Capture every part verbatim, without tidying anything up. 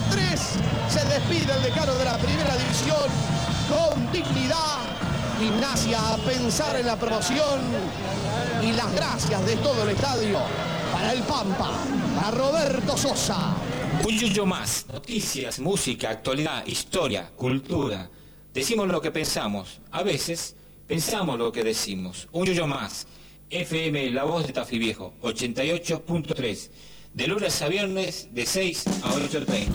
tres. Se despide el decano de la primera división con dignidad. Gimnasia a pensar en la promoción. Y las gracias de todo el estadio para el Pampa, para Roberto Sosa. Un yuyo más. Noticias, música, actualidad, historia, cultura. Decimos lo que pensamos. A veces pensamos lo que decimos. Un yuyo más. F M La Voz de Tafí Viejo, ochenta y ocho punto tres. De lunes a viernes, de seis a ocho treinta.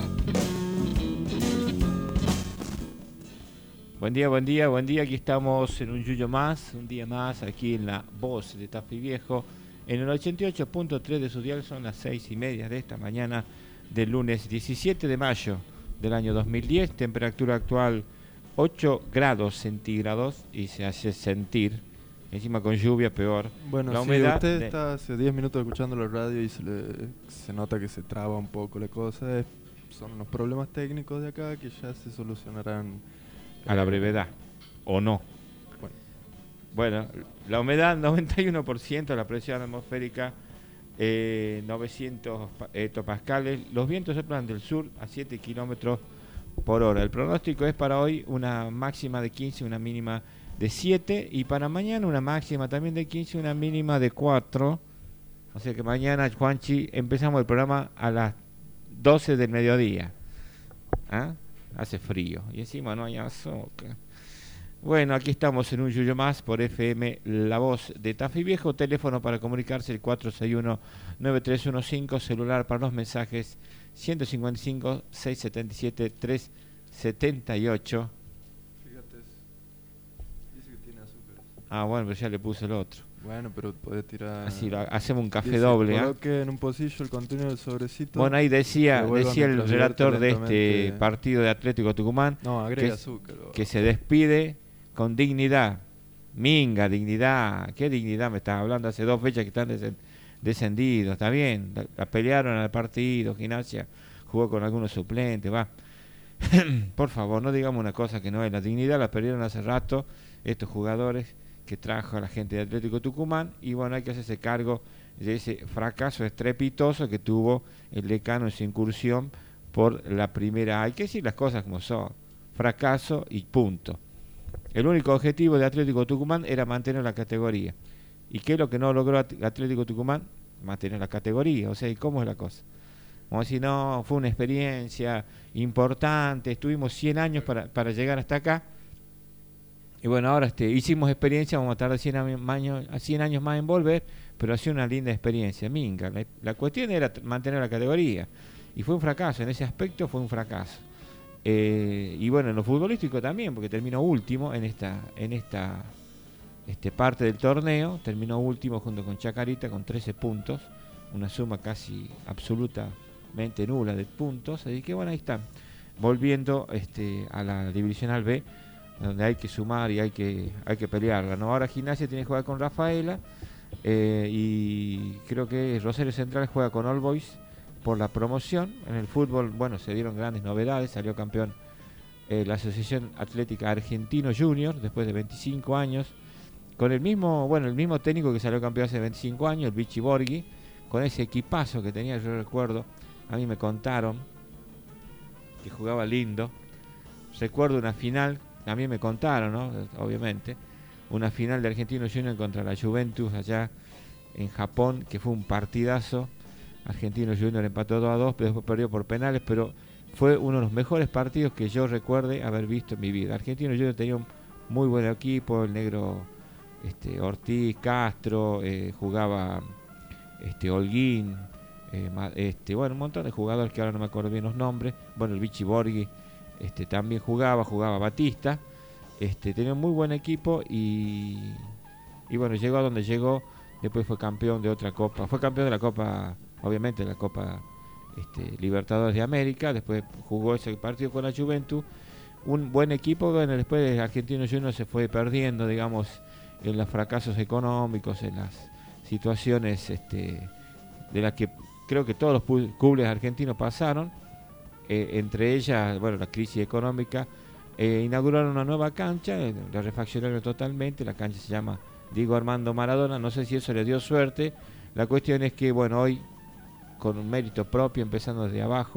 Buen día, buen día, buen día. Aquí estamos en un yuyo más. Un día más aquí en La Voz de Tafí Viejo. En el ochenta y ocho punto tres de su dial son las seis y media de esta mañana del lunes diecisiete de mayo del año dos mil diez. Temperatura actual ocho grados centígrados y se hace sentir, encima con lluvia peor. Bueno, la sí, humedad usted de... está hace diez minutos escuchando la radio y se, le, se nota que se traba un poco la cosa. Es, son unos problemas técnicos de acá que ya se solucionarán a la brevedad, o no. Bueno, bueno la humedad noventa y uno por ciento, la presión atmosférica eh, novecientos hectopascales, los vientos soplan del sur a siete kilómetros por hora. El pronóstico es para hoy una máxima de quince, una mínima de siete, y para mañana una máxima también de quince, una mínima de cuatro. O sea que mañana, Juanchi, empezamos el programa a las doce del mediodía. ¿Ah? Hace frío y encima no hay azúcar. Bueno, aquí estamos en un yuyo más por F M La Voz de Tafí Viejo. Teléfono para comunicarse el cuatro seis uno nueve tres uno cinco, celular para los mensajes ciento cincuenta y cinco, seiscientos setenta y siete, trescientos setenta y ocho. fíjate, dice que tiene azúcar. Ah, bueno, pero ya le puse el otro. Bueno, pero podés tirar... Así lo, hacemos un café dice, doble. ¿eh? Coloque en un pocillo el contenido del sobrecito. Bueno, ahí decía, decía el relator de este lentamente... partido de Atlético Tucumán, no, agrega que, azúcar, o... que se despide con dignidad. Minga, dignidad. ¿Qué dignidad me estás hablando? Hace dos fechas que están desen, descendidos. Está bien, la, la pelearon al partido. Gimnasia jugó con algunos suplentes. Va. Por favor, no digamos una cosa que no es. La dignidad la perdieron hace rato estos jugadores que trajo a la gente de Atlético Tucumán. Y bueno, hay que hacerse cargo de ese fracaso estrepitoso que tuvo el decano en su incursión por la primera. Hay que decir las cosas como son. Fracaso y punto. El único objetivo de Atlético Tucumán era mantener la categoría. ¿Y qué es lo que no logró Atlético Tucumán? Mantener la categoría. O sea, ¿y cómo es la cosa? Como si no, fue una experiencia importante, estuvimos cien años para, para llegar hasta acá. Y bueno, ahora este, hicimos experiencia, vamos a tardar cien años, cien años más en volver, pero ha sido una linda experiencia, minga. La, la cuestión era mantener la categoría. Y fue un fracaso, en ese aspecto fue un fracaso. Eh, y bueno, en lo futbolístico también, porque terminó último en esta en esta este parte del torneo, terminó último junto con Chacarita con trece puntos, una suma casi absolutamente nula de puntos, así que bueno, ahí están, volviendo este a la Divisional B, donde hay que sumar y hay que hay que pelearla, ¿no? Ahora Gimnasia tiene que jugar con Rafaela eh, y creo que Rosario Central juega con All Boys por la promoción. En el fútbol, bueno, se dieron grandes novedades, salió campeón eh, la Asociación Atlética Argentino Junior después de veinticinco años, con el mismo, bueno, el mismo técnico que salió campeón hace veinticinco años, el Vichy Borghi, con ese equipazo que tenía, yo recuerdo, a mí me contaron que jugaba lindo. Recuerdo una final, también me contaron, ¿no? Obviamente, una final de Argentino Junior contra la Juventus allá en Japón, que fue un partidazo. Argentino Junior empató dos a dos, pero después perdió por penales, pero fue uno de los mejores partidos que yo recuerde haber visto en mi vida. Argentino Junior tenía un muy buen equipo, el negro este, Ortiz, Castro, eh, jugaba este, Holguín, eh, este, bueno, un montón de jugadores que ahora no me acuerdo bien los nombres. Bueno, el Vichy Borghi este, también jugaba, jugaba Batista, este, tenía un muy buen equipo y, y bueno, llegó a donde llegó. Después fue campeón de otra copa, fue campeón de la Copa, obviamente la Copa este, Libertadores de América. Después jugó ese partido con la Juventus, un buen equipo. Bueno, después Argentino Junior se fue perdiendo, digamos, en los fracasos económicos, en las situaciones este, de las que creo que todos los clubes argentinos pasaron, eh, entre ellas, bueno, la crisis económica. Eh, inauguraron una nueva cancha, la refaccionaron totalmente, la cancha se llama Diego Armando Maradona, no sé si eso le dio suerte. La cuestión es que, bueno, hoy, con un mérito propio, empezando desde abajo,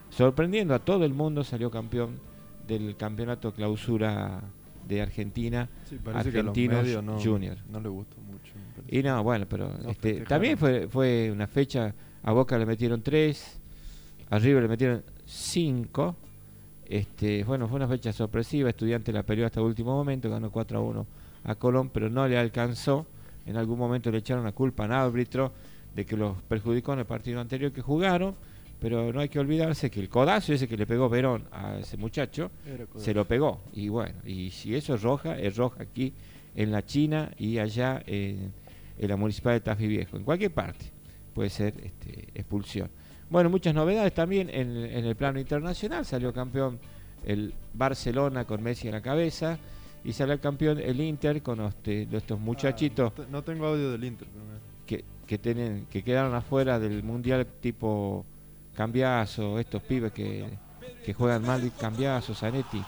sorprendiendo a todo el mundo, salió campeón del campeonato clausura de Argentina, Sí, parece que a los Argentinos medios no, Junior. no le gustó mucho. me parece. Y no, bueno, pero No este, festejaron. también fue, fue una fecha, a Boca le metieron tres, a River le metieron cinco. Este, bueno, fue una fecha sorpresiva, Estudiantes la peleó hasta el último momento, ganó cuatro a uno a Colón, pero no le alcanzó. En algún momento le echaron la culpa al árbitro de que los perjudicó en el partido anterior que jugaron, pero no hay que olvidarse que el codazo ese que le pegó Verón a ese muchacho, Era cosa- se lo pegó. Y bueno, y si eso es roja, es roja aquí en la China y allá en, en la municipal de Tafí Viejo, en cualquier parte puede ser este, expulsión. Bueno, muchas novedades también en, en el plano internacional. Salió campeón el Barcelona con Messi en la cabeza y salió campeón el Inter con este, estos muchachitos Ah, no, te- no tengo audio del Inter. Pero me- que, que, tienen, que quedaron afuera del mundial tipo Cambiazo, estos pibes que, que juegan mal, Cambiazo, Zanetti.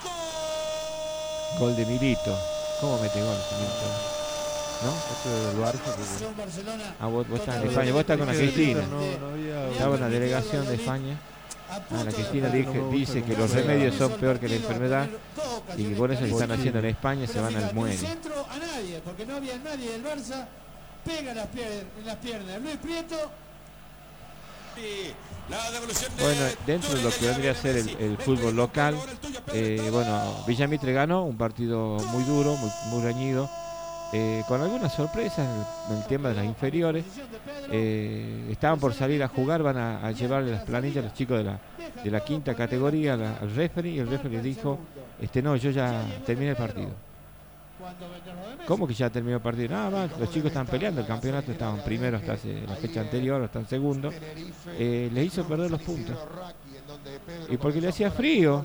Gol de Milito. ¿Cómo mete gol Milito? ¿No? Este del Barça. porque- Ah, vos, vos estás en España, vos estás con la Dije del Cristina. Inter, No, no había audio. Estaba en la delegación de España. Ah, la Cristina No me dije- gusta dice cómo que los juega. remedios son peor que la enfermedad y que por eso que están haciendo en España se van al muere. centro a nadie, porque no había nadie del Barça. Pega las piernas, en las piernas. Luis Prieto. Bueno, dentro de lo que vendría a ser el, el fútbol local, eh, bueno, Villamitre ganó un partido muy duro, muy, muy reñido, eh, con algunas sorpresas en el, en el tema de las inferiores. Eh, estaban por salir a jugar, van a, a llevarle las planillas a los chicos de la, de la quinta categoría la- al referee, y el referee dijo, este no, yo ya terminé el partido. ¿Cómo que ya terminó el partido? Nada más, los chicos están peleando el campeonato, estaban primero hasta hace, la fecha anterior, están segundo. Eh, les hizo perder los puntos. Y porque le hacía frío.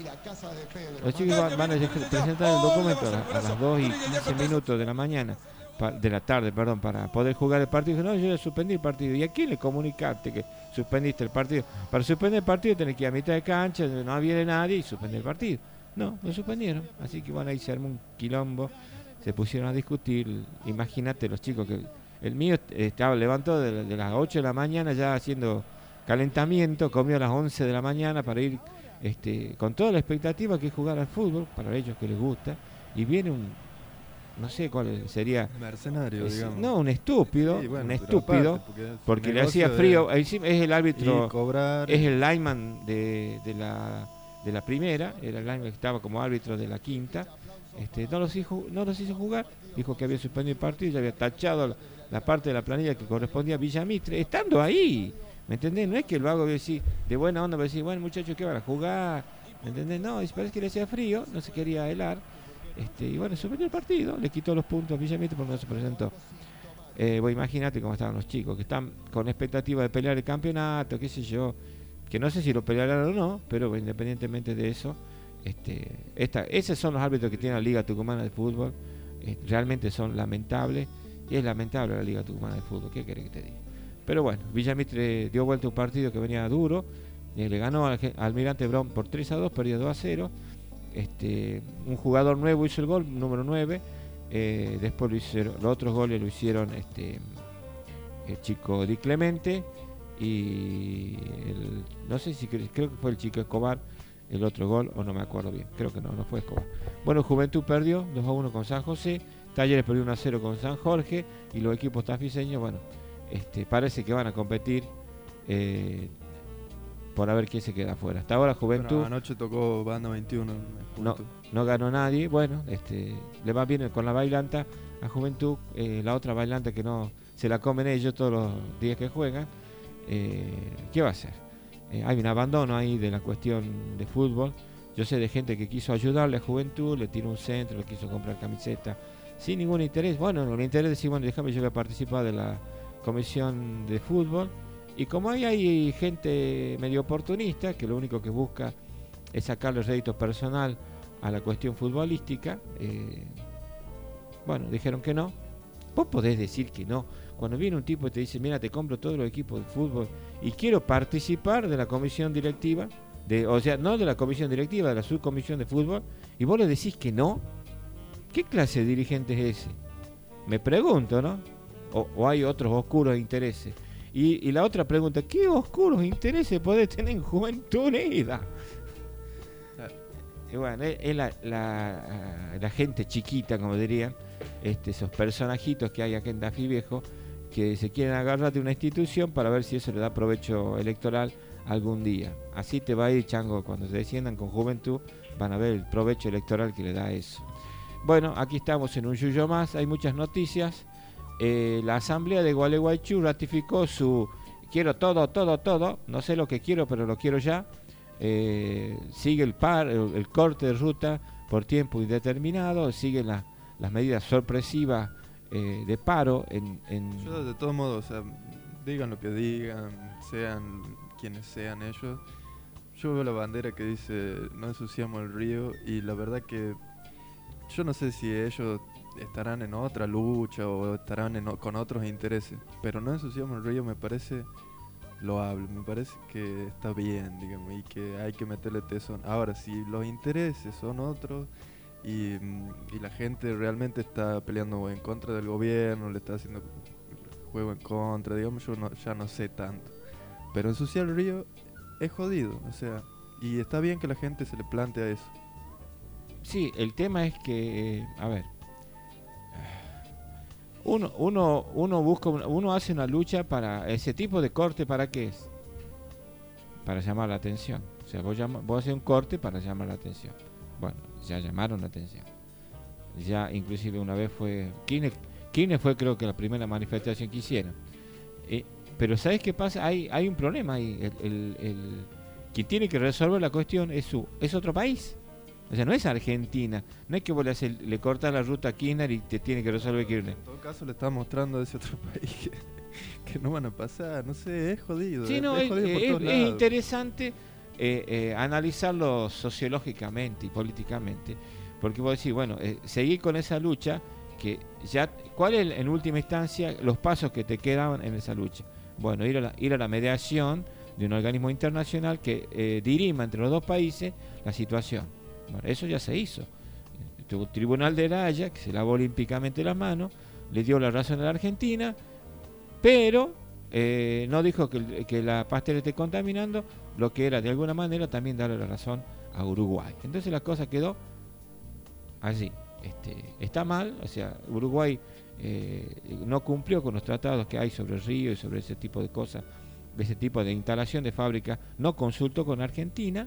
Los chicos van, van a presentar el documento a, la- a las dos y quince minutos de la mañana, pa- de la tarde, perdón, para poder jugar el partido. Dijo, no, yo ya suspendí el partido. ¿Y a quién le comunicaste que suspendiste el partido? Para suspender el partido tenés que ir a mitad de cancha, no viene nadie y suspender el partido. No, lo suspendieron. Así que bueno, ahí se armó un quilombo, se pusieron a discutir. Imagínate los chicos que el mío estaba levantado de, de las ocho de la mañana ya haciendo calentamiento, comió a las once de la mañana para ir este, con toda la expectativa que es jugar al fútbol, para ellos que les gusta, y viene un, no sé cuál sería, Mercenario, es- digamos. no, un estúpido, Sí, bueno, un pero estúpido, aparte, porque es porque le negocio hacía de- frío, encima es el árbitro, y cobrar. es el lineman de, de la de la primera, era el lineman que estaba como árbitro de la quinta, este, no los hizo, no los hizo jugar, dijo que había suspendido el partido, ya había tachado la, la parte de la planilla que correspondía a Villamitre, estando ahí, ¿me entendés? No es que lo hago decir de buena onda, para decir, bueno muchachos, ¿qué van a jugar? ¿Me entendés? No, es- parece que le hacía frío, no se quería helar, este, y bueno, suspendió el partido, le quitó los puntos a Villamitre porque no se presentó. Eh, vos imagínate cómo estaban los chicos, que están con expectativa de pelear el campeonato, qué sé yo, que no sé si lo pelearán o no, pero independientemente de eso, este, esta, esos son los árbitros que tiene la Liga Tucumana de Fútbol, eh, realmente son lamentables, y es lamentable la Liga Tucumana de Fútbol, ¿qué querés que te diga? Pero bueno, Villamitre dio vuelta un partido que venía duro, eh, le ganó al Ge- Almirante Brown por tres a dos, perdió dos a cero, este, un jugador nuevo hizo el gol, número nueve, eh, después lo hicieron, los otros goles lo hicieron este, el chico Di Clemente, y el, no sé si cre- creo que fue el chico Escobar el otro gol, o no me acuerdo bien, creo que no, no fue Escobar. Bueno, Juventud perdió dos a uno con San José, Talleres perdió uno a cero con San Jorge, y los equipos tafiseños, bueno, este, parece que van a competir eh, por a ver quién se queda afuera. Hasta ahora Bueno, Juventud anoche tocó Banda veintiuno. no, no ganó nadie, bueno, este, le va bien con la bailanta a Juventud, eh, la otra bailanta que no se la comen ellos todos los días que juegan. Eh, ¿Qué va a hacer? Eh, hay un abandono ahí de la cuestión de fútbol. Yo sé de gente que quiso ayudarle a Juventud, le tiró un centro, le quiso comprar camiseta, sin ningún interés. Bueno, no le interesa decir, bueno, déjame yo voy a participar de la comisión de fútbol. Y como ahí hay gente medio oportunista, que lo único que busca es sacarle rédito personal a la cuestión futbolística, eh, bueno, dijeron que no. Vos podés decir que no. Cuando viene un tipo y te dice, mira, te compro todos los equipos de fútbol y quiero participar de la comisión directiva, de, o sea, no de la comisión directiva, de la subcomisión de fútbol, y vos le decís que no, ¿qué clase de dirigente es ese? Me pregunto, ¿no? O, o hay otros oscuros intereses. Y, y la otra pregunta, ¿qué oscuros intereses podés tener en Juventud Unida? Y bueno, es, es la, la, la gente chiquita, como dirían, este, esos personajitos que hay aquí en Tafí Viejo, que se quieren agarrar de una institución para ver si eso le da provecho electoral algún día. Así te va a ir, chango, cuando se desciendan con Juventud, van a ver el provecho electoral que le da eso. Bueno, aquí estamos en un yuyo más, hay muchas noticias. Eh, la Asamblea de Gualeguaychú ratificó su quiero todo, todo, todo, no sé lo que quiero, pero lo quiero ya. Eh, sigue el, par, el, el corte de ruta por tiempo indeterminado, siguen la, las medidas sorpresivas eh, de paro. En, en... Yo, de todos modos, o sea, digan lo que digan, sean quienes sean ellos, yo veo la bandera que dice no ensuciamos el río, y la verdad que yo no sé si ellos estarán en otra lucha o estarán en, con otros intereses, pero no ensuciamos el río me parece loable, me parece que está bien, digamos, y que hay que meterle tesón. Ahora, si los intereses son otros y, y la gente realmente está peleando en contra del gobierno, le está haciendo juego en contra, digamos, yo no, ya no sé tanto. Pero ensuciar el río es jodido, o sea, y está bien que la gente se le plantea eso. Sí, el tema es que, eh, a ver, uno, uno, uno busca, una, uno hace una lucha para ese tipo de corte, ¿para qué es? Para llamar la atención. O sea, vos, llama, vos haces un corte para llamar la atención. Bueno, ya llamaron la atención. Ya inclusive una vez fue, Kirchner, Kirchner fue creo que la primera manifestación que hicieron. Eh, pero ¿sabes qué pasa? Hay, hay un problema ahí. El, el, el, quien tiene que resolver la cuestión es, su, es otro país. O sea, no es Argentina. No es que vos le, haces, le cortas la ruta a Kirchner y te tiene que resolver Kirchner. En todo caso le está mostrando a ese otro país que, que no van a pasar. No sé, es jodido. Sí, es, no, es, es, jodido por es, todos es lados. interesante eh, eh, analizarlo sociológicamente y políticamente. Porque vos decís, bueno, eh, seguir con esa lucha, que ya, ¿cuál es en última instancia los pasos que te quedaban en esa lucha? Bueno, ir a la, ir a la mediación de un organismo internacional que eh, dirima entre los dos países la situación. Bueno, eso ya se hizo. El Tribunal de La Haya, que se lavó olímpicamente las manos, le dio la razón a la Argentina, pero eh, no dijo que, que la pastera esté contaminando, lo que era de alguna manera también darle la razón a Uruguay. Entonces la cosa quedó así. Este, está mal, o sea, Uruguay eh, no cumplió con los tratados que hay sobre el río y sobre ese tipo de cosas, ese tipo de instalación de fábrica, no consultó con Argentina.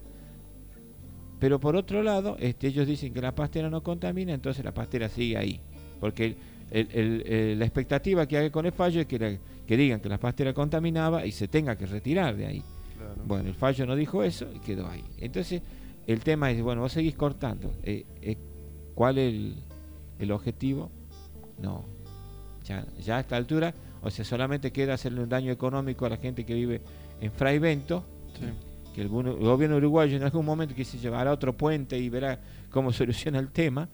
Pero por otro lado, este, ellos dicen que la pastera no contamina, entonces la pastera sigue ahí. Porque el, el, el, la expectativa que hay con el fallo es que, la, que digan que la pastera contaminaba y se tenga que retirar de ahí. Claro. Bueno, el fallo no dijo eso y quedó ahí. Entonces, el tema es, bueno, vos seguís cortando. Eh, eh, ¿Cuál es el, el objetivo? No. Ya, ya a esta altura, o sea, solamente queda hacerle un daño económico a la gente que vive en Fray Bento. Sí. Que el, el gobierno uruguayo en algún momento quise llevar a otro puente y verá cómo soluciona el tema,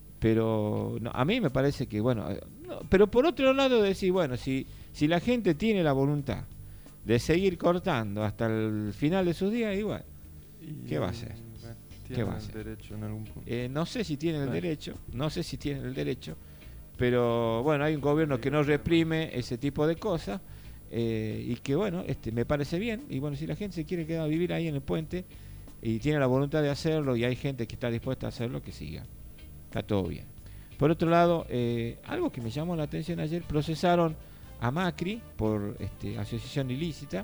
pero no, a mí me parece que, bueno, no, pero por otro lado decir, bueno, si, si la gente tiene la voluntad de seguir cortando hasta el final de sus días, igual, ¿qué y, va a hacer? Bueno, ¿Qué va a hacer? Derecho en algún punto. Eh, no sé si tienen claro. el derecho, no sé si tienen el derecho, pero bueno, hay un gobierno que no reprime ese tipo de cosas. Eh, y que bueno, este me parece bien, y bueno, si la gente se quiere quedar a vivir ahí en el puente y tiene la voluntad de hacerlo y hay gente que está dispuesta a hacerlo, que siga, está todo bien. Por otro lado, eh, algo que me llamó la atención ayer, procesaron a Macri por este, asociación ilícita.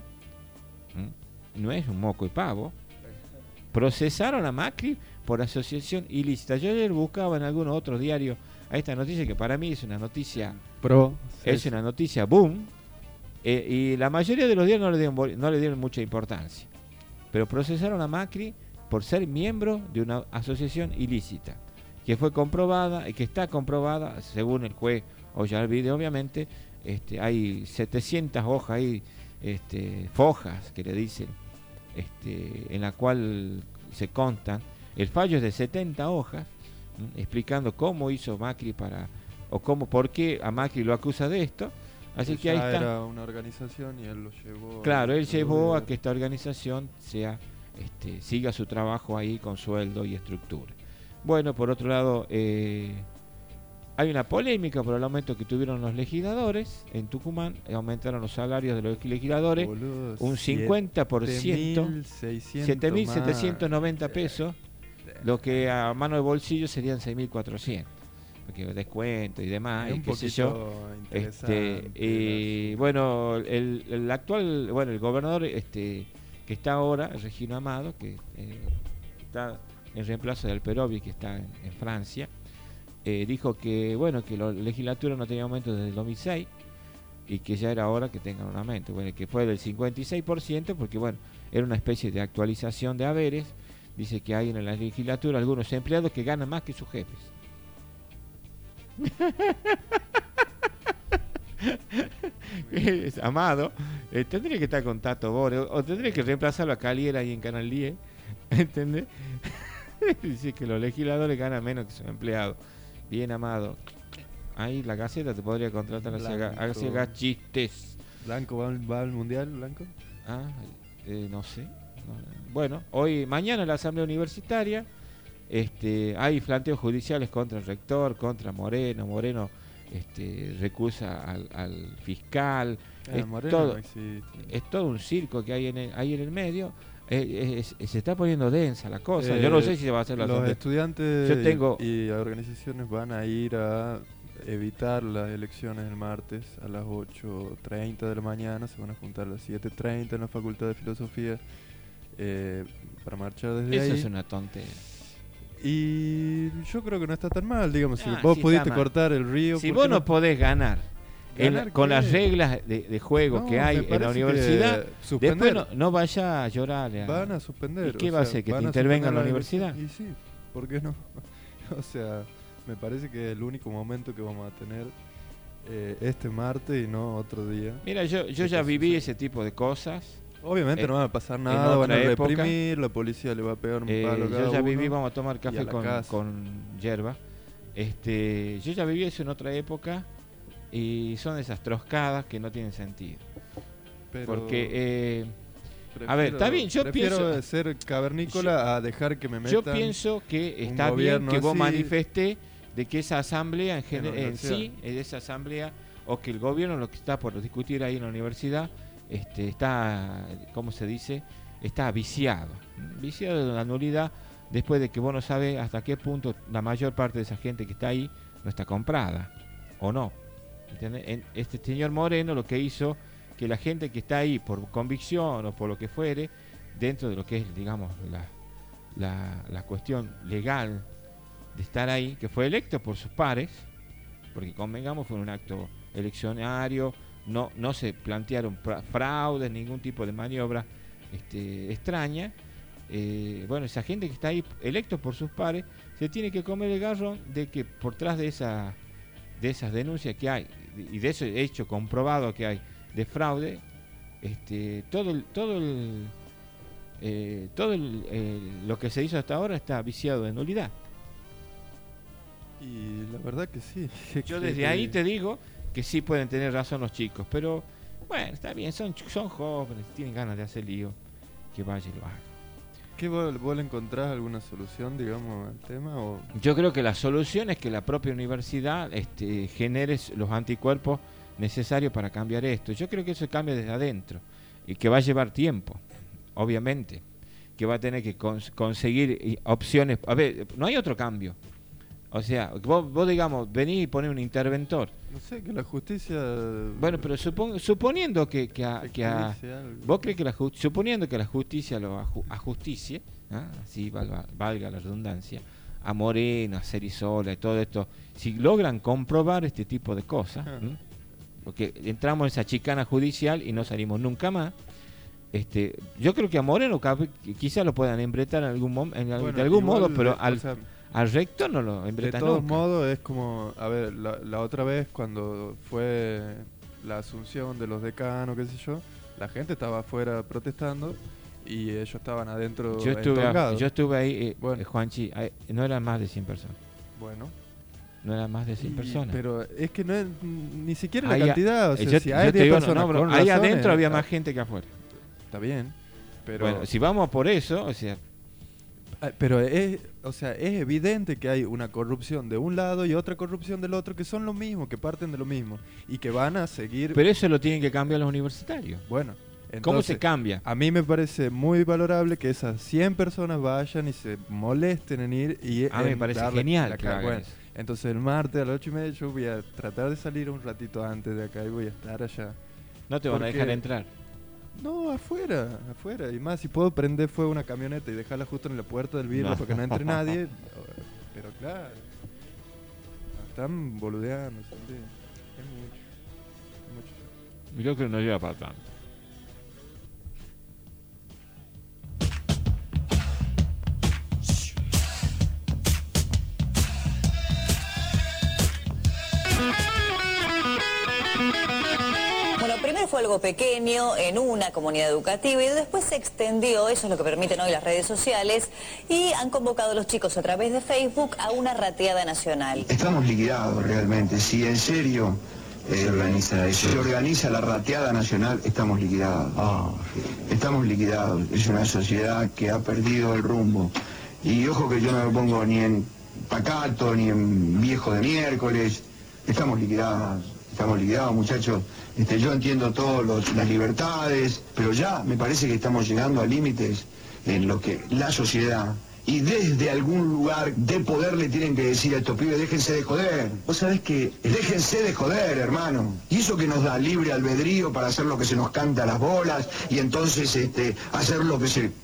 ¿Mm? No es un moco de pavo. Procesaron a Macri por asociación ilícita. Yo ayer buscaba en algunos otros diarios a esta noticia, que para mí es una noticia pro, es sí. una noticia boom. Eh, y la mayoría de los días no le, dieron, no le dieron mucha importancia. Pero procesaron a Macri por ser miembro de una asociación ilícita, que fue comprobada y que está comprobada, según el juez Ollarvide, obviamente. Este, hay setecientas hojas ahí, este, fojas que le dicen, este, en la cual se contan. El fallo es de setenta hojas, ¿m? explicando cómo hizo Macri para, o cómo, por qué a Macri lo acusa de esto. Así que ahí está. Era una organización y él lo llevó. Claro, él llevó a que esta organización sea, este, siga su trabajo ahí con sueldo y estructura. Bueno, por otro lado, eh, hay una polémica por el aumento que tuvieron los legisladores en Tucumán. Aumentaron los salarios de los legisladores Boludo, un cincuenta por ciento, siete mil setecientos noventa pesos, lo que a mano de bolsillo serían seis mil cuatrocientos, porque descuento y demás, Es y un qué sé yo. poquito Este, interesante, y bueno, el, el actual, bueno, el gobernador este que está ahora, Regino Amado, que eh, está en reemplazo del Perovi, que está en, en Francia, eh, dijo que bueno, que la legislatura no tenía aumento desde el dos mil seis y que ya era hora que tengan un aumento, bueno, que fue del cincuenta y seis por ciento, porque bueno, era una especie de actualización de haberes. Dice que hay en la legislatura algunos empleados que ganan más que sus jefes. Amado, eh, tendría que estar con Tato Bore, o, o tendría que reemplazarlo a Caliera ahí en Canal diez, ¿entendés? Dice que los legisladores ganan menos que sus empleados. Bien, Amado. Ahí la Gaceta te podría contratar, así haga chistes. ¿Blanco va, va al mundial, Blanco? Ah, eh, no sé. Bueno, hoy, mañana la Asamblea Universitaria, este, hay planteos judiciales contra el rector, contra Moreno. Moreno este, recusa al, al fiscal. Eh, es, Moreno todo, no existe. es todo un circo que hay en el, ahí en el medio. Eh, es, es, se está poniendo densa la cosa. Eh, Yo no sé si se va a hacer la Los asamblea. estudiantes Yo tengo- y, y organizaciones van a ir a evitar las elecciones el martes a las ocho treinta de la mañana. Se van a juntar a las siete treinta en la Facultad de Filosofía eh, para marchar desde Eso ahí. es una tontería. Y yo creo que no está tan mal, digamos, si Ah, vos sí pudiste está mal. cortar el río. Si ¿por vos qué no podés ganar, en la- ¿Ganar con qué? las reglas de, de juego No, que hay me en la parece que universidad, suspender. después no, no vaya a llorarle. a- Van a suspender. ¿Y qué o va a sea, hacer? ¿Que van te a intervenga en la suspender universidad? elección. Y sí, ¿por qué no? O sea, me parece que es el único momento que vamos a tener eh, este martes y no otro día. Mira, yo, yo ¿Qué ya cosa viví sucede? ese tipo de cosas. Obviamente Eh, no va a pasar en nada, van a otra época, reprimir, la policía le va a pegar un Eh, palo a cada yo ya uno. viví, vamos a tomar y café a la con, casa. con hierba. Este, yo ya viví eso en otra época y son esas troscadas que no tienen sentido. Pero Porque, eh, prefiero- a ver, está bien, yo prefiero pienso- ser cavernícola a dejar que me metan. yo pienso que un está bien gobierno que vos así manifestes de que esa asamblea en, en la gener- en universidad. sí, en esa asamblea, o que el gobierno lo que está por discutir ahí en la universidad, este, está, ¿cómo se dice? Está viciado. Viciado de la nulidad después de que vos no sabes hasta qué punto la mayor parte de esa gente que está ahí no está comprada, o no. ¿Entendés? En- Este señor Moreno lo que hizo que la gente que está ahí por convicción o por lo que fuere, dentro de lo que es, digamos, la, la, la cuestión legal de estar ahí, que fue electo por sus pares, porque convengamos fue un acto eleccionario, no, no se plantearon fra- fraudes, ningún tipo de maniobra este, extraña. Eh, bueno, esa gente que está ahí electo por sus pares se tiene que comer el garrón de que por tras de esa de esas denuncias que hay y de ese hecho comprobado que hay de fraude, este, todo el, todo el, eh, todo el, el- lo que se hizo hasta ahora está viciado de nulidad. Y la verdad que sí. Yo que- desde ahí te digo que sí pueden tener razón los chicos, pero bueno, está bien, son, son jóvenes, tienen ganas de hacer lío, que vaya y lo haga. ¿Qué vos, vos le encontrás alguna solución, digamos, al tema? O Yo creo que la solución es que la propia universidad este, genere los anticuerpos necesarios para cambiar esto. Yo creo que eso cambia desde adentro y que va a llevar tiempo, obviamente, que va a tener que cons- conseguir y- opciones. A ver, no hay otro cambio. O sea, vos, vos digamos, venís y ponés un interventor. no sé, que la justicia... Bueno, pero supon- suponiendo que, que, a, que a- dice algo. ¿Vos crees que la ju- suponiendo que la justicia lo aju- ajusticie, ¿ah? Así valga, valga la redundancia, a Moreno, a Cerizola y todo esto, si logran comprobar este tipo de cosas, Ajá. ¿m? Porque entramos en esa chicana judicial y no salimos nunca más, este, yo creo que a Moreno cabe- quizá lo puedan embretar en algún mom- en algún- Bueno, de algún igual, modo, pero o al, sea, al rector no lo de embretan todos nunca. modos es como, a ver, la, la otra vez cuando fue la asunción de los decanos, qué sé yo, la gente estaba afuera protestando y ellos estaban adentro Yo estuve, a- entongados. yo estuve ahí, eh, Bueno. eh, Juanchi, eh, no eran más de cien personas, Bueno, no eran más de cien y- personas. pero es que no es mm, ni siquiera la Ahí a- cantidad, o Eh, sea, yo, si yo hay te diez digo, no, personas no, bro, con ahí razones, adentro había ah, más gente que afuera. Está bien, pero Bueno, si vamos por eso, o sea, Pero es, o sea, es evidente que hay una corrupción de un lado y otra corrupción del otro, que son lo mismo, que parten de lo mismo y que van a seguir. Pero eso lo tienen que cambiar los universitarios. Bueno, entonces, ¿cómo se cambia? A mí me parece muy valorable que esas cien personas vayan y se molesten en ir y a mí me parece genial la que cara. hagan Bueno, eso. entonces el martes a las ocho y media yo voy a tratar de salir un ratito antes de acá y voy a estar allá. No te van a Porque- dejar entrar. No, afuera, afuera. Y más, si puedo prender fuego una camioneta y dejarla justo en la puerta del vidrio No. para que no entre nadie. Pero claro, están boludeando. ¿sí? Es mucho. Es mucho. Yo creo que no llega para tanto. Bueno, primero fue algo pequeño en una comunidad educativa y después se extendió, eso es lo que permiten hoy las redes sociales, y han convocado a los chicos a través de Facebook a una rateada nacional. Estamos liquidados realmente. Si en serio eh, se, organiza eso. se organiza la rateada nacional, estamos liquidados. Oh, sí. Estamos liquidados. Es una sociedad que ha perdido el rumbo. Y ojo que yo no me pongo ni en pacato, ni en viejo de miércoles. Estamos liquidados. Estamos liquidados, muchachos. Este, yo entiendo todas las libertades, pero ya me parece que estamos llegando a límites en lo que la sociedad y desde algún lugar de poder le tienen que decir a estos pibes, déjense de joder. Vos sabés que déjense de joder, hermano. Y eso que nos da libre albedrío para hacer lo que se nos canta a las bolas y entonces este, hacer lo que se...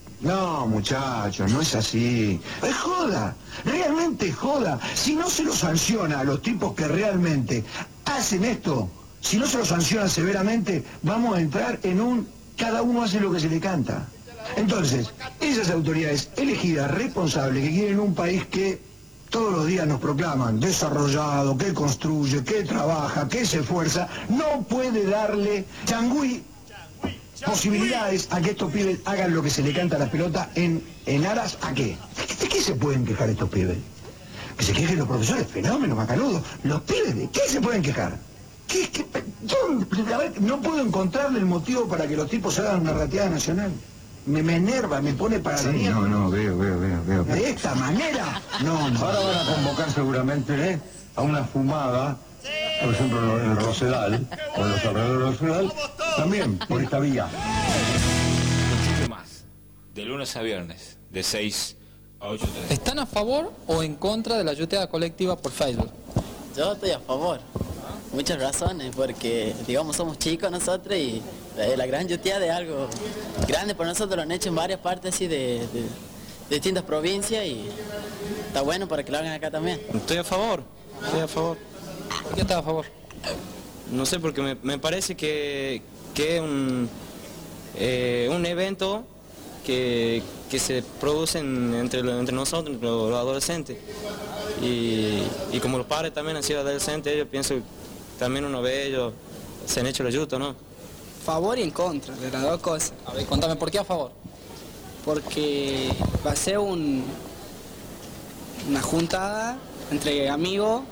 No, muchachos, no es así. Es joda, realmente es joda. Si no se los sanciona a los tipos que realmente hacen esto, si no se los sanciona severamente, vamos a entrar en un... Cada uno hace lo que se le canta. Entonces, esas autoridades elegidas, responsables, que quieren un país que todos los días nos proclaman desarrollado, que construye, que trabaja, que se esfuerza, no puede darle changüí posibilidades a que estos pibes hagan lo que se le canta a la pelota en, en aras a qué. ¿De qué se pueden quejar estos pibes? Que se quejen los profesores, fenómeno, macanudo. ¿Los pibes de qué se pueden quejar? ¿Qué, qué, yo, a ver, no puedo encontrarle el motivo para que los tipos hagan una rateada nacional. Me, me enerva, me pone para la mierda. No, no, veo, veo, veo, veo. De esta manera, no, no. Ahora van a convocar seguramente ¿eh? a una fumada, por ejemplo en el Rosedal, o en los alrededores del Rosedal, también por esta vía. Mucho más. De lunes a viernes, de seis a ocho de la tarde. ¿Están a favor o en contra de la yuteada colectiva por Facebook? Yo estoy a favor. Muchas razones, porque digamos somos chicos nosotros y eh, la gran yuteada es algo grande para nosotros, lo han hecho en varias partes así de, de, de distintas provincias y está bueno para que lo hagan acá también. Estoy a favor, estoy a favor. ¿Por qué estás a favor? No sé, porque me, me parece que, que es un, eh, un evento que, que se produce en- entre, lo- entre nosotros, entre los, los adolescentes. Y, y como los padres también han sido adolescentes, yo pienso que también uno ve ellos, se han hecho la yuta, ¿no? Favor y en contra de las dos cosas. A ver, contame, ¿por qué a favor? Porque va a ser un, una juntada entre amigos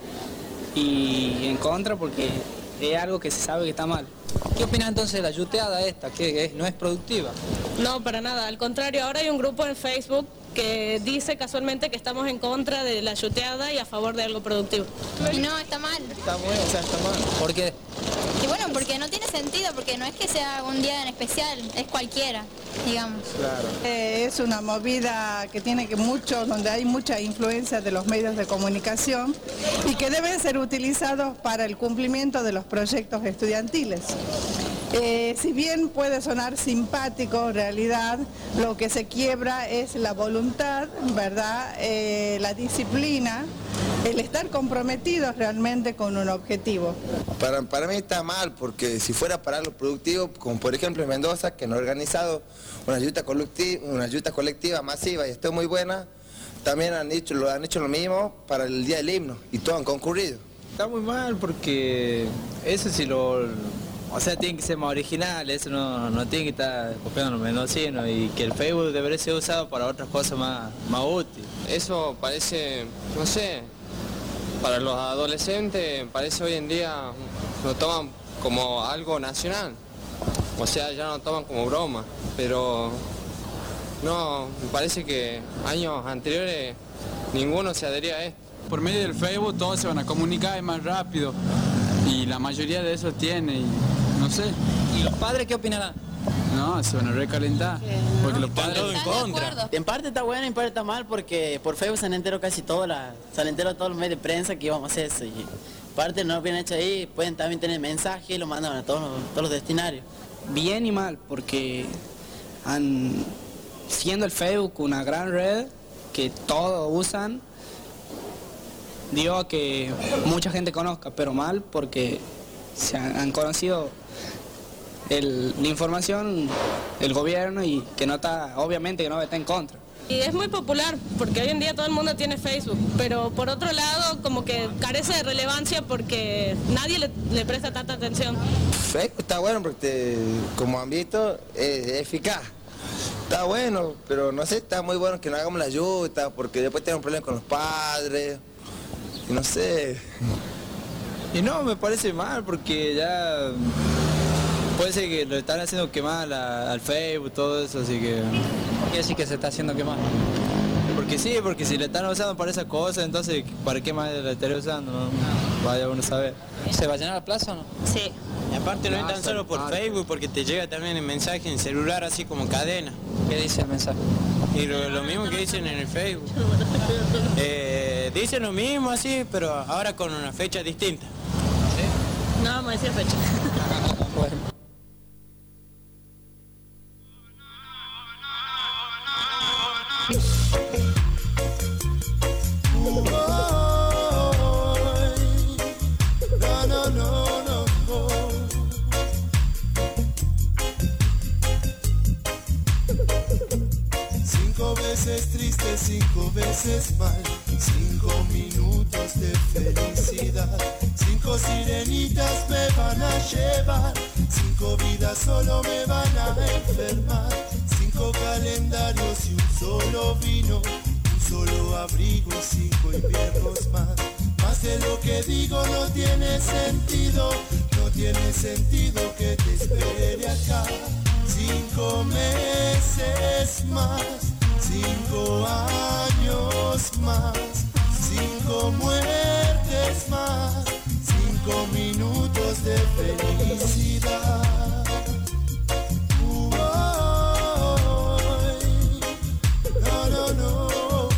y en contra porque es algo que se sabe que está mal. ¿Qué opinas entonces de la yuteada esta, que es- no es productiva? No, para nada. Al contrario, ahora hay un grupo en Facebook que dice casualmente que estamos en contra de la yuteada y a favor de algo productivo. Y no, está mal. Está bueno, o sea, está mal. ¿Por qué? Y bueno, porque no tiene sentido, porque no es que sea un día en especial, es cualquiera, digamos. Eh, es una movida que tiene que mucho, donde hay mucha influencia de los medios de comunicación y que deben ser utilizados para el cumplimiento de los proyectos estudiantiles. Eh, si bien puede sonar simpático, en realidad lo que se quiebra es la voluntad, ¿verdad? Eh, la disciplina, el estar comprometidos realmente con un objetivo. Para, para mí está mal, porque si fuera para algo productivo, como por ejemplo en Mendoza, que han organizado una ayuda colectiva, una ayuda colectiva masiva y está muy buena, también han hecho, lo, han hecho lo mismo para el Día del Himno y todos han concurrido. Está muy mal porque eso sí lo... O sea, tiene que ser más original, eso no, no tiene que estar copiando los mendocinos y que el Facebook debería ser usado para otras cosas más, más útiles. Eso parece, no sé, para los adolescentes parece hoy en día lo toman como algo nacional, o sea, ya no lo toman como broma, pero no, me parece que años anteriores ninguno se adhería a esto. Por medio del Facebook todos se van a comunicar, es más rápido y la mayoría de eso tiene y no sé. ¿Y los padres qué opinarán? No, se van a recalentar, porque los padres en contra. En parte está bueno y en parte está mal porque por Facebook se han enterado casi todos la, se han enterado todos los medios de prensa que íbamos a hacer eso. Y parte no lo bien hecho ahí, pueden también tener mensajes y lo mandan a todos los, todos los destinarios. Bien y mal, porque han, siendo el Facebook una gran red que todos usan, dio a que mucha gente conozca, pero mal porque se han, han conocido el, la información, el gobierno y que no está, obviamente que no está en contra. Y es muy popular, porque hoy en día todo el mundo tiene Facebook, pero por otro lado como que carece de relevancia porque nadie le, le presta tanta atención. Facebook está bueno porque, te, como han visto, es eficaz. Está bueno, pero no sé, está muy bueno que no hagamos la ayuda, porque después tenemos problemas con los padres, y no sé. Y no, me parece mal, porque ya puede ser que lo están haciendo quemar la, al Facebook, todo eso, así que... ¿Por qué decir que se está haciendo quemar? Porque sí, porque si le están usando para esas cosas, entonces, ¿para qué más la estaría usando? No, vaya uno a saber. ¿Se va a llenar la plaza o no? Sí. Y aparte no es tan solo por Facebook, porque te llega también el mensaje en celular así como cadena. ¿Qué dice el mensaje? Y lo, lo mismo que dicen en el Facebook. Eh, dicen lo mismo así, pero ahora con una fecha distinta. ¿Sí? No vamos a decir fecha. Bueno. Cinco veces triste, cinco veces mal, cinco minutos de felicidad, cinco sirenitas me van a llevar, cinco vidas solo me van a enfermar, cinco calendarios y un solo vino, un solo abrigo y cinco inviernos más. Más de lo que digo no tiene sentido, no tiene sentido que te espere acá. Cinco meses más, cinco años más, cinco muertes más, cinco minutos de felicidad. Uh, oh, no, no, no.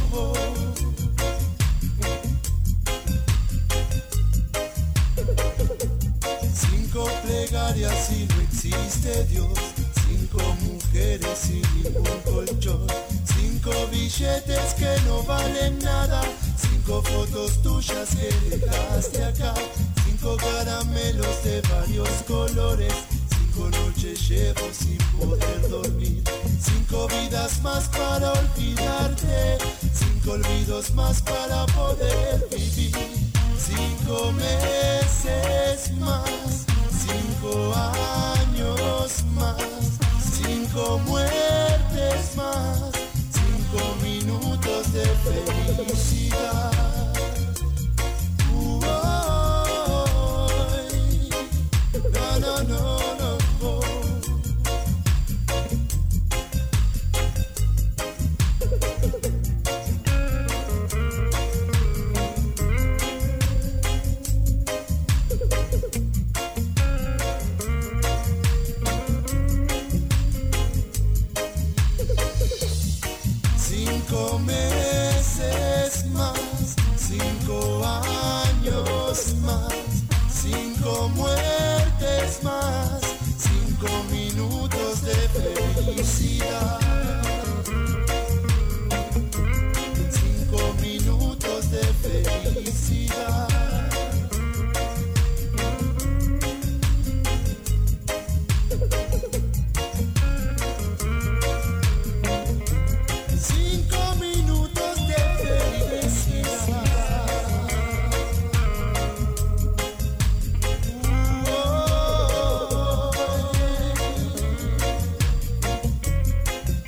Cinco plegarias y no existe Dios. Cinco mujeres sin ningún colchón, cinco billetes que no valen nada, cinco fotos tuyas que dejaste acá, cinco caramelos de varios colores, cinco noches llevo sin poder dormir, cinco vidas más para olvidarte, cinco olvidos más para poder vivir, cinco meses más, cinco años más, cinco muertes más, cinco minutos de felicidad. Uh, oh, no, no, no, no, no. Cinco meses más, cinco años más, cinco muertes más, cinco minutos de felicidad. Cinco minutos de felicidad. Cinco minutos de felicidad. Uh, oh,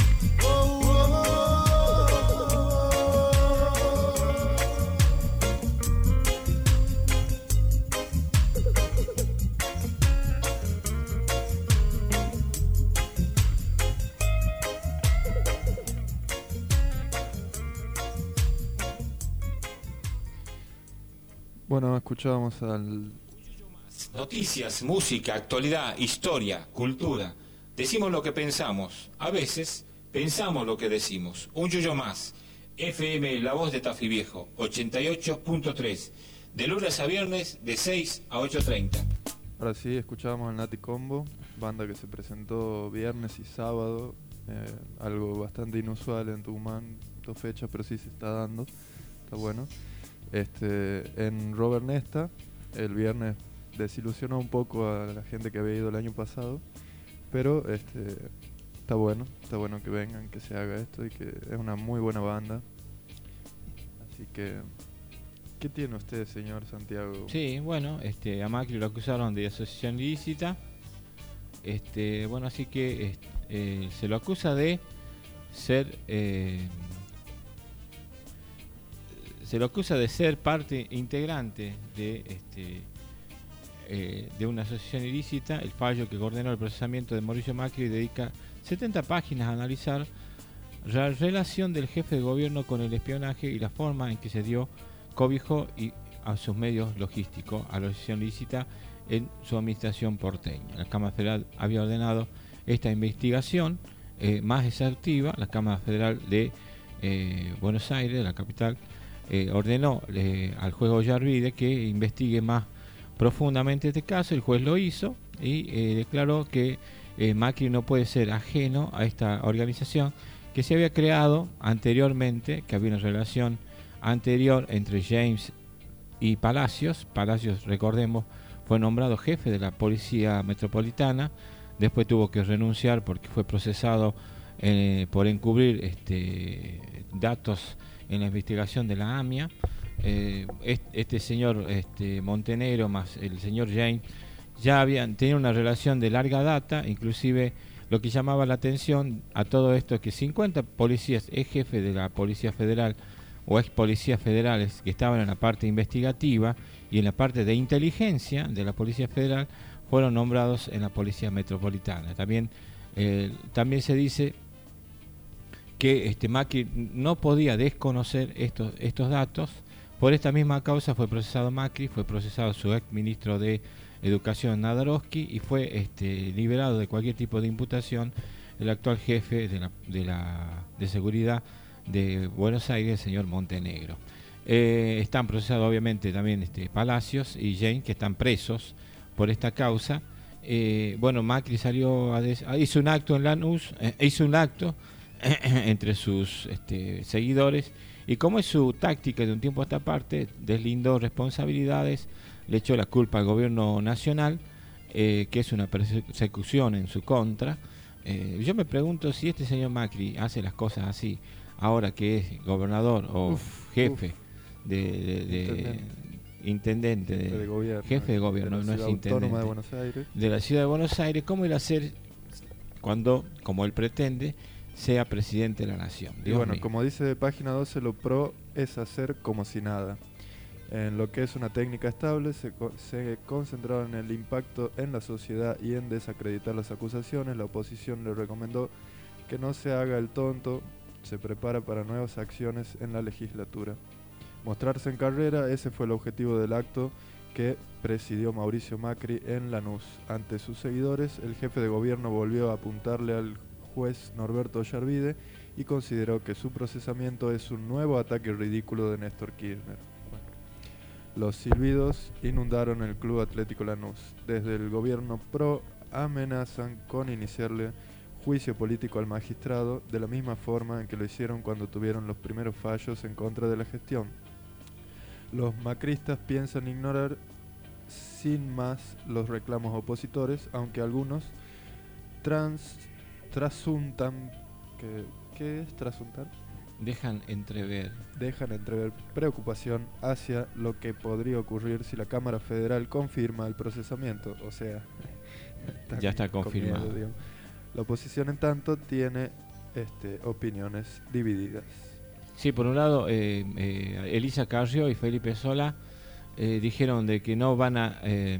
Bueno, escuchábamos al... Noticias, música, actualidad, historia, cultura. Decimos lo que pensamos. A veces pensamos lo que decimos. Un yuyo más. F M La Voz de Tafí Viejo, ochenta y ocho punto tres. De lunes a viernes, de seis a ocho treinta. Ahora sí, escuchábamos al Nati Combo, banda que se presentó viernes y sábado. Eh, algo bastante inusual en Tucumán, dos fechas, pero sí se está dando. Está bueno. Este, en Robert Nesta, el viernes desilusionó un poco a la gente que había ido el año pasado, pero este, está bueno, está bueno que vengan, que se haga esto y que es una muy buena banda. Así que, ¿qué tiene usted, señor Santiago? Sí, bueno, este, a Macri lo acusaron de asociación ilícita. Este, bueno, así que este, eh, se lo acusa de ser eh, se lo acusa de ser parte integrante de este eh, de una asociación ilícita. El fallo que ordenó el procesamiento de Mauricio Macri dedica setenta páginas a analizar la relación del jefe de gobierno con el espionaje y la forma en que se dio cobijo y a sus medios logísticos a la asociación ilícita en su administración porteña. La Cámara Federal había ordenado esta investigación eh, más exhaustiva. La Cámara Federal de eh, Buenos Aires, de la capital, eh, ordenó eh, al juez Ollarvide que investigue más profundamente este caso. El juez lo hizo y eh, declaró que eh, Macri no puede ser ajeno a esta organización que se había creado anteriormente, que había una relación anterior entre James y Palacios. Palacios, recordemos, fue nombrado jefe de la Policía Metropolitana, después tuvo que renunciar porque fue procesado eh, por encubrir este, datos en la investigación de la AMIA. Eh, este, este señor este, Montenegro más el señor James ya habían tenido una relación de larga data. Inclusive lo que llamaba la atención a todo esto es que cincuenta policías, ex jefe de la Policía Federal o ex policías federales que estaban en la parte investigativa y en la parte de inteligencia de la Policía Federal fueron nombrados en la Policía Metropolitana. También, eh, también se dice que este Macri no podía desconocer estos, estos datos. Por esta misma causa fue procesado Macri, fue procesado su ex ministro de Educación Nadarowski y fue este, liberado de cualquier tipo de imputación el actual jefe de la, de la de seguridad de Buenos Aires, el señor Montenegro. Eh, están procesados obviamente también este, Palacios y Jane, que están presos por esta causa. Eh, bueno, Macri salió a des- hizo un acto en Lanús, eh, hizo un acto entre sus este, seguidores, y como es su táctica de un tiempo a esta parte, deslindó responsabilidades, le echó la culpa al gobierno nacional, eh, que es una persecución en su contra. Eh, yo me pregunto si este señor Macri hace las cosas así ahora que es gobernador o uf, jefe uf. de, de, de intendente, intendente de, de gobierno, jefe de gobierno, de no es intendente de Buenos Aires, de la ciudad de Buenos Aires. ¿Cómo irá a ser cuando, como él pretende, sea presidente de la nación? Y bueno, mío. Como dice página doce, lo pro es hacer como si nada. En lo que es una técnica estable, se, co- se concentraron en el impacto en la sociedad y en desacreditar las acusaciones. La oposición le recomendó que no se haga el tonto, se prepara para nuevas acciones en la legislatura. Mostrarse en carrera, ese fue el objetivo del acto que presidió Mauricio Macri en Lanús. Ante sus seguidores, el jefe de gobierno volvió a apuntarle al juez Norberto Ollarvide y consideró que su procesamiento es un nuevo ataque ridículo de Néstor Kirchner. Bueno, los silbidos inundaron el Club Atlético Lanús. Desde el gobierno pro amenazan con iniciarle juicio político al magistrado, de la misma forma en que lo hicieron cuando tuvieron los primeros fallos en contra de la gestión. Los macristas piensan ignorar sin más los reclamos opositores, aunque algunos trans, trasuntan... ¿qué, ¿Qué es trasuntar? Dejan entrever. Dejan entrever preocupación hacia lo que podría ocurrir si la Cámara Federal confirma el procesamiento. O sea, ya está confirmado. Miedo, la oposición, en tanto, tiene este, opiniones divididas. Sí, por un lado, eh, eh, Elisa Carrió y Felipe Solá eh, dijeron de que no van a eh,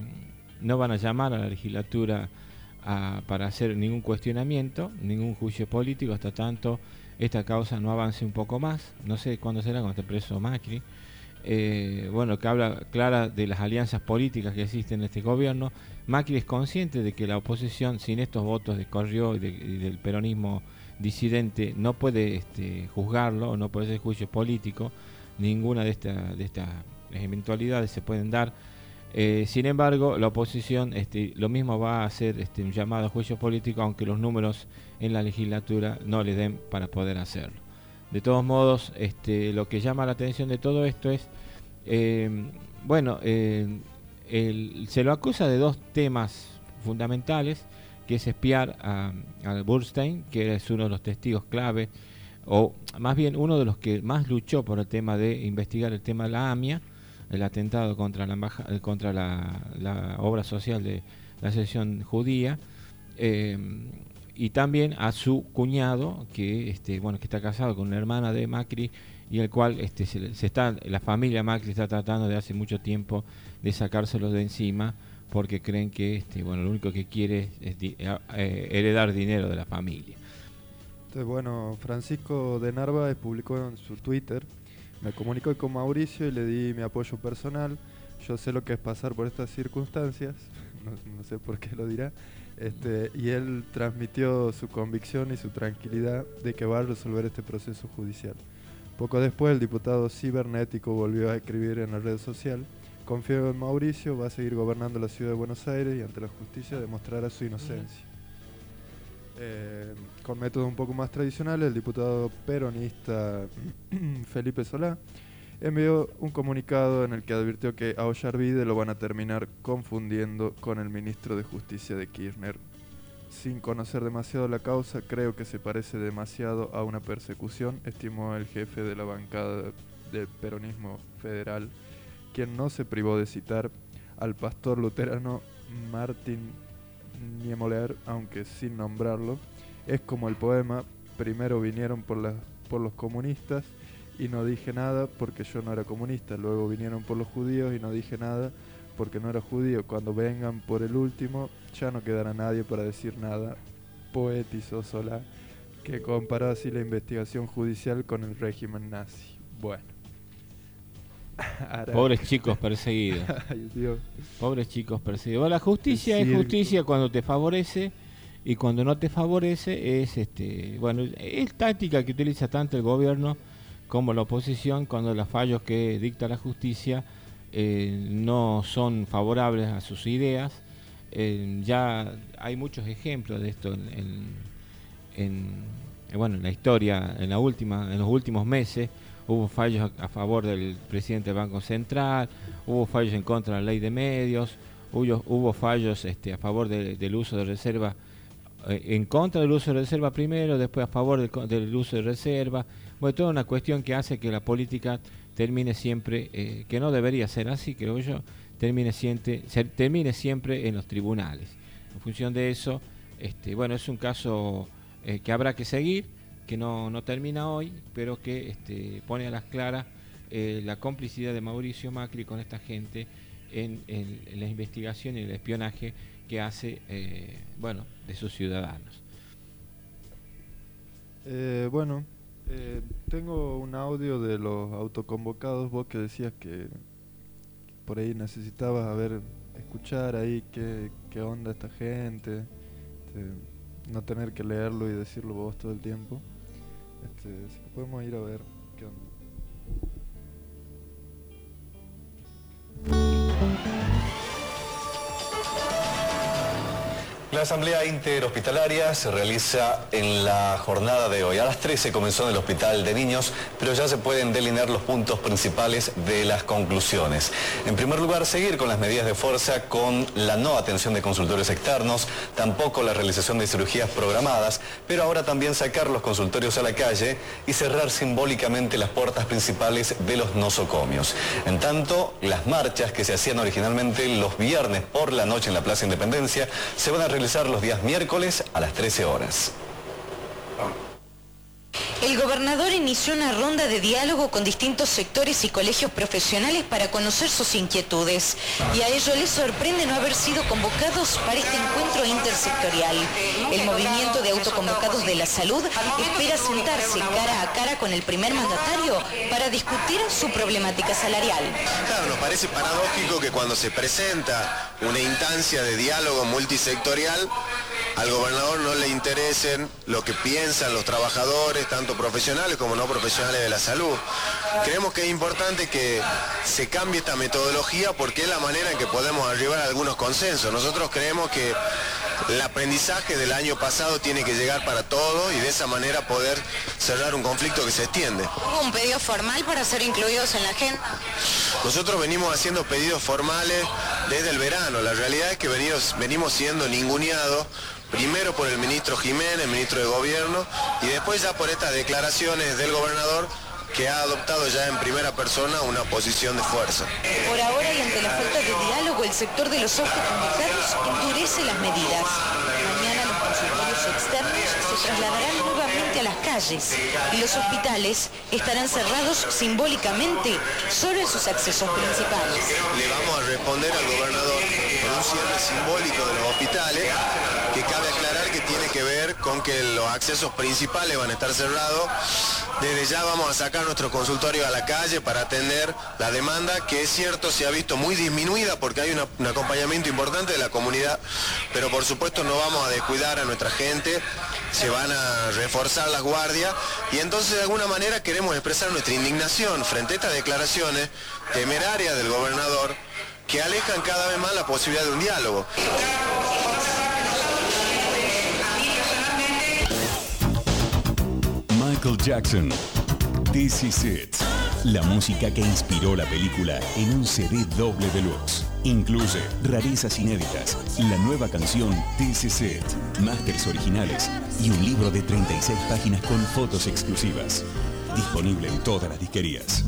no van a llamar a la legislatura a, para hacer ningún cuestionamiento, ningún juicio político, hasta tanto esta causa no avance un poco más. No sé cuándo será cuando esté preso Macri. eh, bueno, que habla clara de las alianzas políticas que existen en este gobierno. Macri es consciente de que la oposición, sin estos votos de Corrió y, de, y del peronismo disidente, no puede este, juzgarlo, no puede hacer juicio político. Ninguna de estas de estas eventualidades se pueden dar. Eh, sin embargo, la oposición este, lo mismo va a hacer este, un llamado a juicio político, aunque los números en la legislatura no le den para poder hacerlo. De todos modos, este, lo que llama la atención de todo esto es, eh, bueno, eh, el, se lo acusa de dos temas fundamentales, que es espiar a, a Burstein, que es uno de los testigos clave, o más bien uno de los que más luchó por el tema de investigar el tema de la AMIA, el atentado contra la embajada, contra la, la obra social de la sección judía, eh, y también a su cuñado, que este, bueno, que está casado con una hermana de Macri, y el cual este, se, se está, la familia Macri está tratando de hace mucho tiempo de sacárselo de encima, porque creen que este, bueno, lo único que quiere es di, eh, heredar dinero de la familia. Entonces, bueno, Francisco de Narváez publicó en su Twitter: me comunico con Mauricio y le di mi apoyo personal. Yo sé lo que es pasar por estas circunstancias, no, no sé por qué lo dirá, este, y él transmitió su convicción y su tranquilidad de que va a resolver este proceso judicial. Poco después, el diputado cibernético volvió a escribir en la red social: confío en Mauricio, va a seguir gobernando la ciudad de Buenos Aires y ante la justicia demostrará su inocencia. Eh, con métodos un poco más tradicionales, el diputado peronista Felipe Solá envió un comunicado en el que advirtió que a Ollarvide lo van a terminar confundiendo con el ministro de Justicia de Kirchner. Sin conocer demasiado la causa, creo que se parece demasiado a una persecución, estimó el jefe de la bancada del peronismo federal, quien no se privó de citar al pastor luterano Martín Niemöller, aunque sin nombrarlo. Es como el poema: primero vinieron por, las, por los comunistas y no dije nada porque yo no era comunista, luego vinieron por los judíos y no dije nada porque no era judío, cuando vengan por el último ya no quedará nadie para decir nada. Poetizó Solá, que comparó así la investigación judicial con el régimen nazi. Bueno. Ahora. Pobres chicos perseguidos. Ay, Dios. Pobres chicos perseguidos. Bueno, la justicia es justicia cuando te favorece, y cuando no te favorece es este, bueno, es táctica que utiliza tanto el gobierno como la oposición cuando los fallos que dicta la justicia eh, no son favorables a sus ideas. Eh, ya hay muchos ejemplos de esto en, en, en, bueno, en la historia, en la última, en los últimos meses. Hubo fallos a, a favor del presidente del Banco Central, hubo fallos en contra de la ley de medios, hubo, hubo fallos este, a favor de, del uso de reserva, eh, en contra del uso de reserva primero, después a favor del, del uso de reserva. Bueno, toda una cuestión que hace que la política termine siempre, eh, que no debería ser así, creo yo, termine siempre, se, termine siempre en los tribunales. En función de eso, este, bueno, es un caso eh, que habrá que seguir, que no, no termina hoy, pero que este, pone a las claras eh, la complicidad de Mauricio Macri con esta gente en, en, en la investigación y el espionaje que hace eh, bueno, de sus ciudadanos. Eh, bueno, eh, tengo un audio de los autoconvocados. Vos que decías que por ahí necesitabas a ver, escuchar ahí qué, qué onda esta gente, este, no tener que leerlo y decirlo vos todo el tiempo. Este, así que podemos ir a ver qué onda. La asamblea interhospitalaria se realiza en la jornada de hoy. A las trece comenzó en el Hospital de Niños, pero ya se pueden delinear los puntos principales de las conclusiones. En primer lugar, seguir con las medidas de fuerza con la no atención de consultorios externos, tampoco la realización de cirugías programadas, pero ahora también sacar los consultorios a la calle y cerrar simbólicamente las puertas principales de los nosocomios. En tanto, las marchas que se hacían originalmente los viernes por la noche en la Plaza Independencia se van a realizar los días miércoles a las trece horas. El gobernador inició una ronda de diálogo con distintos sectores y colegios profesionales para conocer sus inquietudes. Y a ello les sorprende no haber sido convocados para este encuentro intersectorial. El movimiento de autoconvocados de la salud espera sentarse cara a cara con el primer mandatario para discutir su problemática salarial. Claro, nos parece paradójico que cuando se presenta una instancia de diálogo multisectorial, al gobernador no le interesen lo que piensan los trabajadores, tanto profesionales como no profesionales de la salud. Creemos que es importante que se cambie esta metodología porque es la manera en que podemos arribar a algunos consensos. Nosotros creemos que el aprendizaje del año pasado tiene que llegar para todos y de esa manera poder cerrar un conflicto que se extiende. ¿Hubo un pedido formal para ser incluidos en la agenda? Nosotros venimos haciendo pedidos formales desde el verano. La realidad es que venimos, venimos siendo ninguneados, primero por el ministro Jiménez, ministro de Gobierno, y después ya por estas declaraciones del gobernador que ha adoptado ya en primera persona una posición de fuerza. Por ahora y ante la falta de diálogo, el sector de los autoconvocados endurece las medidas. Mañana los consultorios externos se trasladarán nuevamente a las calles y los hospitales estarán cerrados simbólicamente solo en sus accesos principales. Le vamos a responder al gobernador con un cierre simbólico de los hospitales, que cabe aclarar que tiene que ver con que los accesos principales van a estar cerrados. Desde ya vamos a sacar nuestro consultorio a la calle para atender la demanda, que es cierto se ha visto muy disminuida porque hay una, un acompañamiento importante de la comunidad, pero por supuesto no vamos a descuidar a nuestra gente, se van a reforzar las guardias y entonces de alguna manera queremos expresar nuestra indignación frente a estas declaraciones temerarias del gobernador que alejan cada vez más la posibilidad de un diálogo. Michael Jackson, This Is It. La música que inspiró la película en un C D doble deluxe. Incluye rarezas inéditas, la nueva canción This Is It, masters originales y un libro de treinta y seis páginas con fotos exclusivas. Disponible en todas las disquerías.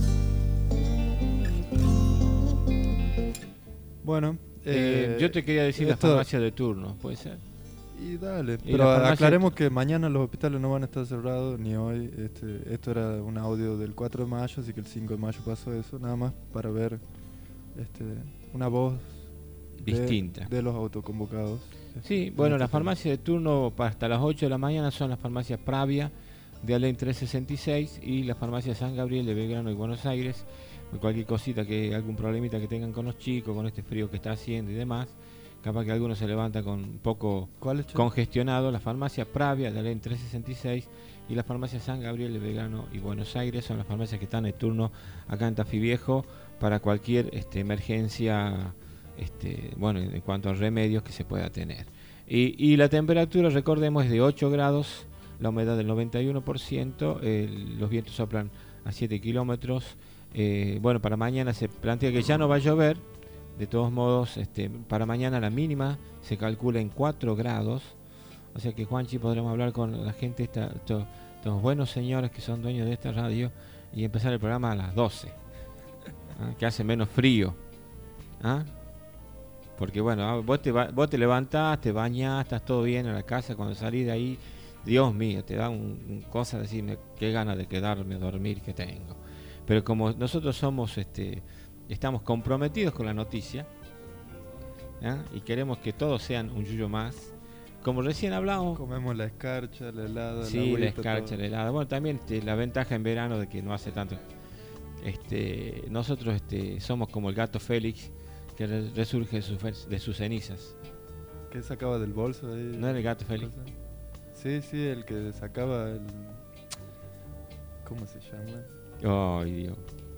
Bueno, eh, eh, yo te quería decir esto... la farmacia de turno, ¿puede ser? Y dale, y pero farmacia... aclaremos que mañana los hospitales no van a estar cerrados, ni hoy. Este, esto era un audio del cuatro de mayo, así que el cinco de mayo pasó eso, nada más para ver este, una voz distinta de, de los autoconvocados. Sí, bueno, las farmacias de turno para hasta las ocho de la mañana son las farmacias Pravia de Alén trescientos sesenta y seis y las farmacias San Gabriel de Belgrano y Buenos Aires. Cualquier cosita, que algún problemita que tengan con los chicos, con este frío que está haciendo y demás, capaz que alguno se levanta con un poco congestionado. La farmacia Pravia de Alén trescientos sesenta y seis y la farmacia San Gabriel de Belgrano y Buenos Aires son las farmacias que están en turno acá en Tafí Viejo para cualquier este, emergencia, este, bueno, en cuanto a remedios que se pueda tener. Y, y la temperatura, recordemos, es de ocho grados, la humedad del noventa y uno por ciento, el, los vientos soplan a siete kilómetros. Eh, bueno, para mañana se plantea que ya no va a llover. De todos modos, este, para mañana la mínima se calcula en cuatro grados. O sea que, Juanchi, podremos hablar con la gente, esta, estos, estos buenos señores que son dueños de esta radio, y empezar el programa a las doce, ¿ah? Que hace menos frío, ¿ah? Porque bueno, vos te, va, vos te levantás, te bañás, estás todo bien en la casa. Cuando salís de ahí, Dios mío, te da un, un cosa de decirme qué ganas de quedarme a dormir que tengo. Pero como nosotros somos, este, estamos comprometidos con la noticia, ¿eh? Y queremos que todos sean un yuyo más, como recién hablamos. Comemos la escarcha, la helada, sí, la agüita, la escarcha, todo. la helada. Bueno, también este, la ventaja en verano de que no hace tanto. Este, nosotros este, somos como el gato Félix, que re resurge de, su, de sus cenizas. ¿Qué sacaba del bolso ahí? ¿No era el gato Félix? Sí, sí, el que sacaba el... ¿Cómo se llama? Oh, Dios.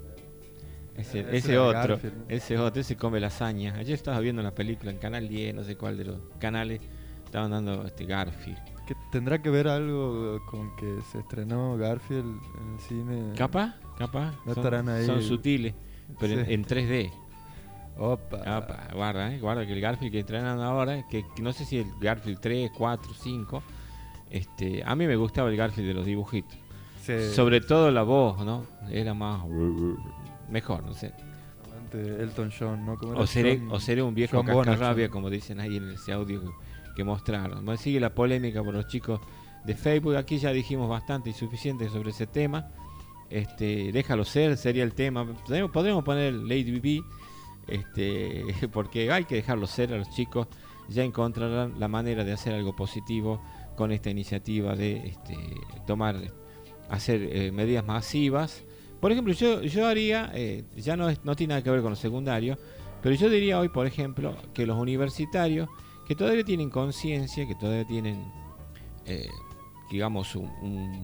Ese, ese, ese otro, Garfield, ¿no? ese otro, ese come lasaña. Ayer estaba viendo una película en Canal diez, no sé cuál de los canales, estaban dando este Garfield. ¿Que tendrá que ver algo con que se estrenó Garfield en el cine? Capaz, capaz. No son, estarán ahí. Son sutiles, pero Sí. en, en tres D. Opa. Opa, guarda, eh, guarda que el Garfield que estrenan ahora, que, que no sé si el Garfield tres, cuatro, cinco, este, a mí me gustaba el Garfield de los dibujitos. Sí. Sobre todo la voz, ¿no? Era más mejor, no sé. Elton John, ¿no? O seré, John, o seré un viejo John cascarrabia, Bonachon, como dicen ahí en ese audio que, que mostraron. Bueno, sigue la polémica por los chicos de Facebook. Aquí ya dijimos bastante y suficiente sobre ese tema. Este, déjalo ser, sería el tema. Podemos, podemos poner Lady B, este, porque hay que dejarlo ser a los chicos. Ya encontrarán la manera de hacer algo positivo con esta iniciativa de este, tomar, hacer eh, medidas masivas. Por ejemplo, yo, yo haría, eh, ya no, es, no tiene nada que ver con los secundarios, pero yo diría hoy, por ejemplo, que los universitarios que todavía tienen conciencia, que todavía tienen, eh, digamos, un, un,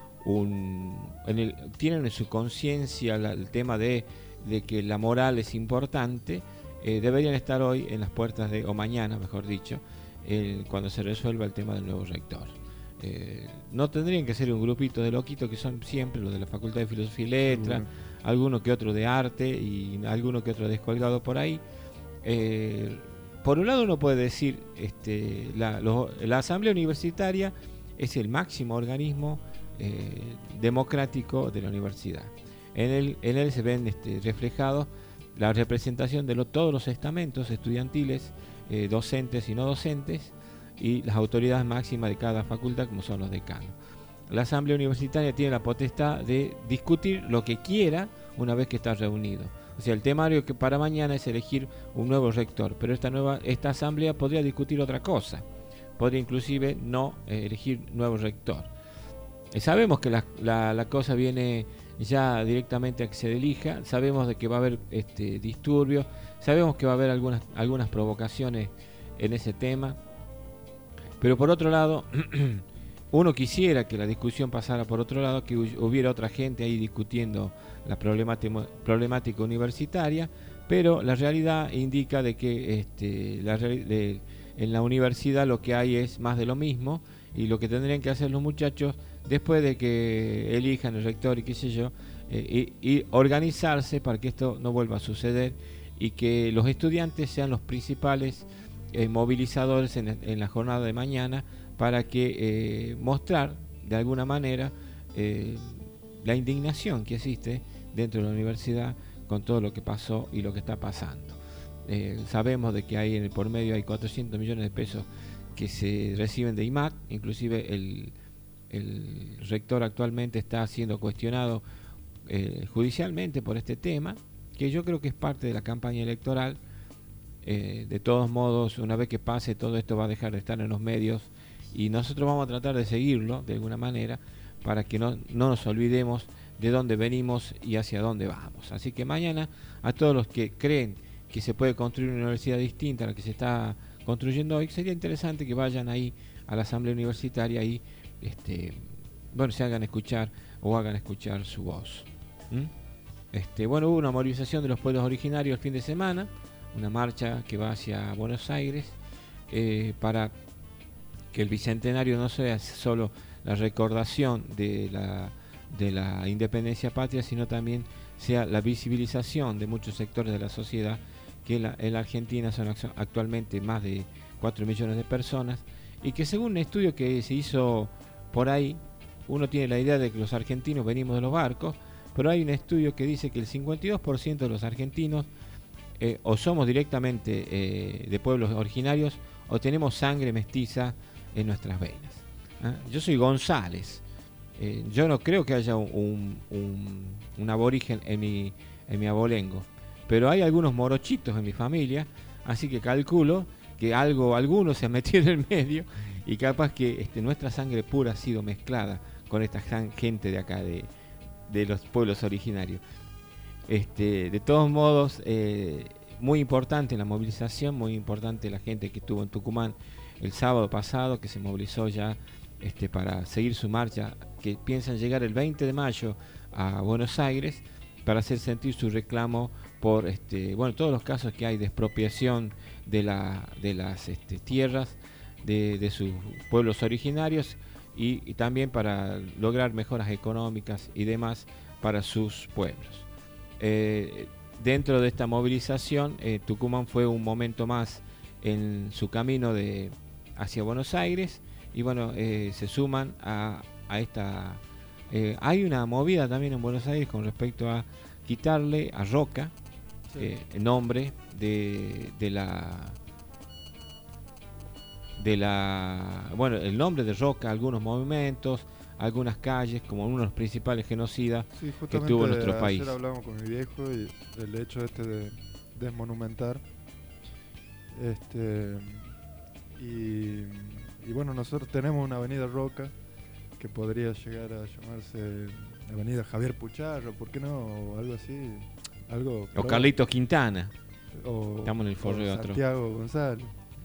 un en el, tienen en su conciencia el tema de, de que la moral es importante, eh, deberían estar hoy en las puertas de, o mañana, mejor dicho, el, cuando se resuelva el tema del nuevo rector. Eh, no tendrían que ser un grupito de loquitos que son siempre los de la Facultad de Filosofía y Letras, uh-huh. alguno que otro de Arte y alguno que otro descolgado por ahí. Eh, por un lado uno puede decir, este, la, los, la Asamblea Universitaria es el máximo organismo eh, democrático de la universidad. En él, en él se ven este, reflejados la representación de lo, todos los estamentos estudiantiles, eh, docentes y no docentes, y las autoridades máximas de cada facultad, como son los decanos. La Asamblea Universitaria tiene la potestad de discutir lo que quiera una vez que está reunido. O sea, el temario que para mañana es elegir un nuevo rector, pero esta nueva esta asamblea podría discutir otra cosa. Podría inclusive no eh, elegir nuevo rector. Eh, sabemos que la, la, la cosa viene ya directamente a que se elija, sabemos de que va a haber este, disturbios, sabemos que va a haber algunas, algunas provocaciones en ese tema. Pero por otro lado, uno quisiera que la discusión pasara por otro lado, que hubiera otra gente ahí discutiendo la problemática, problemática universitaria, pero la realidad indica de que este, la, de, en la universidad lo que hay es más de lo mismo, y lo que tendrían que hacer los muchachos después de que elijan el rector y qué sé yo, eh, y, y organizarse para que esto no vuelva a suceder y que los estudiantes sean los principales Eh, movilizadores en, en la jornada de mañana para que eh, mostrar de alguna manera eh, la indignación que existe dentro de la universidad con todo lo que pasó y lo que está pasando. Eh, sabemos de que hay en el por medio hay cuatrocientos millones de pesos que se reciben de I M A C, inclusive el, el rector actualmente está siendo cuestionado eh, judicialmente por este tema, que yo creo que es parte de la campaña electoral. Eh, de todos modos, una vez que pase todo esto va a dejar de estar en los medios y nosotros vamos a tratar de seguirlo de alguna manera para que no, no nos olvidemos de dónde venimos y hacia dónde vamos. Así que mañana, a todos los que creen que se puede construir una universidad distinta a la que se está construyendo hoy, sería interesante que vayan ahí a la Asamblea Universitaria y este, bueno, se hagan escuchar o hagan escuchar su voz. ¿Mm? Este, bueno, hubo una movilización de los pueblos originarios el fin de semana, una marcha que va hacia Buenos Aires eh, para que el bicentenario no sea solo la recordación de la, de la independencia patria, sino también sea la visibilización de muchos sectores de la sociedad, que en la, en la Argentina son actualmente más de cuatro millones de personas, y que según un estudio que se hizo por ahí, uno tiene la idea de que los argentinos venimos de los barcos, pero hay un estudio que dice que el cincuenta y dos por ciento de los argentinos Eh, o somos directamente eh, de pueblos originarios o tenemos sangre mestiza en nuestras venas. ¿Ah? Yo soy González, eh, yo no creo que haya un, un, un, un aborigen en mi, en mi abolengo, pero hay algunos morochitos en mi familia, así que calculo que algo, alguno se ha metido en el medio y capaz que este, nuestra sangre pura ha sido mezclada con esta gente de acá, de, de los pueblos originarios. Este, de todos modos, eh, muy importante la movilización, muy importante la gente que estuvo en Tucumán el sábado pasado, que se movilizó ya este, para seguir su marcha, que piensan llegar el veinte de mayo a Buenos Aires para hacer sentir su reclamo por este, bueno, todos los casos que hay de expropiación de, la, de las este, tierras de, de sus pueblos originarios y, y también para lograr mejoras económicas y demás para sus pueblos. Eh, dentro de esta movilización, eh, Tucumán fue un momento más en su camino de hacia Buenos Aires y bueno, eh, se suman a, a esta eh, hay una movida también en Buenos Aires con respecto a quitarle a Roca sí. eh, el nombre de, de la de la, bueno, el nombre de Roca, algunos monumentos, algunas calles, como uno de los principales genocidas Sí, que tuvo nuestro ayer país. hablamos con mi viejo y el hecho este de desmonumentar. Este, y, y bueno, nosotros tenemos una avenida Roca que podría llegar a llamarse Avenida Javier Pucharro, ¿por qué no? O algo así. Algo O Carlitos Quintana. O, Estamos en el foro o de otro. Santiago González.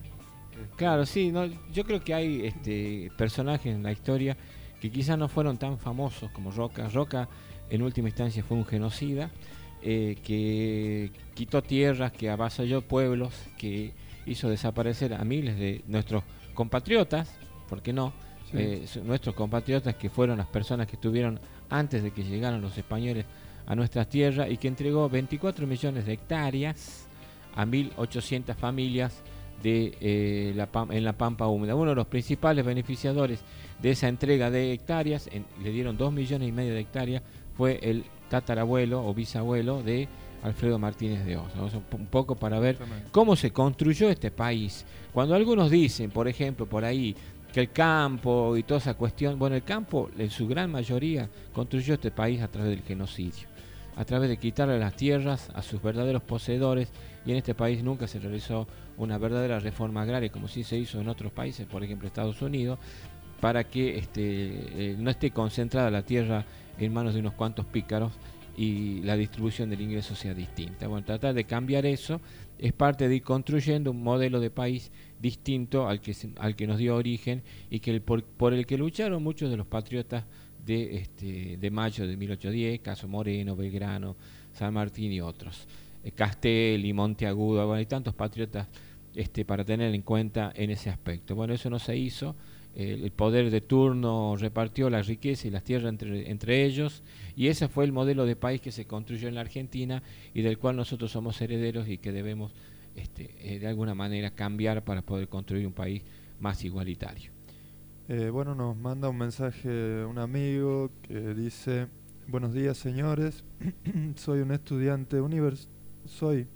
Claro, sí, no, yo creo que hay este, personajes en la historia que quizás no fueron tan famosos como Roca. Roca en última instancia fue un genocida eh, que quitó tierras, que avasalló pueblos, que hizo desaparecer a miles de nuestros compatriotas, ¿por qué no? Sí. Eh, nuestros compatriotas que fueron las personas que estuvieron antes de que llegaran los españoles a nuestras tierras y que entregó veinticuatro millones de hectáreas a mil ochocientas familias de, eh, la, en la Pampa Húmeda. Uno de los principales beneficiadores de esa entrega de hectáreas, en, le dieron dos millones y medio de hectáreas, fue el tatarabuelo o bisabuelo de Alfredo Martínez de Oz. ¿No? Un poco para ver cómo se construyó este país. Cuando algunos dicen, por ejemplo, por ahí, que el campo y toda esa cuestión, bueno, el campo en su gran mayoría construyó este país a través del genocidio, a través de quitarle las tierras a sus verdaderos poseedores, y en este país nunca se realizó una verdadera reforma agraria como sí se hizo en otros países, por ejemplo Estados Unidos, para que este, eh, no esté concentrada la tierra en manos de unos cuantos pícaros y la distribución del ingreso sea distinta. Bueno, tratar de cambiar eso es parte de ir construyendo un modelo de país distinto al que, al que nos dio origen y que el, por, por el que lucharon muchos de los patriotas de, este, de mayo de mil ochocientos diez, caso Moreno, Belgrano, San Martín y otros. Eh, Castelli, Monteagudo, bueno, hay tantos patriotas este, para tener en cuenta en ese aspecto. Bueno, eso no se hizo. El poder de turno repartió la riqueza y las tierras entre, entre ellos, y ese fue el modelo de país que se construyó en la Argentina y del cual nosotros somos herederos y que debemos este, eh, de alguna manera cambiar para poder construir un país más igualitario. Eh, bueno, nos manda un mensaje un amigo que dice: buenos días señores, soy un estudiante univers soy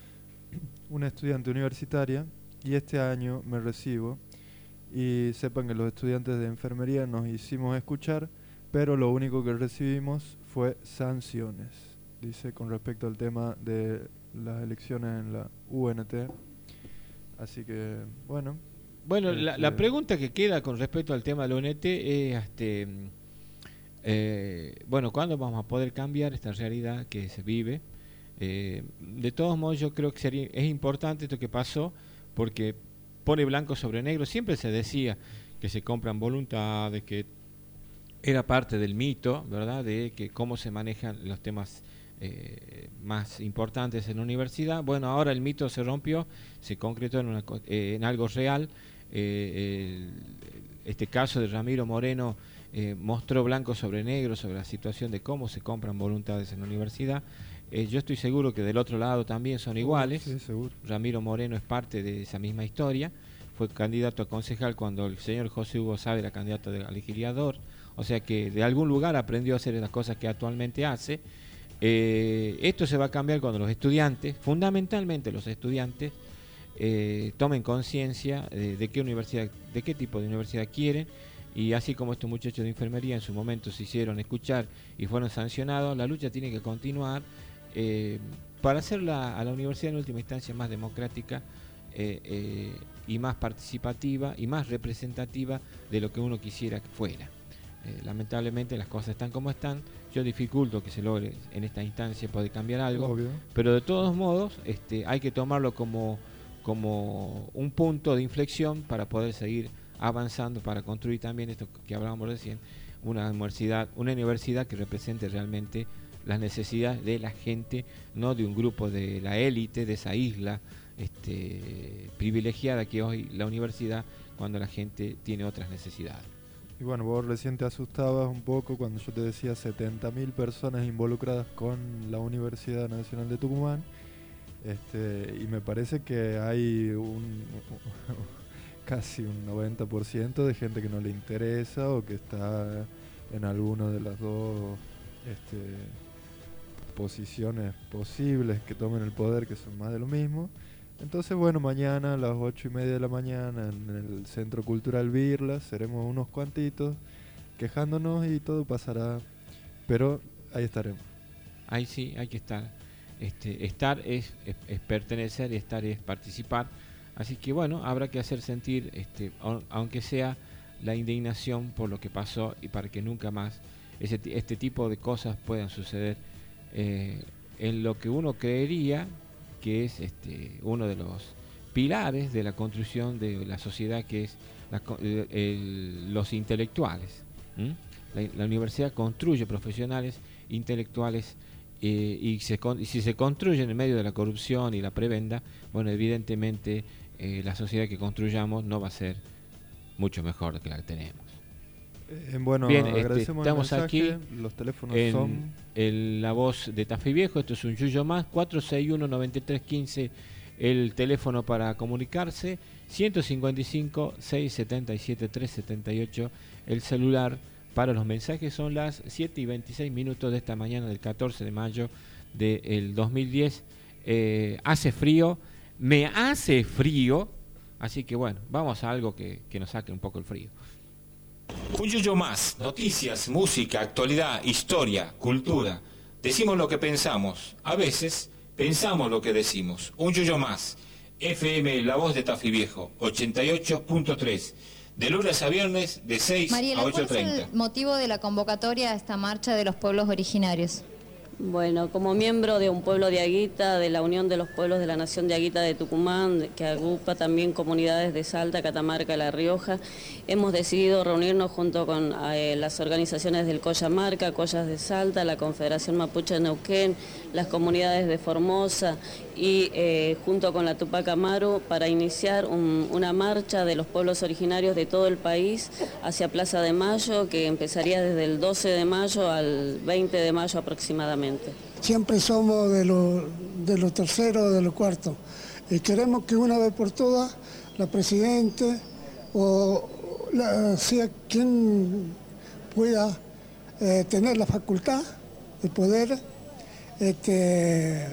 una estudiante universitaria y este año me recibo. Y sepan que los estudiantes de enfermería nos hicimos escuchar, pero lo único que recibimos fue sanciones, dice, con respecto al tema de las elecciones en la U N T. Así que, bueno. Bueno, este la, la pregunta que queda con respecto al tema de la U N T es, este, eh, bueno, ¿cuándo vamos a poder cambiar esta realidad que se vive? Eh, de todos modos, yo creo que sería, es importante esto que pasó, porque pone blanco sobre negro. Siempre se decía que se compran voluntades, que era parte del mito, ¿verdad?, de que cómo se manejan los temas eh, más importantes en la universidad. Bueno, ahora el mito se rompió, se concretó en, una, eh, en algo real. Eh, el, este caso de Ramiro Moreno eh, mostró blanco sobre negro sobre la situación de cómo se compran voluntades en la universidad. Eh, yo estoy seguro que del otro lado también son iguales. Sí, seguro. Ramiro Moreno es parte de esa misma historia. Fue candidato a concejal cuando el señor José Hugo Sabe era candidato a legislador. O sea que de algún lugar aprendió a hacer las cosas que actualmente hace. Eh, esto se va a cambiar cuando los estudiantes, fundamentalmente los estudiantes, eh, tomen conciencia de, de qué universidad, de qué tipo de universidad quieren. Y así como estos muchachos de enfermería en su momento se hicieron escuchar y fueron sancionados, la lucha tiene que continuar. Eh, para hacer la, a la universidad en última instancia más democrática eh, eh, y más participativa y más representativa de lo que uno quisiera que fuera. Eh, lamentablemente las cosas están como están. Yo dificulto que se logre en esta instancia poder cambiar algo. Obvio. Pero de todos modos este, hay que tomarlo como, como un punto de inflexión para poder seguir avanzando, para construir también esto que hablábamos recién, una universidad, una universidad que represente realmente las necesidades de la gente, no de un grupo de la élite, de esa isla este, privilegiada que hoy la universidad, cuando la gente tiene otras necesidades. Y bueno, vos recién te asustabas un poco cuando yo te decía setenta mil personas involucradas con la Universidad Nacional de Tucumán, este, y me parece que hay un casi un noventa por ciento de gente que no le interesa o que está en alguna de las dos este, posiciones posibles que tomen el poder, que son más de lo mismo. Entonces, bueno, mañana a las ocho y media de la mañana en el Centro Cultural Birla seremos unos cuantitos quejándonos y todo pasará, pero ahí estaremos. Ahí sí, hay que estar. Este, estar es, es, es pertenecer y estar es participar. Así que bueno, habrá que hacer sentir, este, aunque sea la indignación por lo que pasó y para que nunca más ese, este tipo de cosas puedan suceder eh, en lo que uno creería que es este, uno de los pilares de la construcción de la sociedad, que es la, el, el, los intelectuales. ¿Mm? La, la universidad construye profesionales intelectuales eh, y, se, y si se construyen en medio de la corrupción y la prebenda, bueno, evidentemente eh, la sociedad que construyamos no va a ser mucho mejor de que la que tenemos. Eh, bueno, bien, agradecemos este, estamos el mensaje, aquí los teléfonos en son el, la voz de Tafí Viejo. Esto es un Yuyo más, cuatro seis uno, nueve tres uno cinco el teléfono para comunicarse, ciento cincuenta y cinco, seiscientos setenta y siete, trescientos setenta y ocho el celular para los mensajes. Son las siete y veintiséis minutos de esta mañana del catorce de mayo del dos mil diez. Eh, hace frío, me hace frío, así que bueno, vamos a algo que, que nos saque un poco el frío. Un Yuyo más, noticias, música, actualidad, historia, cultura. Decimos lo que pensamos, a veces pensamos lo que decimos. Un Yuyo más, F M La Voz de Tafí Viejo, ochenta y ocho punto tres, de lunes a viernes de seis Mariela, a ocho y treinta. ¿cuál es el motivo de la convocatoria a esta marcha de los pueblos originarios? Bueno, como miembro de un pueblo de Aguita, de la Unión de los Pueblos de la Nación de Aguita de Tucumán, que agrupa también comunidades de Salta, Catamarca y La Rioja, hemos decidido reunirnos junto con eh, las organizaciones del Coyamarca, Collas de Salta, la Confederación Mapuche de Neuquén, las comunidades de Formosa y eh, junto con la Tupac Amaru para iniciar un, una marcha de los pueblos originarios de todo el país hacia Plaza de Mayo, que empezaría desde el doce de mayo al veinte de mayo aproximadamente. Siempre somos de los de los terceros, de los cuartos. Y queremos que una vez por todas la Presidente o la, sea quien pueda eh, tener la facultad de poder este,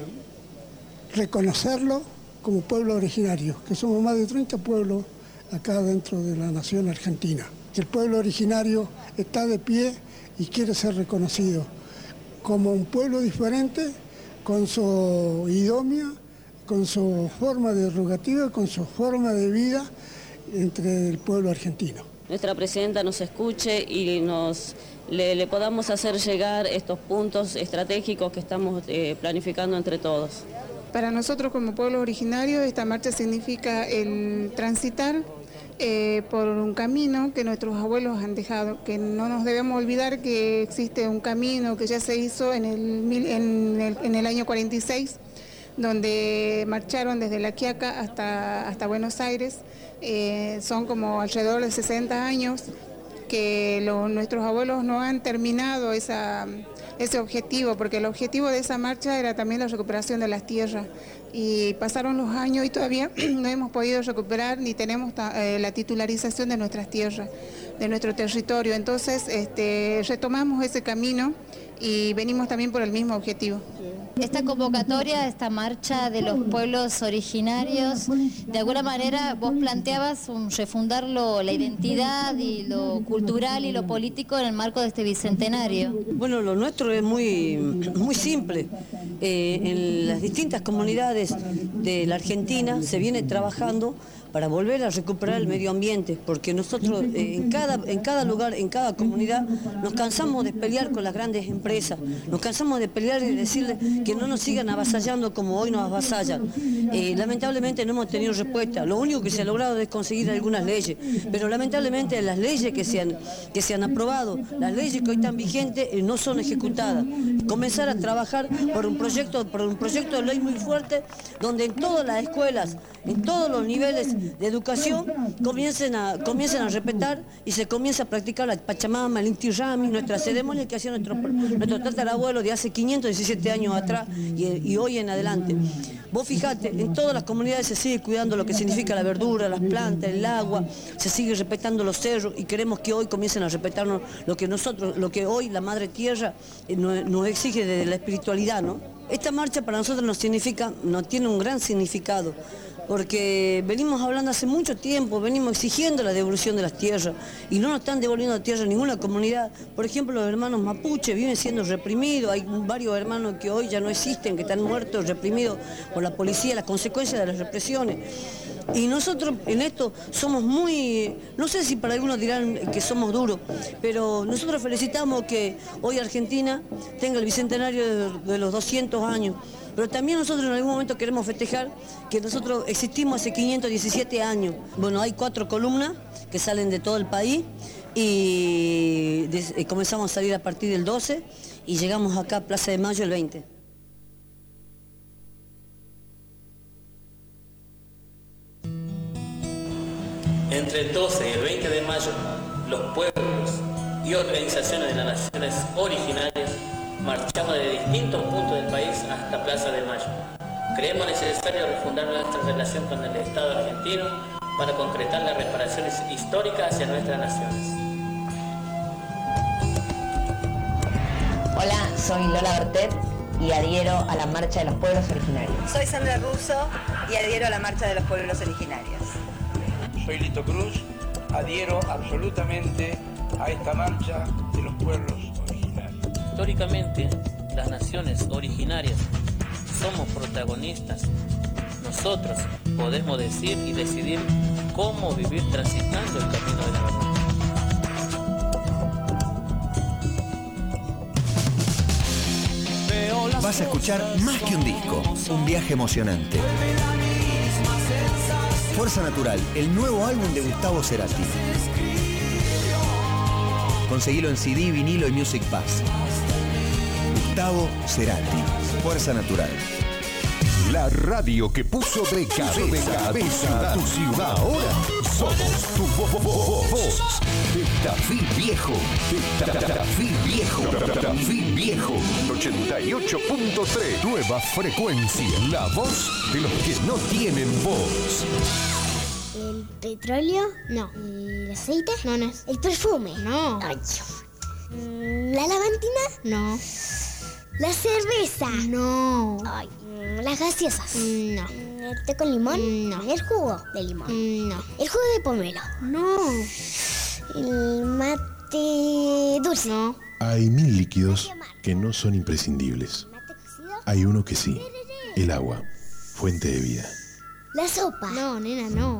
reconocerlo como pueblo originario, que somos más de treinta pueblos acá dentro de la nación argentina. Que el pueblo originario está de pie y quiere ser reconocido como un pueblo diferente, con su idioma, con su forma derogativa, con su forma de vida entre el pueblo argentino. Nuestra presidenta nos escuche y nos le, le podamos hacer llegar estos puntos estratégicos que estamos eh, planificando entre todos. Para nosotros como pueblo originario esta marcha significa el transitar Eh, por un camino que nuestros abuelos han dejado, que no nos debemos olvidar que existe un camino que ya se hizo en el, en el, en el año cuarenta y seis, donde marcharon desde La Quiaca hasta, hasta Buenos Aires. Eh, son como alrededor de sesenta años que lo, nuestros abuelos no han terminado esa, ese objetivo, porque el objetivo de esa marcha era también la recuperación de las tierras. Y pasaron los años y todavía no hemos podido recuperar ni tenemos eh, la titularización de nuestras tierras, de nuestro territorio. Entonces este, retomamos ese camino y venimos también por el mismo objetivo. Esta convocatoria, esta marcha de los pueblos originarios, de alguna manera vos planteabas un refundar lo, la identidad y lo cultural y lo político en el marco de este bicentenario. Bueno, lo nuestro es muy, muy simple. Eh, en las distintas comunidades de la Argentina se viene trabajando para volver a recuperar el medio ambiente, porque nosotros eh, en, cada, en cada lugar, en cada comunidad, nos cansamos de pelear con las grandes empresas, nos cansamos de pelear y decirles que no nos sigan avasallando como hoy nos avasallan. Eh, lamentablemente no hemos tenido respuesta, lo único que se ha logrado es conseguir algunas leyes, pero lamentablemente las leyes que se han, que se han aprobado, las leyes que hoy están vigentes, eh, no son ejecutadas. Comenzar a trabajar por un proyecto, por un proyecto de ley muy fuerte, donde en todas las escuelas, en todos los niveles de educación comiencen a, comiencen a respetar y se comienza a practicar la Pachamama, el Inti Raymi, nuestra ceremonia que hacía nuestro, nuestro tatarabuelo de hace quinientos diecisiete años atrás y, y hoy en adelante. Vos fijate, en todas las comunidades se sigue cuidando lo que significa la verdura, las plantas, el agua, se sigue respetando los cerros y queremos que hoy comiencen a respetarnos lo que nosotros, lo que hoy la Madre Tierra nos, nos exige desde la espiritualidad, ¿no? Esta marcha para nosotros nos significa, nos tiene un gran significado. porque venimos hablando hace mucho tiempo, venimos exigiendo la devolución de las tierras y no nos están devolviendo tierras ninguna comunidad. Por ejemplo, los hermanos mapuche viven siendo reprimidos, hay varios hermanos que hoy ya no existen, que están muertos, reprimidos por la policía, las consecuencias de las represiones. Y nosotros en esto somos muy, no sé si para algunos dirán que somos duros, pero nosotros felicitamos que hoy Argentina tenga el bicentenario de, de los doscientos años. Pero también nosotros en algún momento queremos festejar que nosotros existimos hace quinientos diecisiete años. Bueno, hay cuatro columnas que salen de todo el país y de, comenzamos a salir a partir del doce y llegamos acá a Plaza de Mayo el veinte. Entre el doce y el veinte de mayo, los pueblos y organizaciones de las naciones originarias marchamos de distintos puntos del país hasta Plaza de Mayo. Creemos necesario refundar nuestra relación con el Estado argentino para concretar las reparaciones históricas hacia nuestras naciones. Hola, soy Lola Bertet y adhiero a la Marcha de los Pueblos Originarios. Soy Sandra Russo y adhiero a la Marcha de los Pueblos Originarios. Soy Lito Cruz, adhiero absolutamente a esta marcha de los pueblos originarios. Históricamente, las naciones originarias somos protagonistas. Nosotros podemos decir y decidir cómo vivir transitando el camino de la verdad. Vas a escuchar más que un disco, un viaje emocionante. Fuerza Natural, el nuevo álbum de Gustavo Cerati. Conseguilo en C D, vinilo y Music Pass. Gustavo Cerati, Fuerza Natural. La radio que puso de cabeza a tu ciudad. Tu ciudad ahora somos tu voz. Tafí Viejo. Tafí Viejo. Tafí Viejo. ochenta y ocho punto tres. Nueva frecuencia. La voz de los que no tienen voz. ¿El petróleo? No. ¿El aceite? No, no es. ¿El perfume? No. Ay, ¿la lavantina? No. ¿La cerveza? No. Ay, ¿las gaseosas? No. ¿El té con limón? No. ¿El jugo de limón? No. ¿El jugo de pomelo? No. ¿El mate dulce? No. Hay mil líquidos que no son imprescindibles. Hay uno que sí. El agua. Fuente de vida. ¿La sopa? No, nena, no.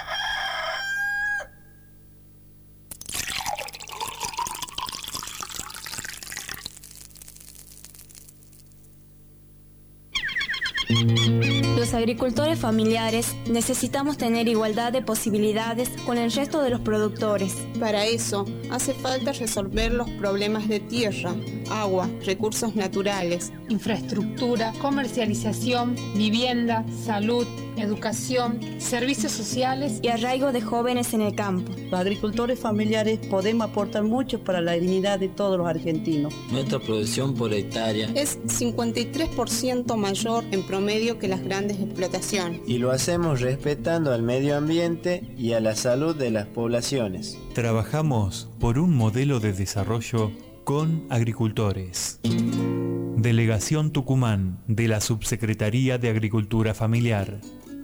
Los agricultores familiares necesitamos tener igualdad de posibilidades con el resto de los productores. Para eso, hace falta resolver los problemas de tierra, agua, recursos naturales, infraestructura, comercialización, vivienda, salud, educación, servicios sociales y arraigo de jóvenes en el campo. Los agricultores familiares podemos aportar mucho para la dignidad de todos los argentinos. Nuestra producción por hectárea es cincuenta y tres por ciento mayor en promedio que las grandes explotaciones. Y lo hacemos respetando al medio ambiente y a la salud de las poblaciones. Trabajamos por un modelo de desarrollo con agricultores. Delegación Tucumán de la Subsecretaría de Agricultura Familiar.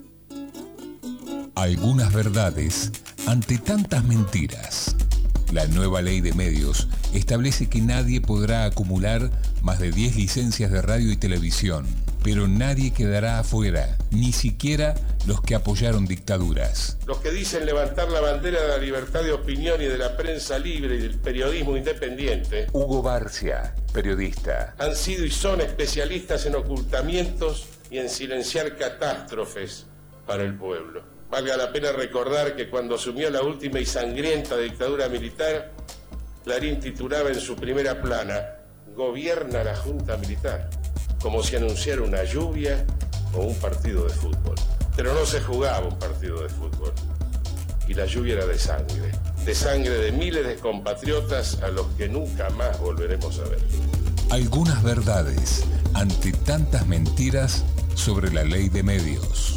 Algunas verdades ante tantas mentiras. La nueva ley de medios establece que nadie podrá acumular más de diez licencias de radio y televisión, pero nadie quedará afuera, ni siquiera los que apoyaron dictaduras. Los que dicen levantar la bandera de la libertad de opinión y de la prensa libre y del periodismo independiente. Hugo Barcia, periodista. Han sido y son especialistas en ocultamientos y en silenciar catástrofes para el pueblo. Valga la pena recordar que cuando asumió la última y sangrienta dictadura militar, Clarín titulaba en su primera plana, "Gobierna la Junta Militar", como si anunciara una lluvia o un partido de fútbol. Pero no se jugaba un partido de fútbol. Y la lluvia era de sangre, de sangre de miles de compatriotas a los que nunca más volveremos a ver. Algunas verdades ante tantas mentiras sobre la ley de medios.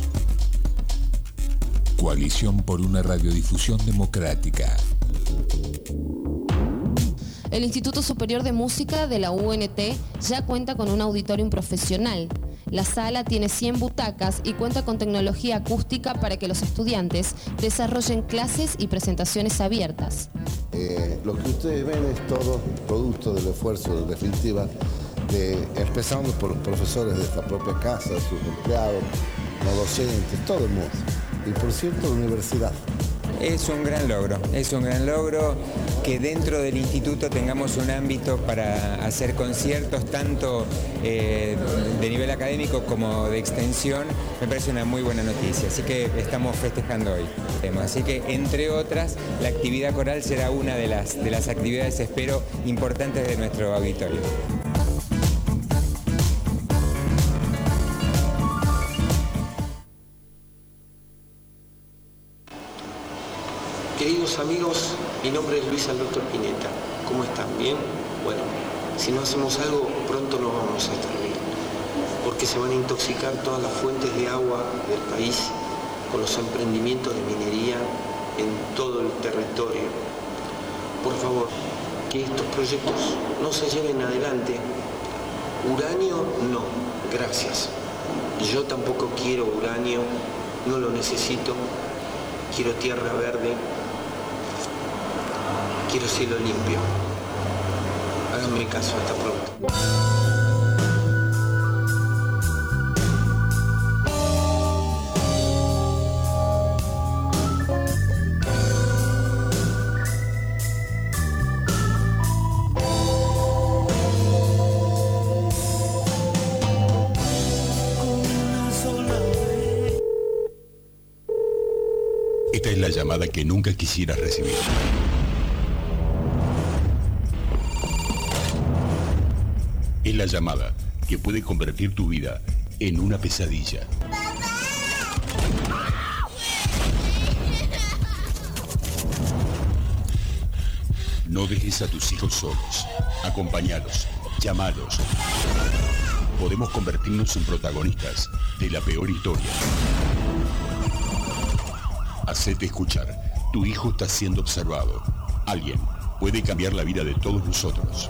Coalición por una radiodifusión democrática. El Instituto Superior de Música de la U N T ya cuenta con un auditorium profesional. La sala tiene cien butacas y cuenta con tecnología acústica para que los estudiantes desarrollen clases y presentaciones abiertas. Eh, lo que ustedes ven es todo producto del esfuerzo, en definitiva, de, empezando por los profesores de esta propia casa, sus empleados, los docentes, todo el mundo. Y por cierto, la universidad. Es un gran logro, es un gran logro que dentro del instituto tengamos un ámbito para hacer conciertos, tanto eh, de nivel académico como de extensión. Me parece una muy buena noticia, así que estamos festejando hoy. Así que, entre otras, la actividad coral será una de las, de las actividades, espero, importantes de nuestro auditorio. Queridos amigos, mi nombre es Luis Alberto Pineta. ¿Cómo están? ¿Bien? Bueno, si no hacemos algo, pronto no vamos a estar bien, porque se van a intoxicar todas las fuentes de agua del país con los emprendimientos de minería en todo el territorio. Por favor, que estos proyectos no se lleven adelante. Uranio, no, gracias. Yo tampoco quiero uranio, no lo necesito. Quiero tierra verde. Quiero cielo limpio. Háganme caso, hasta pronto. Esta es la llamada que nunca quisieras recibir. Es la llamada que puede convertir tu vida en una pesadilla. No dejes a tus hijos solos. Acompáñalos, llamalos. Podemos convertirnos en protagonistas de la peor historia. Hacete escuchar. Tu hijo está siendo observado. Alguien puede cambiar la vida de todos nosotros.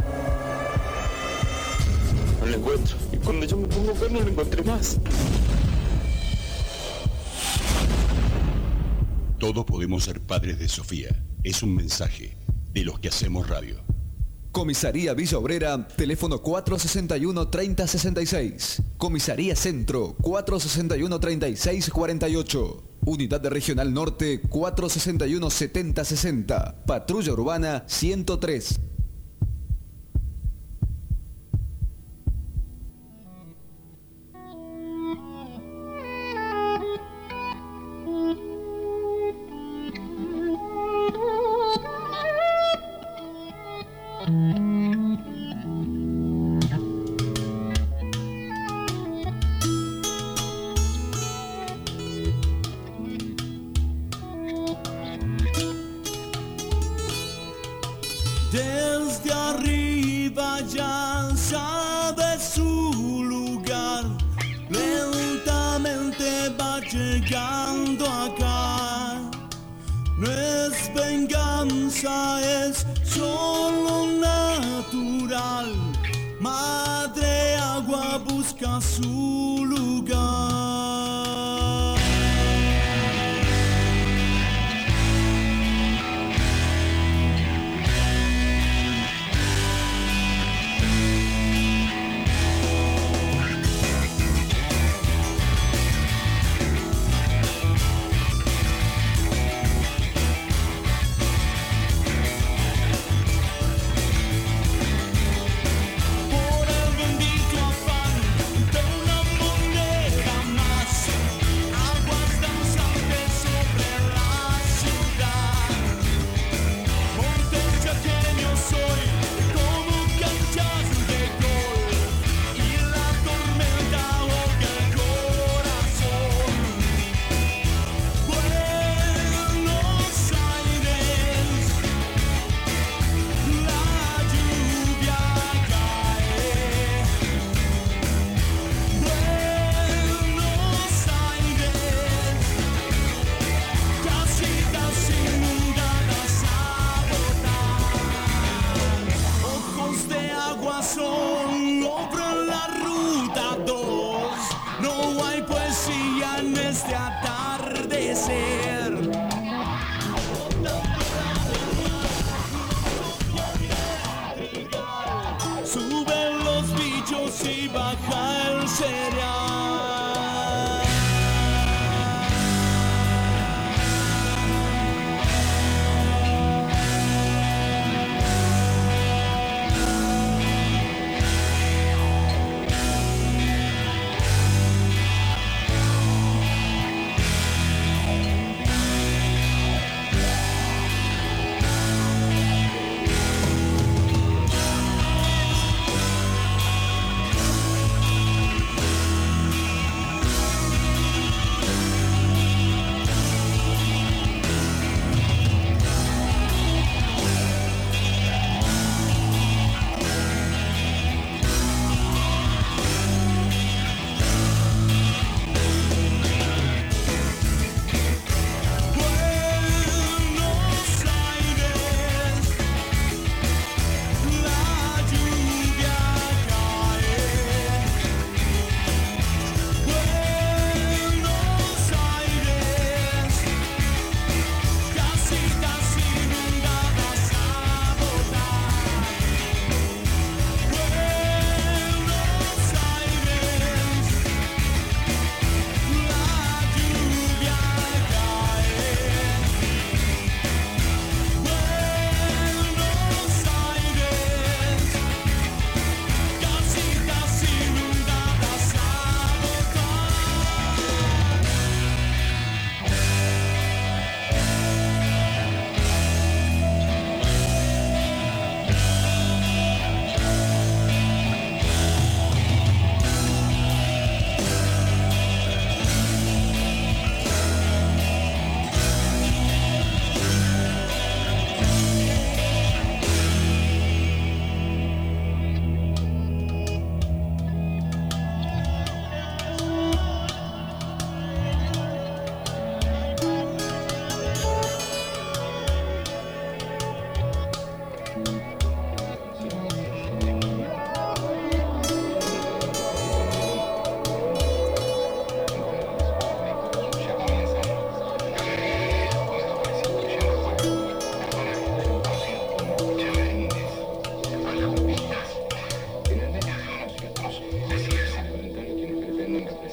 No lo encuentro. Y cuando yo me pongo a ver, no lo encontré más. Todos podemos ser padres de Sofía. Es un mensaje de los que hacemos radio. Comisaría Villa Obrera, teléfono cuatro sesenta y uno, treinta sesenta y seis. Comisaría Centro, cuatro sesenta y uno, treinta y seis cuarenta y ocho. Unidad de Regional Norte, cuatro sesenta y uno, setenta sesenta. Patrulla Urbana, ciento tres. Desde arriba ya sabe su lugar, lentamente va llegando acá. No es venganza, es solo natural. Madre agua busca su lugar. Por el bendito afán de una moneda más.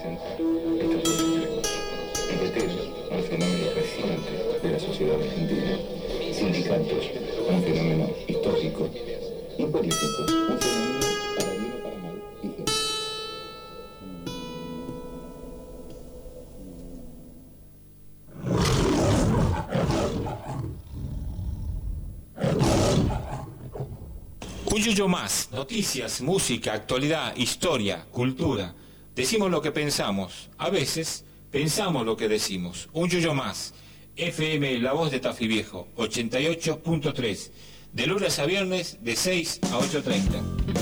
presentar esta solución. El deterioro, un fenómeno reciente de la sociedad argentina. Sindicatos, un fenómeno histórico. Y político, un fenómeno para bien o para mal. Vigente. Un yuyo más, noticias, música, actualidad, historia, cultura. Decimos lo que pensamos, a veces pensamos lo que decimos. Un yuyo más, F M La Voz de Tafí Viejo, ochenta y ocho punto tres, de lunes a viernes de seis a ocho treinta.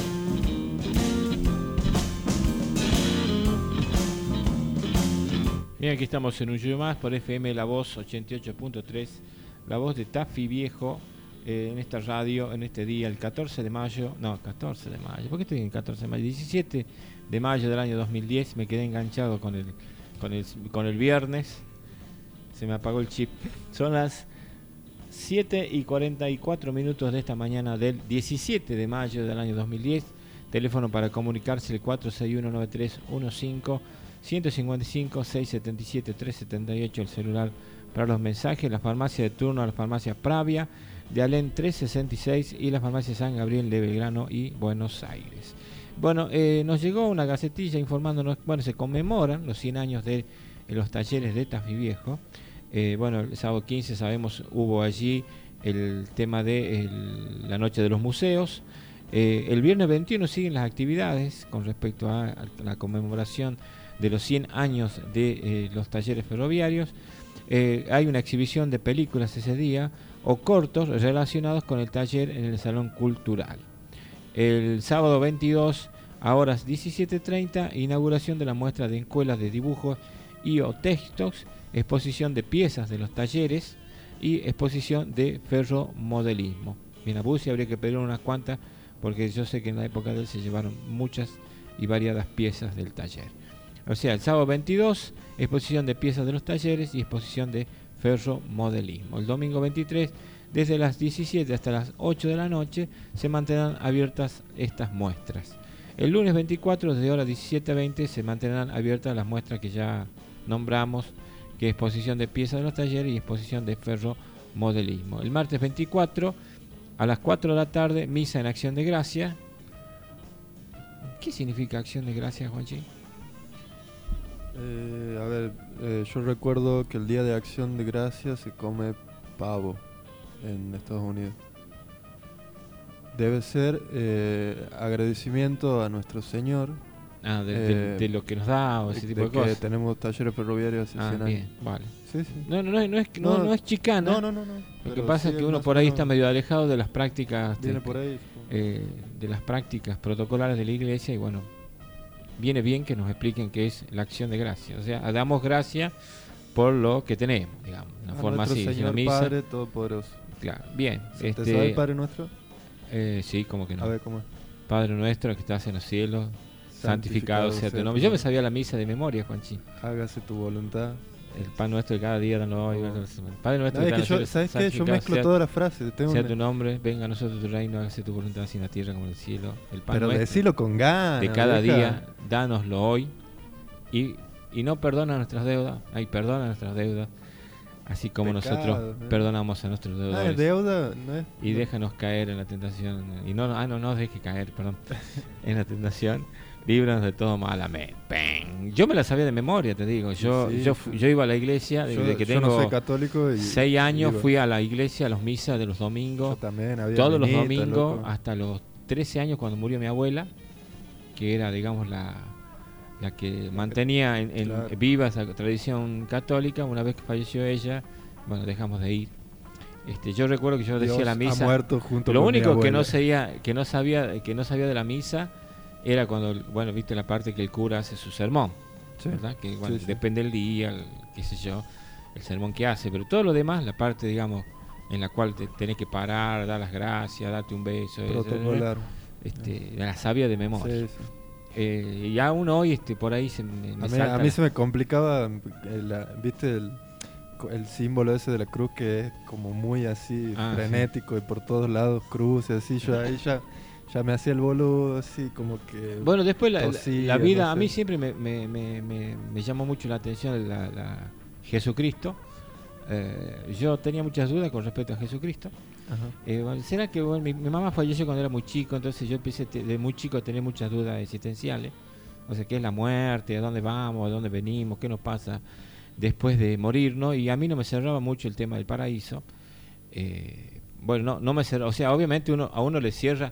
Bien, aquí estamos en un yuyo más por F M La Voz ochenta y ocho punto tres, La Voz de Tafí Viejo. Eh, en esta radio, en este día, el catorce de mayo, no, catorce de mayo, ¿por qué estoy en catorce de mayo? diecisiete de mayo del año dos mil diez, me quedé enganchado con el, con el, con el viernes, se me apagó el chip. Son las siete y cuarenta y cuatro minutos de esta mañana del diecisiete de mayo del año dos mil diez, teléfono para comunicarse el cuatro seis uno nueve tres uno cinco, ciento cincuenta y cinco, seiscientos setenta y siete, trescientos setenta y ocho, el celular para los mensajes, la farmacia de turno, la farmacia Pravia, de Alén trescientos sesenta y seis y la farmacia San Gabriel de Belgrano y Buenos Aires. Bueno, eh, nos llegó una gacetilla informándonos, bueno, se conmemoran los cien años de eh, los talleres de Tafí Viejo. Eh, bueno, el sábado quince sabemos hubo allí el tema de el, la noche de los museos. Eh, el viernes veintiuno siguen las actividades con respecto a, a la conmemoración de los cien años de eh, los talleres ferroviarios. Eh, hay una exhibición de películas ese día o cortos relacionados con el taller en el Salón Cultural. El sábado veintidós a horas diecisiete treinta, inauguración de la muestra de escuelas de dibujos y o textos, exposición de piezas de los talleres y exposición de ferromodelismo. Bien, a Busi habría que pedir unas cuantas porque yo sé que en la época de él se llevaron muchas y variadas piezas del taller. O sea, el sábado veintidós, exposición de piezas de los talleres y exposición de ferromodelismo. El domingo veintitrés, desde las diecisiete hasta las ocho de la noche, se mantendrán abiertas estas muestras. El lunes veinticuatro, desde horas diecisiete a veinte, se mantendrán abiertas las muestras que ya nombramos, que es exposición de piezas de los talleres y exposición de ferromodelismo. El martes veinticuatro, a las cuatro de la tarde, misa en acción de gracia. ¿Qué significa acción de gracia, Juanchi? Eh, a ver, eh, yo recuerdo que el día de Acción de Gracias se come pavo en Estados Unidos. Debe ser eh, agradecimiento a nuestro Señor. Ah, de, eh, de, de lo que nos da o ese de, tipo de, de cosas. Que tenemos talleres ferroviarios hace ah, cien bien, años. Vale. Sí, sí. No, no, no, no, es, no, no, no es chicana. No, no, no. no lo que pasa sí, es que uno por ahí está medio alejado de las prácticas de, por ahí, eh, de las prácticas protocolares de la iglesia y bueno, viene bien que nos expliquen qué es la acción de gracia. O sea, damos gracia por lo que tenemos, digamos, una a forma así. Señor misa. Padre Todopoderoso. Claro, bien. ¿Te este, sabe el Padre Nuestro? Eh, sí, como que no. A ver, ¿cómo es? Padre Nuestro que estás en los cielos, santificado, santificado sea tu nombre. Yo me sabía la misa de memoria, Juanchi. Hágase tu voluntad. El pan nuestro de cada día, danlo hoy. Oh. Padre nuestro no, de cada día. ¿Sabes qué? Yo mezclo todas las frases. Tengo sea una... tu nombre, venga a nosotros tu reino, hágase tu voluntad así en la tierra como en el cielo. El pan Pero nuestro decilo con ganas. de cada deja. día, dánoslo hoy. Y, y no perdona nuestras deudas. Ay, perdona nuestras deudas. Así como Pecado, nosotros ¿eh? perdonamos a nuestros deudores. Ah, deuda no es... Y déjanos caer en la tentación. Y no, ah, no nos deje caer, perdón. en la tentación. Líbranos de todo mal, amén. ¡Peng! Yo me la sabía de memoria, te digo. Yo sí, yo, yo iba a la iglesia desde yo, que tengo yo no soy católico y, seis años. Iba. Fui a la iglesia, a los misas de los domingos. Yo también, había todos minita, los domingos, loco. hasta los trece años cuando murió mi abuela, que era, digamos, la, la que mantenía en, en claro. viva esa tradición católica. Una vez que falleció ella, bueno, dejamos de ir. Este, yo recuerdo que yo Dios decía la misa. Ha muerto junto lo con único mi que no sabía, que no sabía, que no sabía de la misa era cuando, bueno, viste la parte que el cura hace su sermón, sí. ¿verdad? Que bueno, sí, sí. depende del día, el, qué sé yo, el sermón que hace, pero todo lo demás, la parte, digamos, en la cual te tenés que parar, dar las gracias, darte un beso, protocolar, este, la sabía de memoria. Sí, sí. Eh, y aún hoy, este, por ahí se me, me a mí, a mí se me complicaba, el, viste el, el símbolo ese de la cruz que es como muy así ah, frenético sí. y por todos lados cruces así, yo ahí ya ya me hacía el boludo así como que... Bueno, después la, tosía, la vida, no sé. a mí siempre me, me, me, me, me llamó mucho la atención la, la Jesucristo. Eh, yo tenía muchas dudas con respecto a Jesucristo. Eh, bueno, ¿será que bueno, mi, mi mamá falleció cuando era muy chico, entonces yo empecé te, de muy chico a tener muchas dudas existenciales? O sea, ¿qué es la muerte? ¿A dónde vamos? ¿A dónde venimos? ¿Qué nos pasa después de morir? ¿No? Y a mí no me cerraba mucho el tema del paraíso. Eh, bueno, no, no me cerraba. O sea, obviamente uno, a uno le cierra.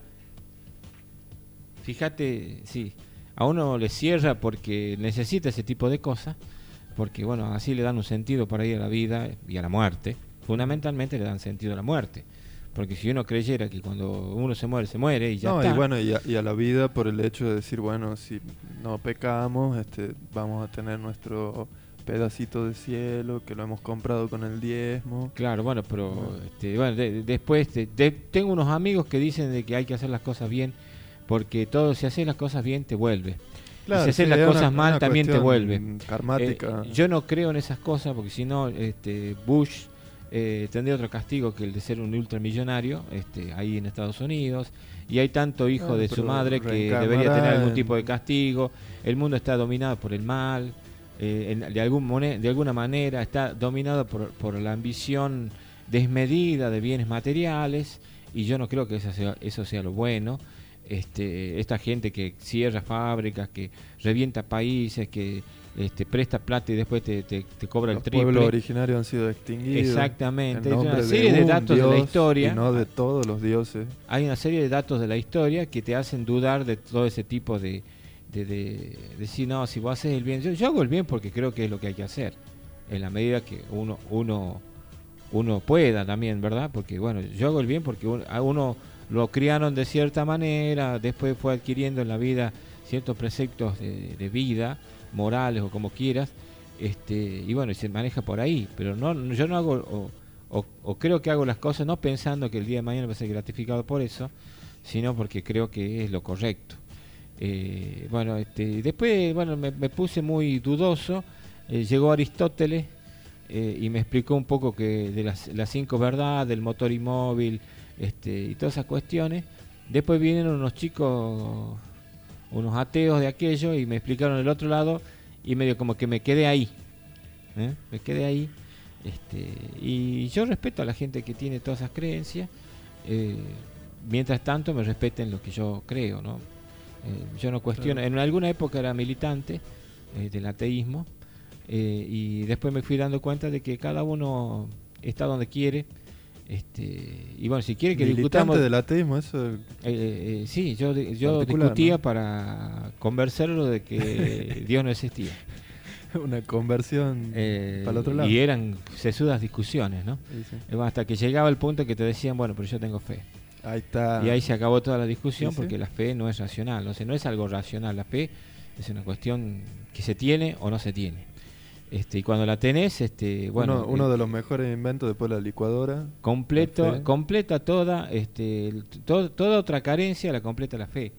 Fíjate, sí, a uno le cierra porque necesita ese tipo de cosas. Porque, bueno, así le dan un sentido para ir a la vida y a la muerte. Fundamentalmente le dan sentido a la muerte. Porque si uno creyera que cuando uno se muere, se muere y ya no, está. Y bueno, y a, y a la vida por el hecho de decir, bueno, si no pecamos, este, vamos a tener nuestro pedacito de cielo que lo hemos comprado con el diezmo. Claro, bueno, pero bueno. Este, bueno, de, de, después de, de, tengo unos amigos que dicen de que hay que hacer las cosas bien, porque todo, si haces las cosas bien, te vuelve. Claro, y si haces sí, las cosas una, mal, una también te vuelve. Karmática. Eh, yo no creo en esas cosas, porque si no, este, Bush eh, tendría otro castigo que el de ser un ultramillonario este, ahí en Estados Unidos. Y hay tanto hijo ah, de su madre que debería tener algún tipo de castigo. El mundo está dominado por el mal. Eh, en, de, algún mone- de alguna manera está dominado por, por la ambición desmedida de bienes materiales. Y yo no creo que eso sea, eso sea lo bueno. Este, esta gente que cierra fábricas, que revienta países, que este, presta plata y después te, te, te cobra Los el triple. Los pueblos originarios han sido extinguidos. Exactamente. Hay una serie de, de datos de la historia. Y no de todos los dioses. Hay una serie de datos de la historia que te hacen dudar de todo ese tipo de, de, de, de decir, no, si vos haces el bien. Yo, yo hago el bien porque creo que es lo que hay que hacer. En la medida que uno, uno, uno pueda también, ¿verdad? Porque, bueno, yo hago el bien porque uno, a uno lo criaron de cierta manera, después fue adquiriendo en la vida ciertos preceptos de, de vida, morales o como quieras, este, y bueno, y se maneja por ahí, pero no, yo no hago, o, o, o creo que hago las cosas no pensando que el día de mañana va a ser gratificado por eso, sino porque creo que es lo correcto. Eh, bueno, este, después, bueno, me, me puse muy dudoso, eh, llegó Aristóteles eh, y me explicó un poco que de las, las cinco verdades, del motor inmóvil, Este, y todas esas cuestiones. Después vienen unos chicos, unos ateos de aquello, y me explicaron el otro lado, y medio como que me quedé ahí, ¿eh? me quedé ahí. Este, y yo respeto a la gente que tiene todas esas creencias, eh, mientras tanto me respeten lo que yo creo, ¿no? Eh, yo no cuestiono. En alguna época era militante eh, del ateísmo, eh, y después me fui dando cuenta de que cada uno está donde quiere. Este, y bueno, si quiere que Militante discutamos del ateísmo, eso eh, eh, sí, yo, yo discutía, ¿no?, para convencerlo de que Dios no existía. Una conversión eh, para el otro lado. Y eran sesudas discusiones, ¿no? Sí, sí. Eh, hasta que llegaba el punto que te decían, bueno, pero yo tengo fe. Ahí está. Y ahí se acabó toda la discusión, sí, porque sí. la fe no es racional, o sea, no es algo racional, la fe es una cuestión que se tiene o no se tiene. Este, y cuando la tenés, este, bueno, uno, uno eh, de los mejores inventos después de la licuadora. Completo, la completa toda, este, to, toda otra carencia la completa la fe.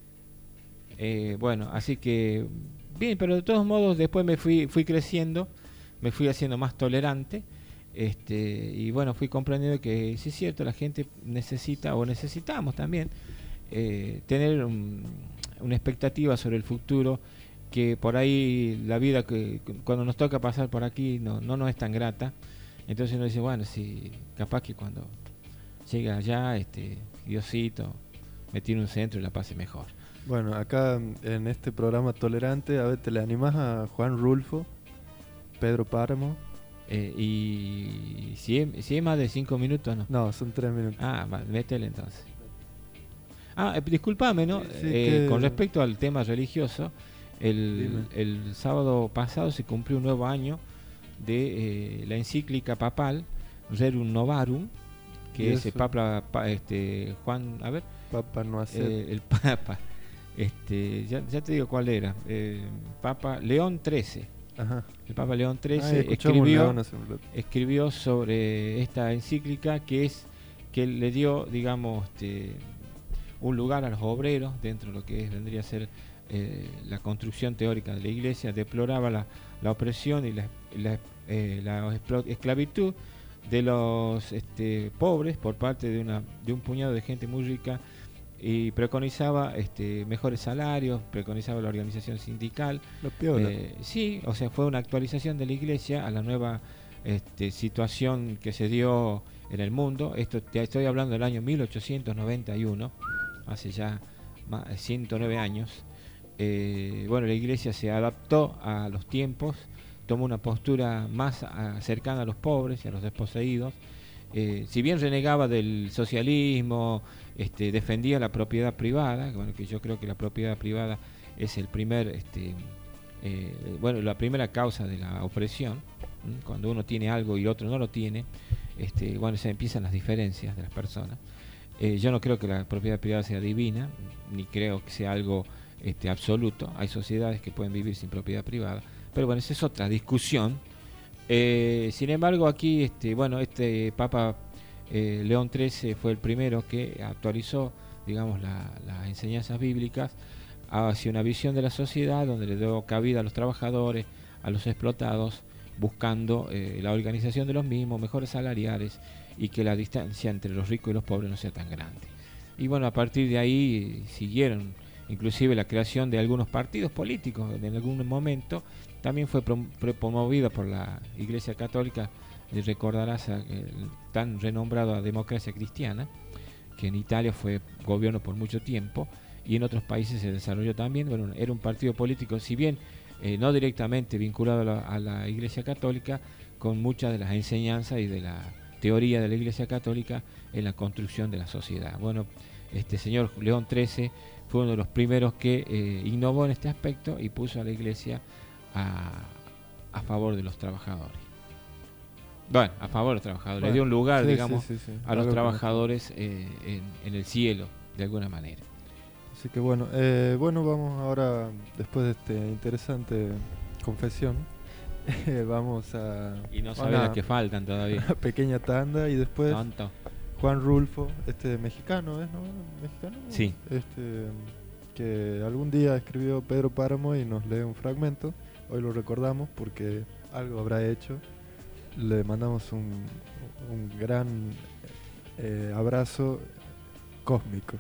Eh, bueno, así que bien, pero de todos modos después me fui, fui creciendo, me fui haciendo más tolerante, este, y bueno, fui comprendiendo que sí es cierto, la gente necesita o necesitamos también eh, tener un, una expectativa sobre el futuro. Que por ahí la vida que cuando nos toca pasar por aquí no, no nos es tan grata, entonces uno dice, bueno, si capaz que cuando llega allá, este Diosito me tiene un centro y la pase mejor. Bueno, acá en este programa tolerante, a ver, ¿te le animás a Juan Rulfo, Pedro Páramo? Eh, y si es, si es más de cinco minutos, ¿no? No, son tres minutos. Ah, va, métele entonces. Ah, eh, discúlpame, ¿no? Sí, eh, que... Con respecto al tema religioso, El, el sábado pasado se cumplió un nuevo año de eh, la encíclica papal Rerum Novarum, que es el Papa pa, este, Juan, a ver, Papa no hace eh, el Papa, este, ya, ya te digo cuál era, eh, Papa León trece. Ajá. El Papa León trece Ay, escribió, León escribió sobre esta encíclica que es que le dio, digamos, este, un lugar a los obreros dentro de lo que es, vendría a ser Eh, la construcción teórica de la Iglesia. Deploraba la, la opresión y la, la, eh, la esclavitud de los este, pobres por parte de, una, de un puñado de gente muy rica y preconizaba este, mejores salarios, preconizaba la organización sindical. Eh, sí, o sea, fue una actualización de la Iglesia a la nueva este, situación que se dio en el mundo. Esto ya estoy hablando del año mil ochocientos noventa y uno, hace ya más, ciento nueve años. Eh, bueno, la Iglesia se adaptó a los tiempos, tomó una postura más a, cercana a los pobres y a los desposeídos. Eh, si bien renegaba del socialismo, este, defendía la propiedad privada, bueno, que yo creo que la propiedad privada es el primer, este, eh, bueno, la primera causa de la opresión. ¿m? Cuando uno tiene algo y otro no lo tiene, este, bueno, se empiezan las diferencias de las personas. Eh, yo no creo que la propiedad privada sea divina, ni creo que sea algo este, absoluto. Hay sociedades que pueden vivir sin propiedad privada, pero bueno, esa es otra discusión. Eh, sin embargo, aquí, este, bueno, este Papa eh, León trece fue el primero que actualizó, digamos, la, las enseñanzas bíblicas hacia una visión de la sociedad donde le dio cabida a los trabajadores, a los explotados, buscando eh, la organización de los mismos, mejores salariales y que la distancia entre los ricos y los pobres no sea tan grande. Y bueno, a partir de ahí siguieron inclusive la creación de algunos partidos políticos en algún momento. También fue promovida por la Iglesia Católica, y recordarás a, eh, tan renombrada democracia cristiana, que en Italia fue gobierno por mucho tiempo y en otros países se desarrolló también. Bueno, era un partido político, si bien eh, no directamente vinculado a la, a la Iglesia Católica, con muchas de las enseñanzas y de la teoría de la Iglesia Católica en la construcción de la sociedad. Bueno, este señor León trece fue uno de los primeros que eh, innovó en este aspecto y puso a la Iglesia A, a favor de los trabajadores. Bueno, a favor de los trabajadores. Bueno, le dio un lugar, sí, digamos, sí, sí, sí. a los Algo trabajadores eh, en, en el cielo, de alguna manera. Así que bueno, eh, bueno, vamos ahora, después de esta interesante confesión, eh, vamos a... Y no sabes las que faltan todavía. Una pequeña tanda y después... Tonto. Juan Rulfo, este mexicano, ¿es? ¿No? ¿Mexicano? Sí. Este, que algún día escribió Pedro Páramo y nos lee un fragmento. Hoy lo recordamos porque algo habrá hecho. Le mandamos un, un gran eh, abrazo cósmico.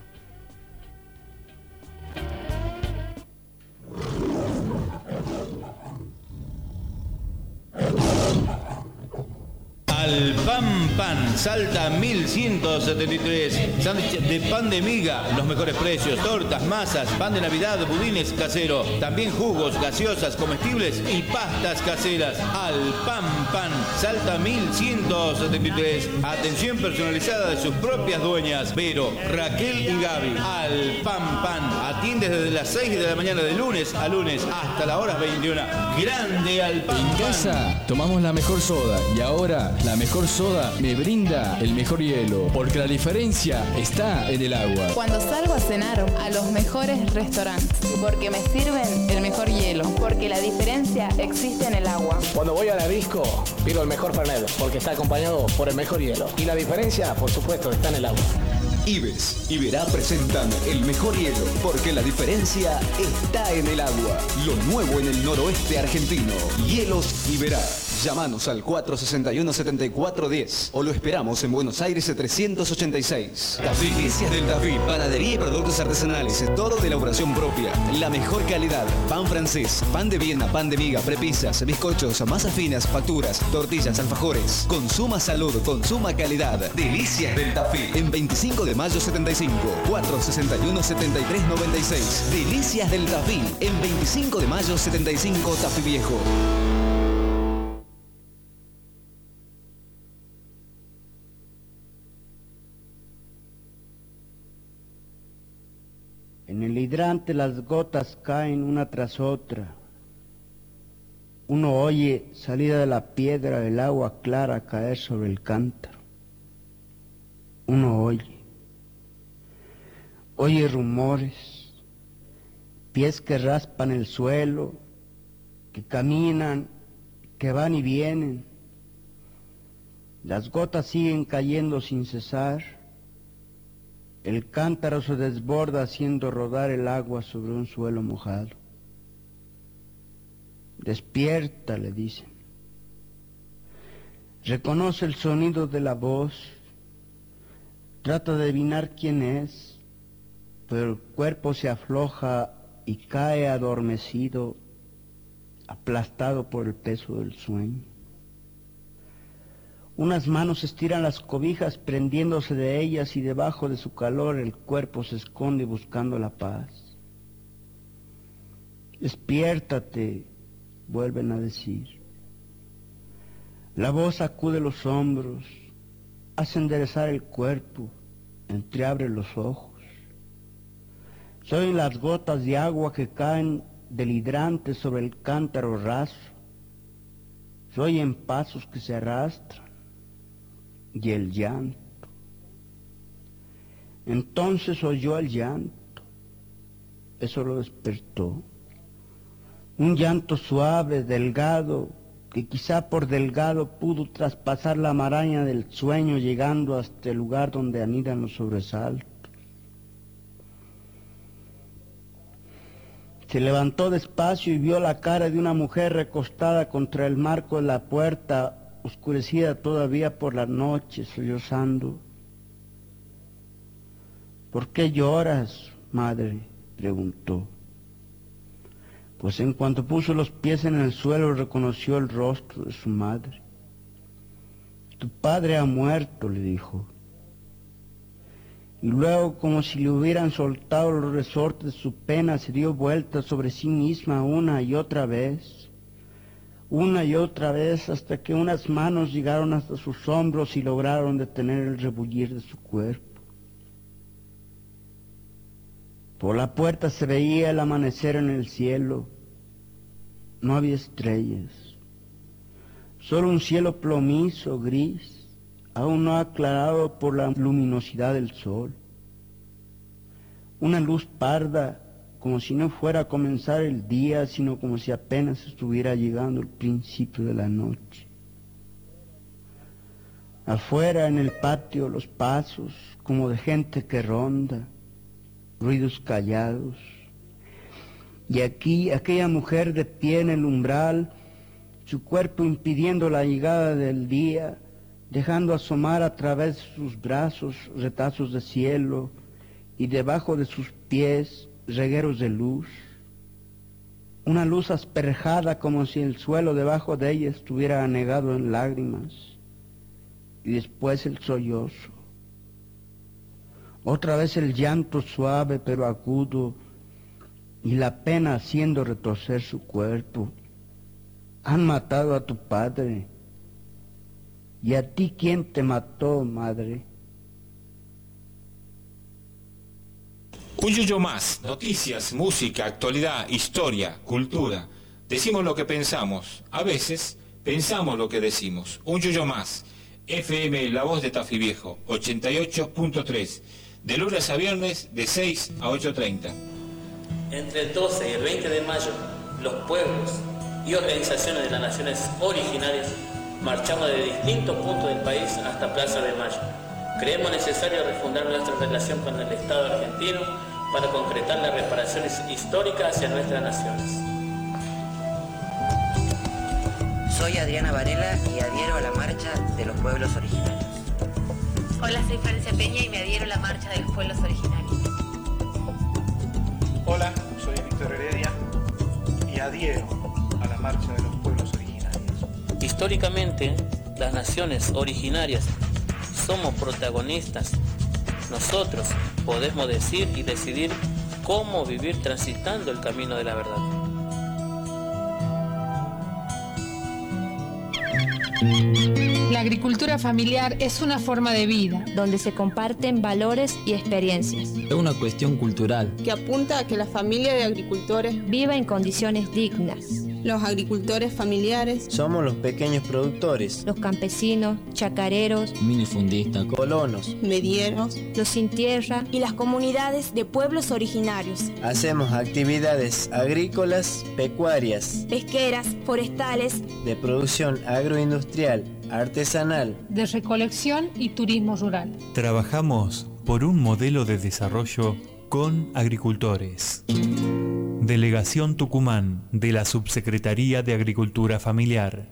Al Pan Pan, Salta mil ciento setenta y tres. Sándwich de pan de miga, los mejores precios, tortas, masas, pan de Navidad, budines caseros, también jugos, gaseosas, comestibles y pastas caseras. Al Pan Pan, Salta mil ciento setenta y tres. Atención personalizada de sus propias dueñas, Vero, Raquel y Gaby. Al Pan Pan, atiende desde las seis de la mañana de lunes a lunes hasta las horas veintiuna. Grande Al Pan Pan. En casa tomamos la mejor soda y ahora la mejor soda me brinda el mejor hielo, porque la diferencia está en el agua. Cuando salgo a cenar a los mejores restaurantes, porque me sirven el mejor hielo, porque la diferencia existe en el agua. Cuando voy a la disco, pido el mejor Fernet, porque está acompañado por el mejor hielo. Y la diferencia, por supuesto, está en el agua. Ives y Verá presentan el mejor hielo, porque la diferencia está en el agua. Lo nuevo en el noroeste argentino. Hielos y Verá. Llámanos al cuatro sesenta y uno, setenta y cuatro diez o lo esperamos en Buenos Aires trescientos ochenta y seis. Delicias del Tafí, panadería y productos artesanales, todo de elaboración propia. La mejor calidad, pan francés, pan de Viena, pan de miga, prepisas, bizcochos, masas finas, facturas, tortillas, alfajores. Consuma salud, consuma calidad. Delicias del Tafí, en veinticinco de mayo setenta y cinco, cuatro sesenta y uno, setenta y tres noventa y seis. Delicias del Tafí, en veinticinco de mayo setenta y cinco, Tafí Viejo. En el hidrante las gotas caen una tras otra. Uno oye, salida de la piedra, el agua clara caer sobre el cántaro. Uno oye. Oye rumores, pies que raspan el suelo, que caminan, que van y vienen. Las gotas siguen cayendo sin cesar. El cántaro se desborda haciendo rodar el agua sobre un suelo mojado. Despierta, le dicen. Reconoce el sonido de la voz. Trata de adivinar quién es. pero el cuerpo se afloja y cae adormecido, aplastado por el peso del sueño. Unas manos estiran las cobijas prendiéndose de ellas y debajo de su calor el cuerpo se esconde buscando la paz. Despiértate, vuelven a decir. La voz sacude los hombros, hace enderezar el cuerpo, entreabre los ojos. Se oyen las gotas de agua que caen del hidrante sobre el cántaro raso. Se oyen pasos que se arrastran y el llanto. Entonces oyó el llanto. Eso lo despertó. Un llanto suave, delgado, que quizá por delgado pudo traspasar la maraña del sueño llegando hasta el lugar donde anidan los sobresaltos. Se levantó despacio y vio la cara de una mujer recostada contra el marco de la puerta, oscurecida todavía por la noche, sollozando. ¿Por qué lloras, madre?, preguntó. Pues en cuanto puso los pies en el suelo reconoció el rostro de su madre. Tu padre ha muerto, le dijo. Y luego, como si le hubieran soltado los resortes de su pena, se dio vuelta sobre sí misma una y otra vez, una y otra vez, hasta que unas manos llegaron hasta sus hombros y lograron detener el rebullir de su cuerpo. Por la puerta se veía el amanecer en el cielo. No había estrellas, solo un cielo plomizo, gris, aún no aclarado por la luminosidad del sol. Una luz parda, como si no fuera a comenzar el día, sino como si apenas estuviera llegando el principio de la noche. Afuera, en el patio, los pasos, como de gente que ronda, ruidos callados. Y aquí, aquella mujer de pie en el umbral, su cuerpo impidiendo la llegada del día, dejando asomar a través de sus brazos retazos de cielo y debajo de sus pies regueros de luz. Una luz asperjada como si el suelo debajo de ella estuviera anegado en lágrimas. Y después el sollozo. Otra vez el llanto suave pero agudo y la pena haciendo retorcer su cuerpo. Han matado a tu padre. ¿Y a ti quién te mató, madre? Un yuyo más. Noticias, música, actualidad, historia, cultura. Decimos lo que pensamos. A veces pensamos lo que decimos. Un yuyo más. F M La Voz de Tafí Viejo, ochenta y ocho punto tres. De lunes a viernes, de seis a ocho treinta. Entre el doce y el veinte de mayo, los pueblos y organizaciones de las naciones originarias marchamos de distintos puntos del país hasta Plaza de Mayo. Creemos necesario refundar nuestra relación con el Estado argentino para concretar las reparaciones históricas hacia nuestras naciones. Soy Adriana Varela y adhiero a la marcha de los pueblos originarios. Hola, soy Florencia Peña y me adhiero a la marcha de los pueblos originarios. Hola, soy Víctor Heredia y adhiero a la marcha de los pueblos originarios. Históricamente, las naciones originarias somos protagonistas. Nosotros podemos decir y decidir cómo vivir transitando el camino de la verdad. La agricultura familiar es una forma de vida, donde se comparten valores y experiencias. Es una cuestión cultural que apunta a que la familia de agricultores viva en condiciones dignas. Los agricultores familiares somos los pequeños productores, los campesinos, chacareros, minifundistas, colonos, medieros, los sin tierra y las comunidades de pueblos originarios. Hacemos actividades agrícolas, pecuarias, pesqueras, forestales, de producción agroindustrial, artesanal, de recolección y turismo rural. Trabajamos por un modelo de desarrollo con agricultores. Delegación Tucumán de la Subsecretaría de Agricultura Familiar.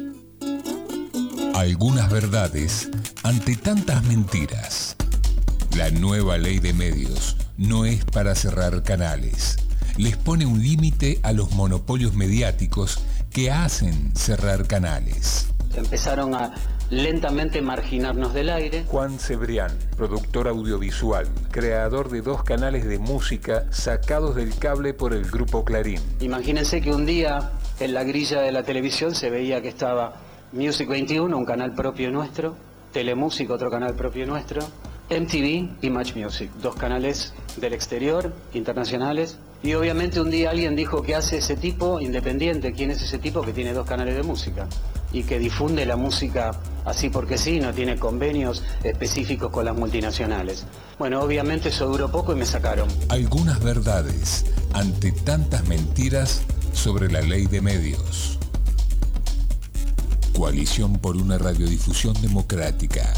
Algunas verdades ante tantas mentiras. La nueva ley de medios no es para cerrar canales. Les pone un límite a los monopolios mediáticos que hacen cerrar canales. Empezaron a lentamente marginarnos del aire. Juan Cebrián, productor audiovisual, creador de dos canales de música sacados del cable por el Grupo Clarín. Imagínense que un día en la grilla de la televisión se veía que estaba Music veintiuno, un canal propio nuestro, Telemusic, otro canal propio nuestro, M T V y Match Music, dos canales del exterior, internacionales. Y obviamente un día alguien dijo: ¿qué hace ese tipo independiente? ¿Quién es ese tipo que tiene dos canales de música? Y que difunde la música así porque sí, no tiene convenios específicos con las multinacionales. Bueno, obviamente eso duró poco y me sacaron. Algunas verdades ante tantas mentiras sobre la ley de medios. Coalición por una radiodifusión democrática.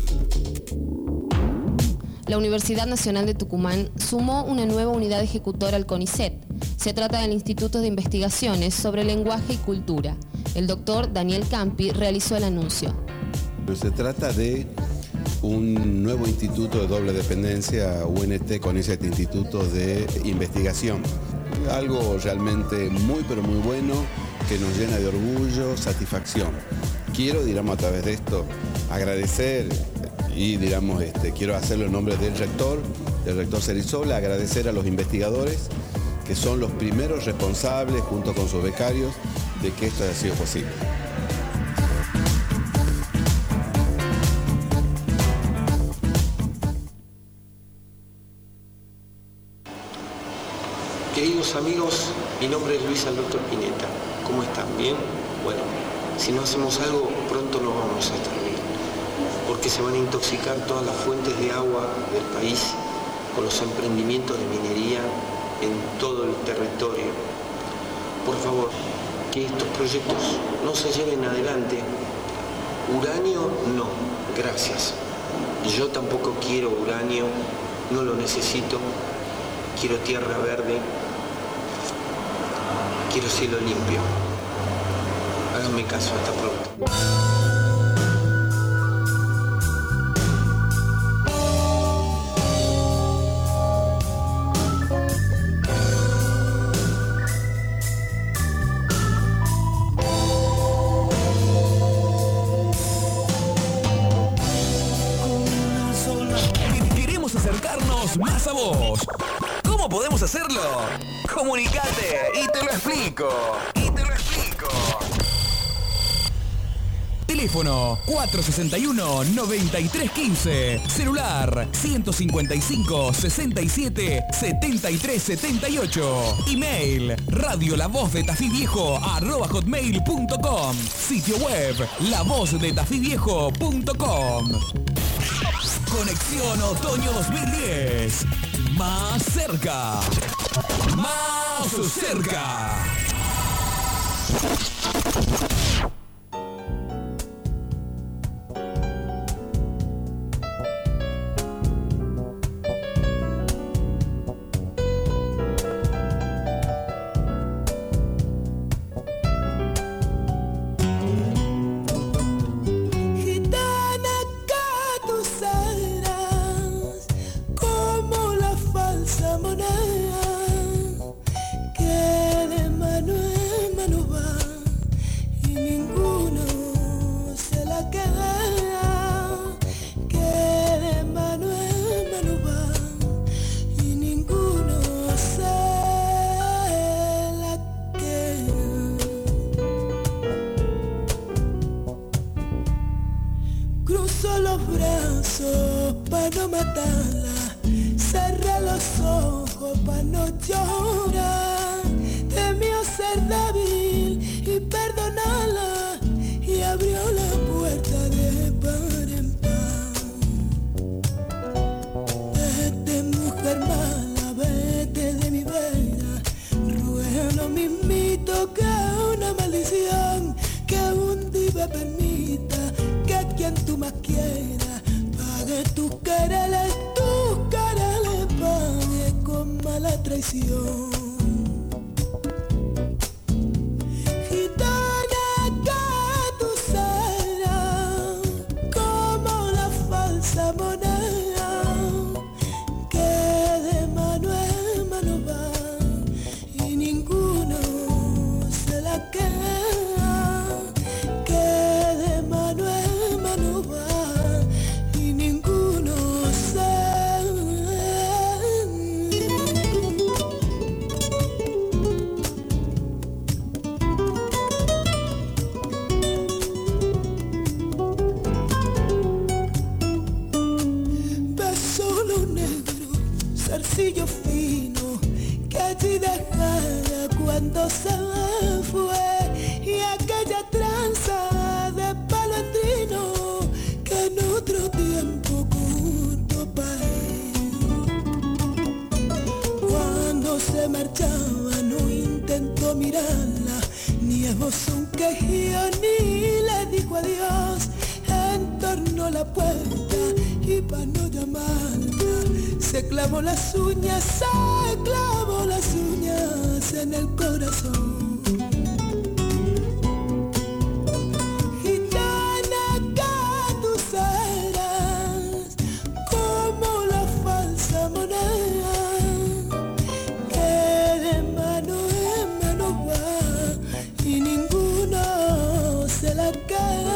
La Universidad Nacional de Tucumán sumó una nueva unidad ejecutora al CONICET. Se trata del Instituto de Investigaciones sobre Lenguaje y Cultura. El doctor Daniel Campi realizó el anuncio. Se trata de un nuevo instituto de doble dependencia, U N T CONICET, Instituto de Investigación. Algo realmente muy pero muy bueno que nos llena de orgullo, satisfacción. Quiero, digamos, a través de esto agradecer y, digamos, este, quiero hacerlo en nombre del rector, del rector Cerizola, agradecer a los investigadores que son los primeros responsables, junto con sus becarios, de que esto haya sido posible. Queridos amigos, mi nombre es Luis Alberto Pineta. ¿Cómo están? ¿Bien? Bueno, si no hacemos algo, pronto no vamos a estar bien, porque se van a intoxicar todas las fuentes de agua del país con los emprendimientos de minería en todo el territorio. Por favor, que estos proyectos no se lleven adelante. Uranio, no, gracias. Yo tampoco quiero uranio, no lo necesito. Quiero tierra verde, quiero cielo limpio. Háganme caso, hasta pronto. Queremos acercarnos más a vos. ¿Cómo podemos hacerlo? Comunicate y te lo explico. Y te lo explico. Teléfono cuatro sesenta y uno, noventa y tres quince. Celular ciento cincuenta y cinco, sesenta y siete, setenta y tres setenta y ocho. Email radio la voz de Tafí Viejo arroba hotmail punto com. Sitio web la voz de tafí viejo punto com. Conexión Otoño dos mil diez. Más cerca. Más cerca. Como la falsa moneda cuando se me fue y aquella tranza de palandrino que en otro tiempo junto paé. Cuando se marchaba no intentó mirarla, ni esbozó un quejío ni le dijo adiós. Entornó la puerta y para no llamarla se clavó las uñas, se clavó las uñas en el corazón. Gitana que tú serás como la falsa moneda que de mano en mano va y ninguno se la queda.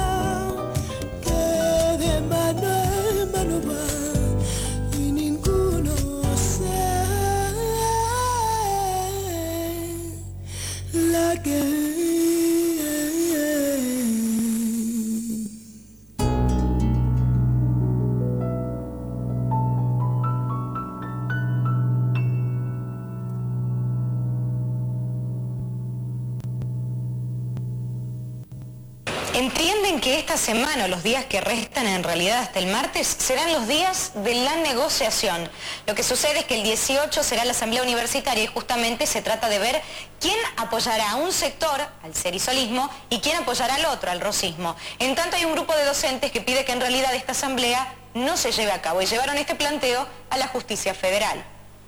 ¿Entienden que esta semana o los días que restan en realidad hasta el martes serán los días de la negociación? Lo que sucede es que el dieciocho será la asamblea universitaria y justamente se trata de ver quién apoyará a un sector, al cerizolismo, y quién apoyará al otro, al rosismo. En tanto hay un grupo de docentes que pide que en realidad esta asamblea no se lleve a cabo y llevaron este planteo a la justicia federal.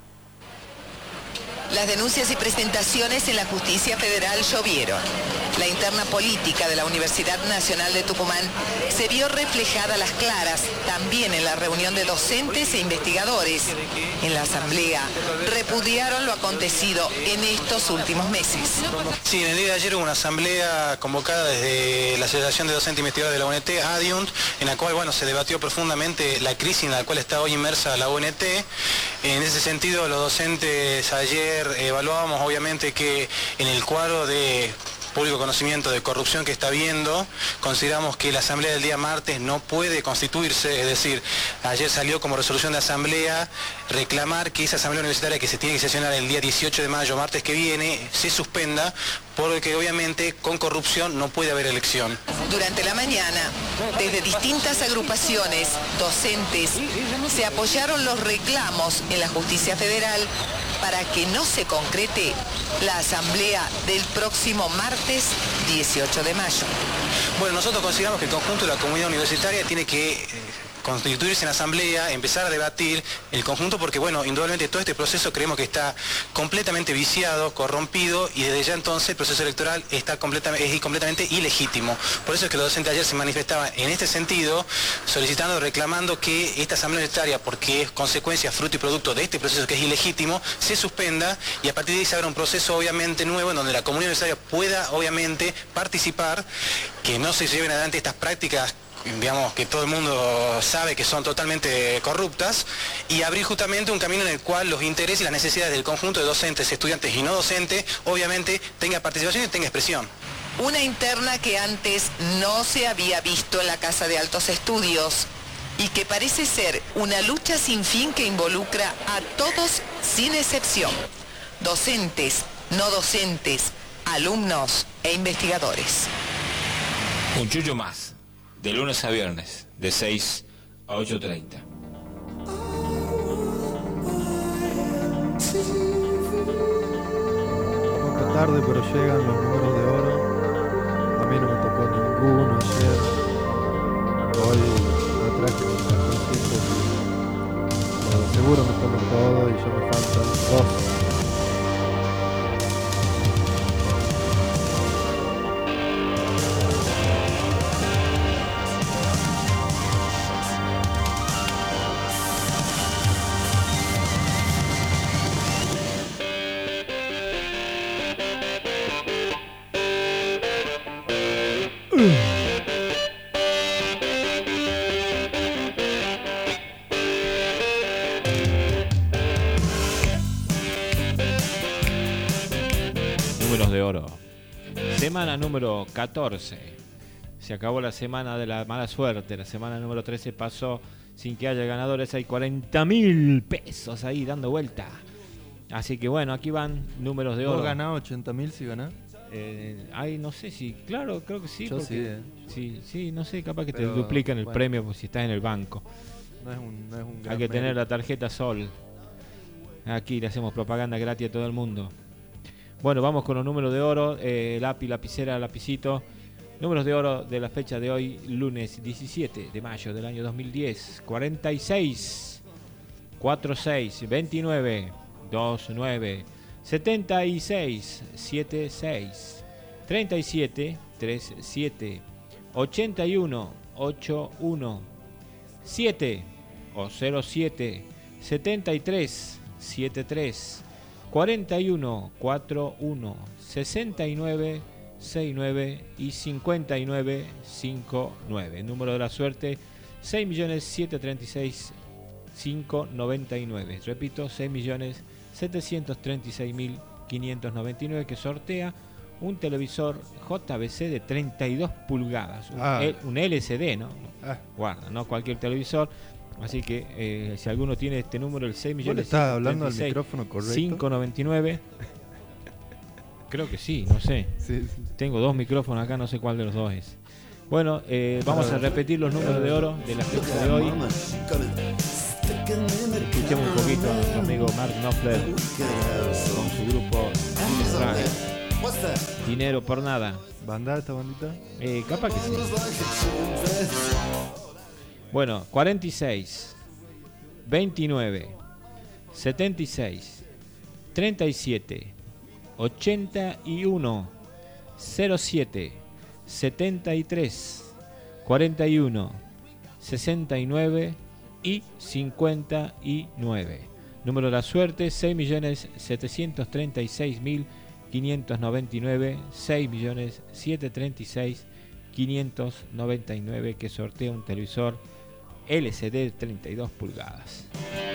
Las denuncias y presentaciones en la justicia federal llovieron. La interna política de la Universidad Nacional de Tucumán se vio reflejada a las claras también en la reunión de docentes e investigadores. En la asamblea repudiaron lo acontecido en estos últimos meses. Sí, en el día de ayer hubo una asamblea convocada desde la Asociación de Docentes e Investigadores de la U N T, ADIUNT, en la cual bueno, se debatió profundamente la crisis en la cual está hoy inmersa la U N T. En ese sentido, los docentes ayer evaluábamos obviamente que en el cuadro de público conocimiento de corrupción que está habiendo, consideramos que la asamblea del día martes no puede constituirse, es decir, ayer salió como resolución de asamblea reclamar que esa asamblea universitaria que se tiene que sesionar el día dieciocho de mayo, martes que viene, se suspenda, porque obviamente con corrupción no puede haber elección. Durante la mañana, desde distintas agrupaciones, docentes, se apoyaron los reclamos en la justicia federal para que no se concrete la asamblea del próximo martes dieciocho de mayo. Bueno, nosotros consideramos que el conjunto de la comunidad universitaria tiene que constituirse en asamblea, empezar a debatir el conjunto, porque bueno, indudablemente todo este proceso creemos que está completamente viciado, corrompido, y desde ya entonces el proceso electoral está completamente, es completamente ilegítimo. Por eso es que los docentes ayer se manifestaban en este sentido, solicitando, reclamando que esta asamblea universitaria, porque es consecuencia, fruto y producto de este proceso que es ilegítimo, se suspenda y a partir de ahí se abra un proceso obviamente nuevo en donde la comunidad universitaria pueda obviamente participar, que no se lleven adelante estas prácticas, digamos, que todo el mundo sabe que son totalmente corruptas, y abrir justamente un camino en el cual los intereses y las necesidades del conjunto de docentes, estudiantes y no docentes, obviamente tenga participación y tenga expresión. Una interna que antes no se había visto en la Casa de Altos Estudios y que parece ser una lucha sin fin que involucra a todos sin excepción. Docentes, no docentes, alumnos e investigadores. Un chullo más. De lunes a viernes, de seis a ocho treinta. Poca tarde, pero llegan los números de oro. A mí no me tocó ninguno ayer. Hoy me traje mis cajoncitos. Pero seguro me tomo todo y ya me faltan dos. Números de oro. Semana número catorce. Se acabó la semana de la mala suerte. La semana número trece pasó sin que haya ganadores. Hay cuarenta mil pesos ahí dando vuelta. Así que bueno, aquí van números de oro. ¿Vos ganás ochenta mil si ganás? Eh, ay, no sé si, claro, creo que sí. Yo porque, sí, eh. sí, sí, no sé, capaz que Pero, te duplican el bueno. premio por si estás en el banco. No es un, no es un gran Hay que tener mérito. la tarjeta Sol. Aquí le hacemos propaganda gratis a todo el mundo. Bueno, vamos con los números de oro. Eh, lápiz, lapicera, lapicito. Números de oro de la fecha de hoy, lunes diecisiete de mayo del año dos mil diez. cuarenta y seis, cuarenta y seis, veintinueve, veintinueve, setenta y seis, setenta y seis, treinta y siete, treinta y siete, ochenta y uno, ochenta y uno, siete o cero siete, setenta y tres, setenta y tres, cuarenta y uno, cuarenta y uno, sesenta y nueve, sesenta y nueve y cincuenta y nueve, cincuenta y nueve. Número de la suerte seis millones setecientos treinta y seis mil quinientos noventa y nueve. Repito, seis millones setecientos treinta y seis mil quinientos noventa y nueve, que sortea un televisor J V C de treinta y dos pulgadas, un, Ah. L- un L C D, ¿no? Ah. Guarda, no cualquier televisor. Así que eh, si alguno tiene este número, el seis ¿Vos le millones estás hablando al micrófono correcto? quinientos noventa y nueve. Creo que sí, no sé. Sí, sí. Tengo dos micrófonos acá, no sé cuál de los dos es. Bueno, eh, vamos a repetir los números de oro de la fecha de hoy. Escuchemos un poquito a nuestro amigo Mark Knopfler con su grupo Rag. Dinero por nada. ¿Banda esta bandita? Eh, capaz que sí. Bueno, cuarenta y seis, veintinueve, setenta y seis, treinta y siete, ochenta y uno, cero siete, setenta y tres, cuarenta y uno, sesenta y nueve y cincuenta y nueve. Número de la suerte seis millones setecientos treinta y seis mil quinientos noventa y nueve, seis millones setecientos treinta y seis mil quinientos noventa y nueve, que sortea un televisor L C D de treinta y dos pulgadas.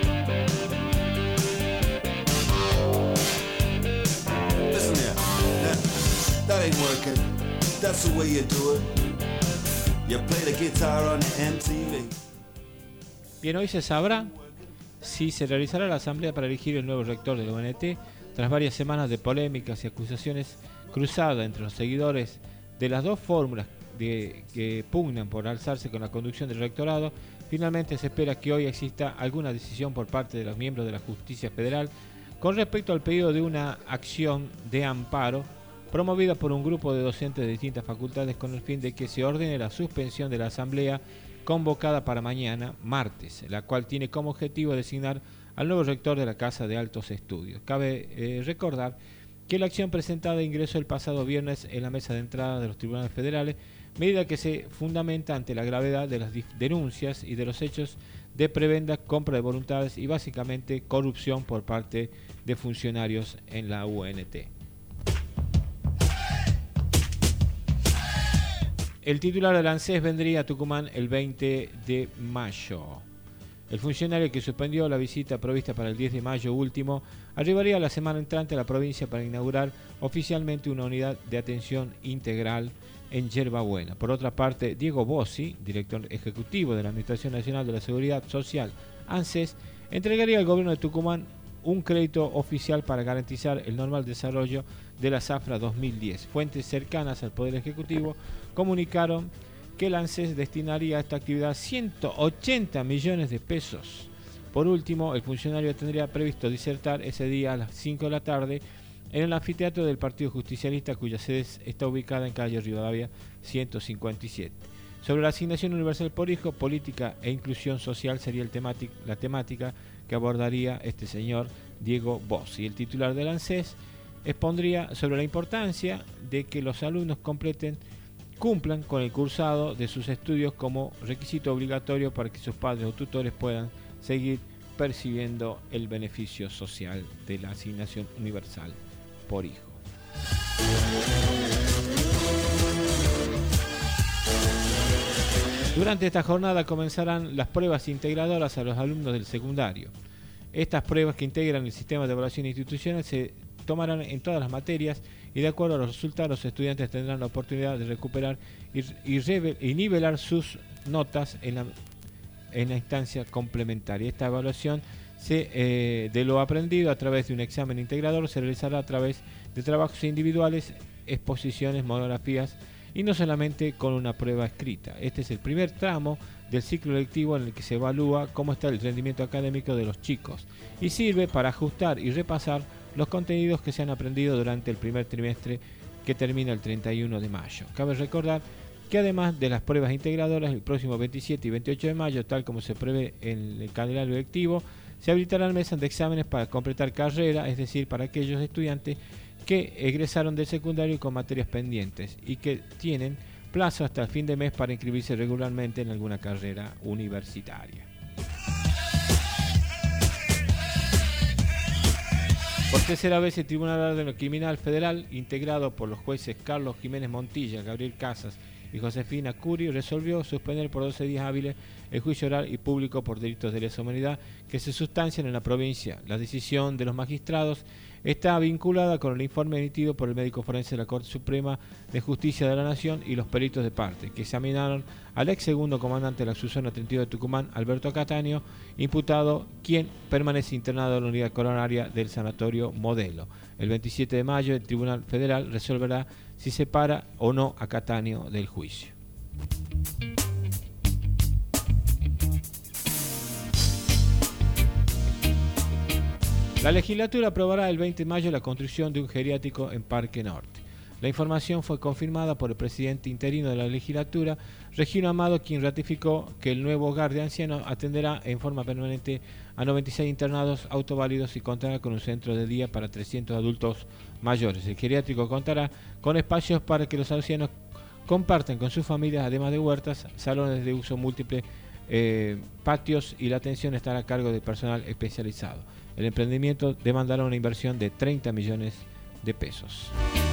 Listen here. Now, that ain't working. That's the way you do it. You play the guitar on the M T V. Bien, hoy se sabrá si se realizará la asamblea para elegir el nuevo rector de la U N T tras varias semanas de polémicas y acusaciones cruzadas entre los seguidores de las dos fórmulas de, que pugnan por alzarse con la conducción del rectorado. Finalmente se espera que hoy exista alguna decisión por parte de los miembros de la Justicia Federal con respecto al pedido de una acción de amparo promovida por un grupo de docentes de distintas facultades con el fin de que se ordene la suspensión de la asamblea convocada para mañana, martes, la cual tiene como objetivo designar al nuevo rector de la Casa de Altos Estudios. Cabe eh, recordar que la acción presentada ingresó el pasado viernes en la mesa de entrada de los tribunales federales, medida que se fundamenta ante la gravedad de las denuncias y de los hechos de prebenda, compra de voluntades y básicamente corrupción por parte de funcionarios en la U N T. El titular del ANSES vendría a Tucumán el veinte de mayo. El funcionario que suspendió la visita prevista para el diez de mayo último arribaría la semana entrante a la provincia para inaugurar oficialmente una unidad de atención integral en Yerbabuena. Por otra parte, Diego Bossi, director ejecutivo de la Administración Nacional de la Seguridad Social, ANSES, entregaría al gobierno de Tucumán un crédito oficial para garantizar el normal desarrollo de la Zafra dos mil diez. Fuentes cercanas al Poder Ejecutivo comunicaron que el ANSES destinaría a esta actividad ciento ochenta millones de pesos. Por último, el funcionario tendría previsto disertar ese día a las cinco de la tarde en el anfiteatro del Partido Justicialista, cuya sede está ubicada en calle Rivadavia ciento cincuenta y siete. Sobre la asignación universal por hijo, política e inclusión social sería el temátic- la temática que abordaría este señor Diego Bossi. El titular del ANSES expondría sobre la importancia de que los alumnos completen cumplan con el cursado de sus estudios como requisito obligatorio para que sus padres o tutores puedan seguir percibiendo el beneficio social de la asignación universal por hijo. Durante esta jornada comenzarán las pruebas integradoras a los alumnos del secundario. Estas pruebas, que integran el sistema de evaluación institucional, se tomarán en todas las materias y de acuerdo a los resultados los estudiantes tendrán la oportunidad de recuperar y, y, revel, y nivelar sus notas en la, en la instancia complementaria. Esta evaluación Se, eh, de lo aprendido a través de un examen integrador se realizará a través de trabajos individuales, exposiciones, monografías y no solamente con una prueba escrita. Este es el primer tramo del ciclo lectivo en el que se evalúa cómo está el rendimiento académico de los chicos y sirve para ajustar y repasar los contenidos que se han aprendido durante el primer trimestre que termina el treinta y uno de mayo. Cabe recordar que además de las pruebas integradoras, el próximo veintisiete y veintiocho de mayo, tal como se prevé en el calendario lectivo, se habilitarán mesas de exámenes para completar carrera, es decir, para aquellos estudiantes que egresaron del secundario con materias pendientes y que tienen plazo hasta el fin de mes para inscribirse regularmente en alguna carrera universitaria. Por tercera vez el Tribunal de Orden Criminal Federal, integrado por los jueces Carlos Jiménez Montilla, Gabriel Casas y Josefina Curi, resolvió suspender por doce días hábiles el juicio oral y público por delitos de lesa humanidad que se sustancian en la provincia. La decisión de los magistrados está vinculada con el informe emitido por el médico forense de la Corte Suprema de Justicia de la Nación y los peritos de parte, que examinaron al ex segundo comandante de la subzona treinta y dos de Tucumán, Alberto Cataño, imputado, quien permanece internado en la unidad coronaria del Sanatorio Modelo. El veintisiete de mayo el Tribunal Federal resolverá si separa o no a Cataño del juicio. La legislatura aprobará el veinte de mayo la construcción de un geriátrico en Parque Norte. La información fue confirmada por el presidente interino de la legislatura, Regino Amado, quien ratificó que el nuevo hogar de ancianos atenderá en forma permanente a noventa y seis internados autoválidos y contará con un centro de día para trescientos adultos mayores. El geriátrico contará con espacios para que los ancianos compartan con sus familias, además de huertas, salones de uso múltiple, eh, patios, y la atención estará a cargo del personal especializado. El emprendimiento demandará una inversión de treinta millones de pesos.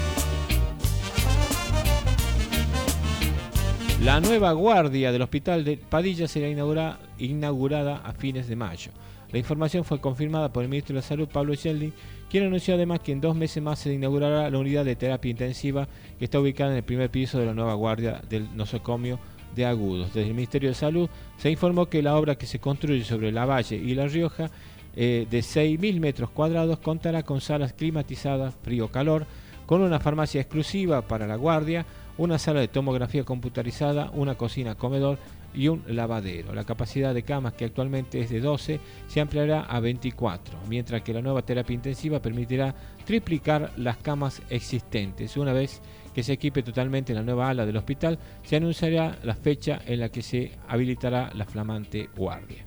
La nueva guardia del Hospital de Padilla será inaugurada, inaugurada a fines de mayo. La información fue confirmada por el ministro de la Salud, Pablo Yeldin, quien anunció además que en dos meses más se inaugurará la unidad de terapia intensiva que está ubicada en el primer piso de la nueva guardia del nosocomio de Agudos. Desde el Ministerio de Salud se informó que la obra, que se construye sobre La Valle y La Rioja, eh, de seis mil metros cuadrados, contará con salas climatizadas frío-calor, con una farmacia exclusiva para la guardia, una sala de tomografía computarizada, una cocina-comedor y un lavadero. La capacidad de camas, que actualmente es de doce, se ampliará a veinticuatro, mientras que la nueva terapia intensiva permitirá triplicar las camas existentes. Una vez que se equipe totalmente la nueva ala del hospital, se anunciará la fecha en la que se habilitará la flamante guardia.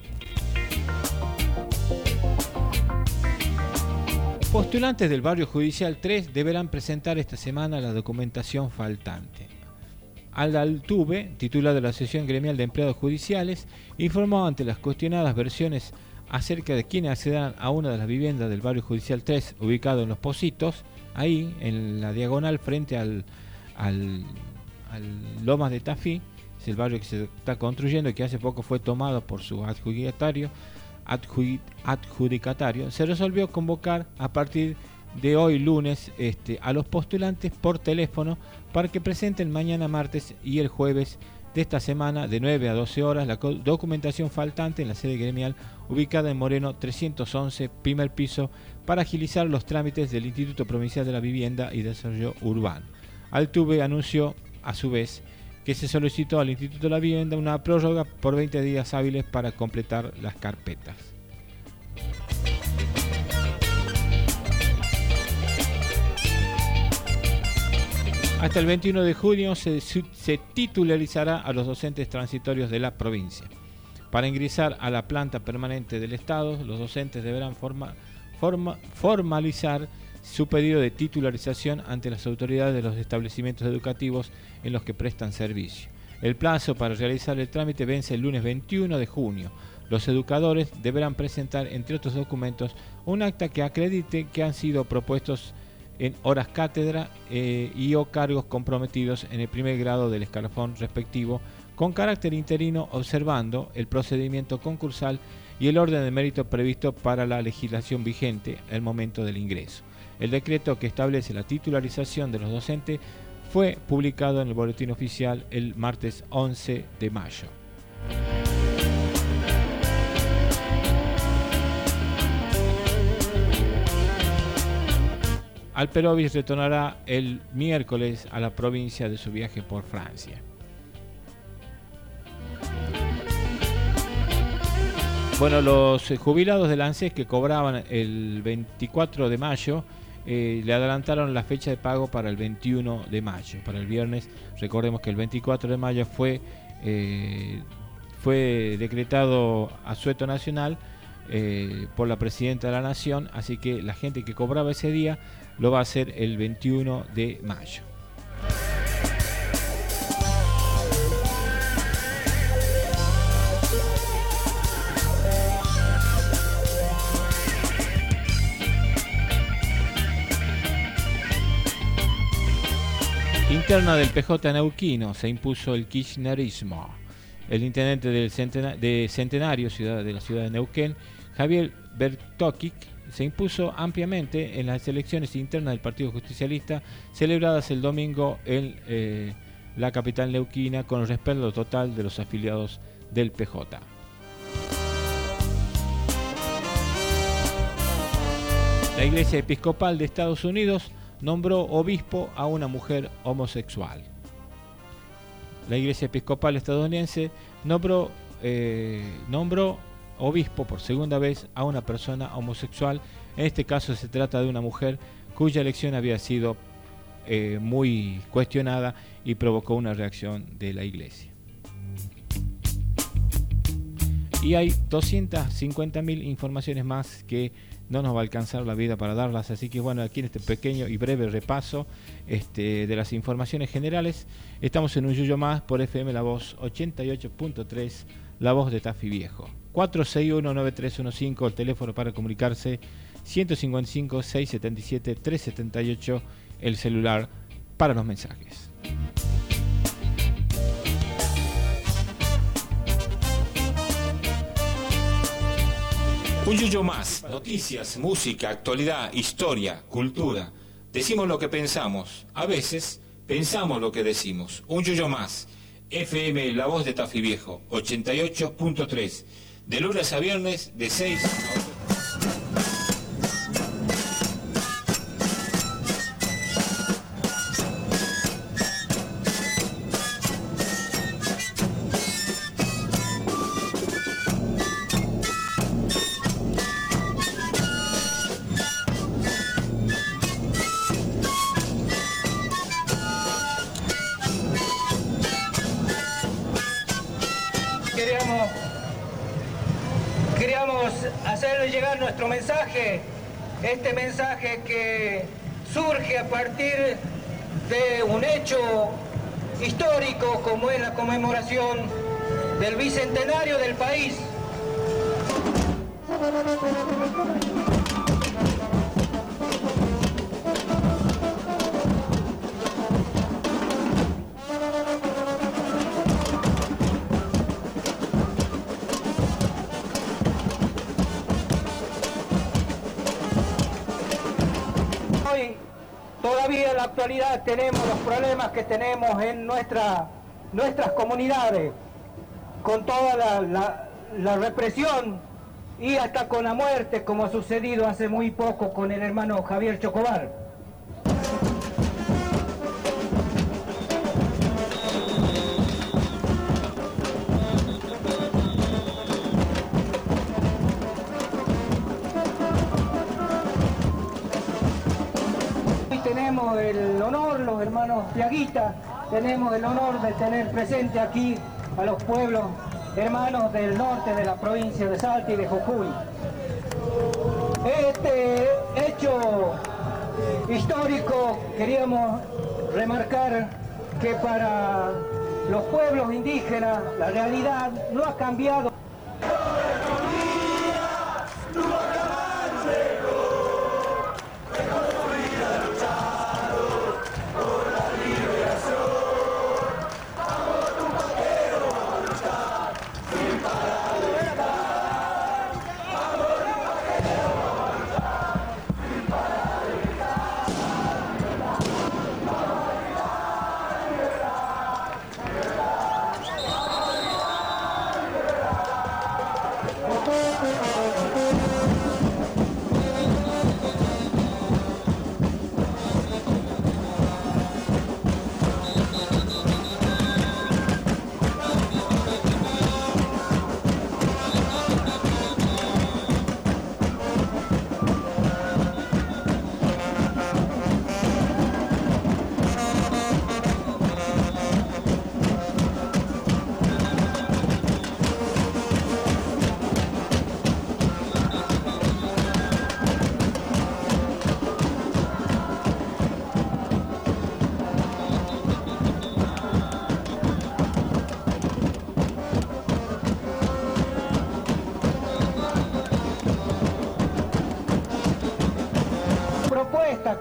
Postulantes del Barrio Judicial tres deberán presentar esta semana la documentación faltante. Alda Altuve, titular de la Asociación Gremial de Empleados Judiciales, informó ante las cuestionadas versiones acerca de quienes accedan a una de las viviendas del Barrio Judicial tres, ubicado en Los Pocitos, ahí en la diagonal frente al, al, al Lomas de Tafí. Es el barrio que se está construyendo y que hace poco fue tomado por su adjudicatario. adjudicatario, se resolvió convocar a partir de hoy lunes este, a los postulantes por teléfono para que presenten mañana martes y el jueves de esta semana de nueve a doce horas la documentación faltante en la sede gremial ubicada en Moreno trescientos once, primer piso, para agilizar los trámites del Instituto Provincial de la Vivienda y Desarrollo Urbano. Altuve anunció a su vez que se solicitó al Instituto de la Vivienda una prórroga por veinte días hábiles para completar las carpetas. Hasta el veintiuno de junio se, se titularizará a los docentes transitorios de la provincia. Para ingresar a la planta permanente del Estado, los docentes deberán forma, forma, formalizar su pedido de titularización ante las autoridades de los establecimientos educativos en los que prestan servicio. El plazo para realizar el trámite vence el lunes veintiuno de junio. Los educadores deberán presentar, entre otros documentos, un acta que acredite que han sido propuestos en horas cátedra eh, y o cargos comprometidos en el primer grado del escalafón respectivo, con carácter interino, observando el procedimiento concursal y el orden de mérito previsto para la legislación vigente al momento del ingreso. El decreto que establece la titularización de los docentes fue publicado en el Boletín Oficial el martes once de mayo. Alperovich retornará el miércoles a la provincia de su viaje por Francia. Bueno, los jubilados del ANSES que cobraban el veinticuatro de mayo eh, le adelantaron la fecha de pago para el veintiuno de mayo, para el viernes. Recordemos que el veinticuatro de mayo fue, eh, fue decretado asueto nacional eh, por la Presidenta de la Nación, así que la gente que cobraba ese día lo va a hacer el veintiuno de mayo. Interna del P J neuquino, se impuso el kirchnerismo. El intendente del Centena- de Centenario, ciudad de la ciudad de Neuquén, Javier Bertokic, se impuso ampliamente en las elecciones internas del Partido Justicialista celebradas el domingo en eh, la capital neuquina con el respaldo total de los afiliados del P J. La Iglesia Episcopal de Estados Unidos nombró obispo a una mujer homosexual. La Iglesia Episcopal estadounidense nombró, eh, nombró obispo por segunda vez a una persona homosexual. En este caso se trata de una mujer cuya elección había sido eh, muy cuestionada y provocó una reacción de la Iglesia. Y hay doscientas cincuenta mil informaciones más que no nos va a alcanzar la vida para darlas, así que bueno, aquí en este pequeño y breve repaso este, de las informaciones generales, estamos en un yuyo más por F M La Voz ochenta y ocho punto tres, La Voz de Tafí Viejo. cuatro seis uno nueve tres uno cinco, el teléfono para comunicarse, ciento cincuenta y cinco, seiscientos setenta y siete, trescientos setenta y ocho, el celular para los mensajes. Un yuyo más. Noticias, música, actualidad, historia, cultura. Decimos lo que pensamos. A veces pensamos lo que decimos. Un yuyo más. F M La Voz de Tafí Viejo, ochenta y ocho punto tres. De lunes a viernes, de seis a ocho. Llegar nuestro mensaje, este mensaje que surge a partir de un hecho histórico como es la conmemoración del bicentenario del país. Todavía en la actualidad tenemos los problemas que tenemos en nuestra, nuestras comunidades, con toda la, la, la represión y hasta con la muerte, como ha sucedido hace muy poco con el hermano Javier Chocobar. Tenemos el honor, los hermanos Piaguita, tenemos el honor de tener presente aquí a los pueblos hermanos del norte de la provincia de Salta y de Jujuy. Este hecho histórico queríamos remarcar que para los pueblos indígenas la realidad no ha cambiado.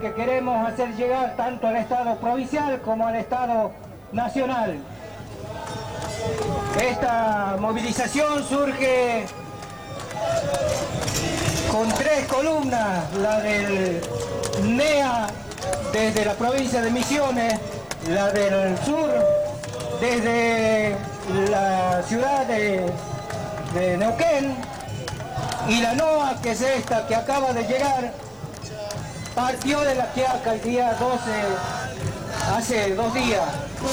que queremos hacer llegar tanto al Estado provincial como al Estado nacional. Esta movilización surge con tres columnas, la del N E A desde la provincia de Misiones, la del sur desde la ciudad de, de Neuquén y la NOA, que es esta que acaba de llegar, partió de La Quiaca el día doce, hace dos días.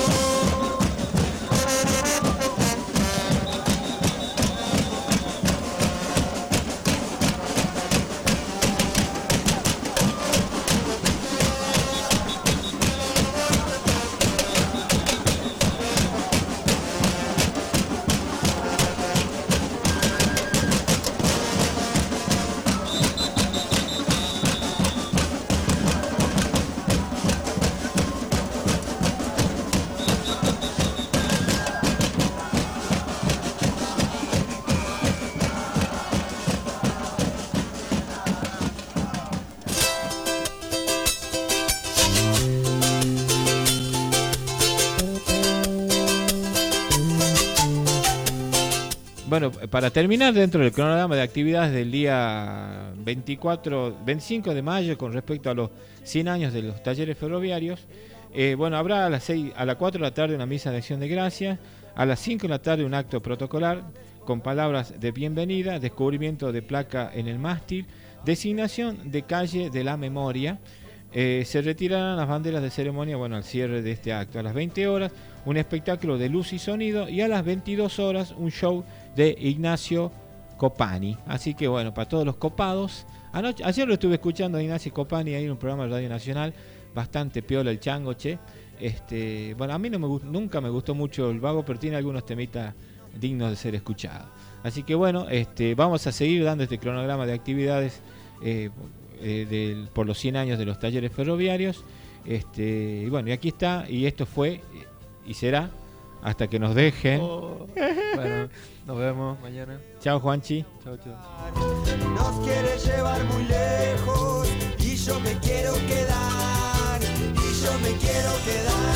Bueno, para terminar dentro del cronograma de actividades del día veinticuatro, veinticinco de mayo con respecto a los cien años de los talleres ferroviarios, eh, bueno, habrá a las seis, a las cuatro de la tarde una misa de acción de gracias, a las cinco de la tarde un acto protocolar con palabras de bienvenida, descubrimiento de placa en el mástil, designación de calle de la memoria. Eh, se retirarán las banderas de ceremonia, bueno, al cierre de este acto. A las veinte horas un espectáculo de luz y sonido y a las veintidós horas un show de Ignacio Copani. Así que bueno, para todos los copados, anoche, ayer lo estuve escuchando a Ignacio Copani ahí en un programa de Radio Nacional, bastante piola el chango, che. Este, bueno, a mí no me gust- nunca me gustó mucho el vago, pero tiene algunos temitas dignos de ser escuchados. Así que bueno, este, vamos a seguir dando este cronograma de actividades eh, eh, del, por los cien años de los talleres ferroviarios. Este, y bueno, y aquí está, y esto fue y será hasta que nos dejen. Oh. Bueno, nos vemos mañana. Chao, Juanchi. Chao, chao. Nos quiere llevar muy lejos y yo me quiero quedar, y yo me quiero quedar.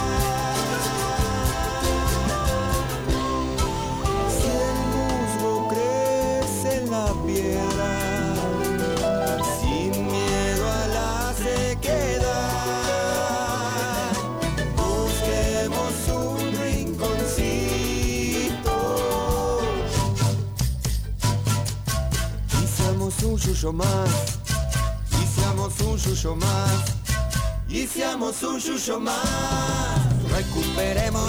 Si el musgo crece en la piedra, sin miedo a la sequedad, busquemos un rinconcito y seamos un yuyo más, y seamos un yuyo más, y seamos un yuyo más. Recuperemos